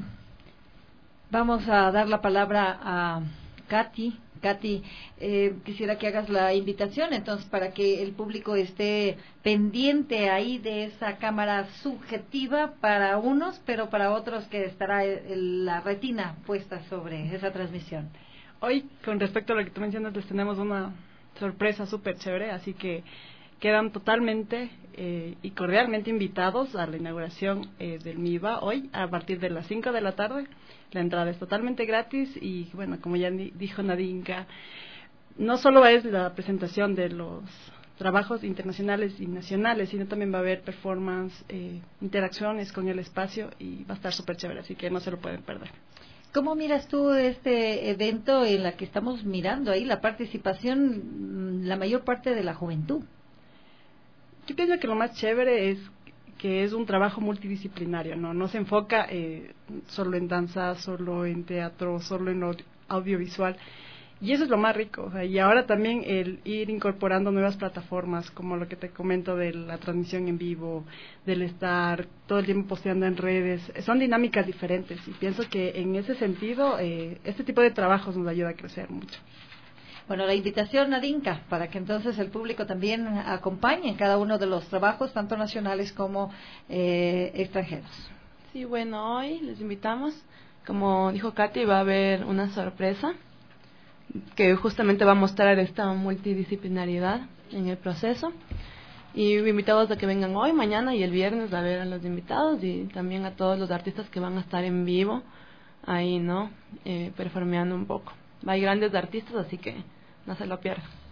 [SPEAKER 3] Vamos a dar la palabra a Katy, quisiera que hagas la invitación entonces para que el público esté pendiente ahí de esa cámara subjetiva para unos, pero para otros que estará la retina puesta sobre esa transmisión.
[SPEAKER 19] Hoy, con respecto a lo que tú mencionas, les tenemos una sorpresa súper chévere, así que quedan totalmente y cordialmente invitados a la inauguración del MIBA hoy a partir de las 5 de la tarde. La entrada es totalmente gratis y, bueno, como ya dijo Nadinka, no solo es la presentación de los trabajos internacionales y nacionales, sino también va a haber performance, interacciones con el espacio y va a estar súper chévere, así que no se lo pueden perder.
[SPEAKER 3] ¿Cómo miras tú este evento en la que estamos mirando ahí la participación, la mayor parte de la juventud?
[SPEAKER 19] Yo pienso que lo más chévere es que es un trabajo multidisciplinario, no se enfoca solo en danza, solo en teatro, solo en audiovisual, y eso es lo más rico. O sea, y ahora también el ir incorporando nuevas plataformas, como lo que te comento de la transmisión en vivo, del estar todo el tiempo posteando en redes, son dinámicas diferentes, y pienso que en ese sentido este tipo de trabajos nos ayuda a crecer mucho.
[SPEAKER 3] Bueno, la invitación, Nadinka, para que entonces el público también acompañe en cada uno de los trabajos, tanto nacionales como extranjeros.
[SPEAKER 9] Sí, bueno, hoy les invitamos, como dijo Katy, va a haber una sorpresa que justamente va a mostrar esta multidisciplinariedad en el proceso. Y invitados a que vengan hoy, mañana y el viernes a ver a los invitados y también a todos los artistas que van a estar en vivo ahí, ¿no? Performeando un poco. Hay grandes artistas, así que no se lo pierdan.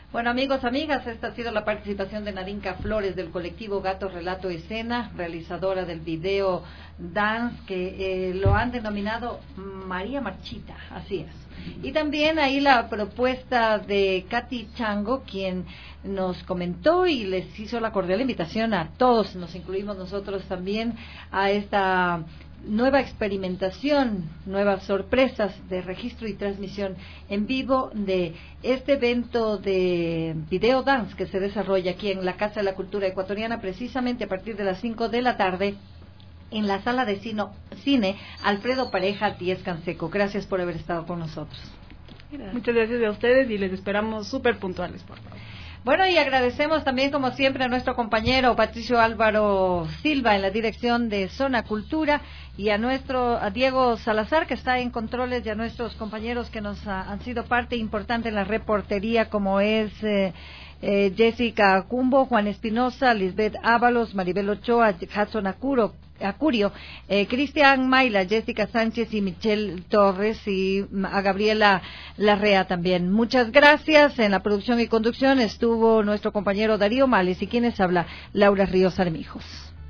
[SPEAKER 3] Bueno, amigos, amigas, esta ha sido la participación de Nadinka Flores del colectivo Gato Relato Escena, realizadora del video dance que lo han denominado María Marchita, así es. Y también ahí la propuesta de Katy Chango, quien nos comentó y les hizo la cordial invitación a todos, nos incluimos nosotros también, a esta nueva experimentación, nuevas sorpresas de registro y transmisión en vivo de este evento de video dance que se desarrolla aquí en la Casa de la Cultura Ecuatoriana, precisamente a partir de las 5 de la tarde en la sala de cine Alfredo Pareja 10 Canseco. Gracias por haber estado con nosotros.
[SPEAKER 19] Muchas gracias a ustedes y les esperamos súper puntuales, por favor.
[SPEAKER 3] Bueno, y agradecemos también, como siempre, a nuestro compañero Patricio Álvaro Silva en la dirección de Zona Cultura y a Diego Salazar, que está en controles, y a nuestros compañeros que nos han sido parte importante en la reportería, como es Jessica Cumbo, Juan Espinosa, Lisbeth Ábalos, Maribel Ochoa, Hudson Acurio, Cristian Maila, Jessica Sánchez y Michelle Torres, y a Gabriela Larrea también. Muchas gracias. En la producción y conducción estuvo nuestro compañero Darío Males, y quienes habla, Laura Ríos Armijos.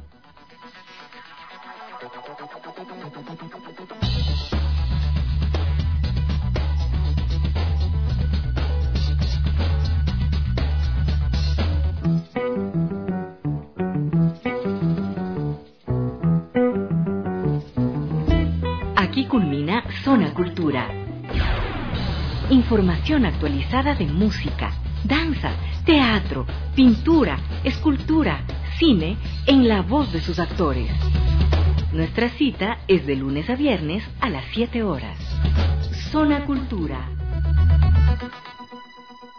[SPEAKER 2] Aquí culmina Zona Cultura. Información actualizada de música, danza, teatro, pintura, escultura, cine, en la voz de sus actores. Nuestra cita es de lunes a viernes a las 7 horas. Zona Cultura.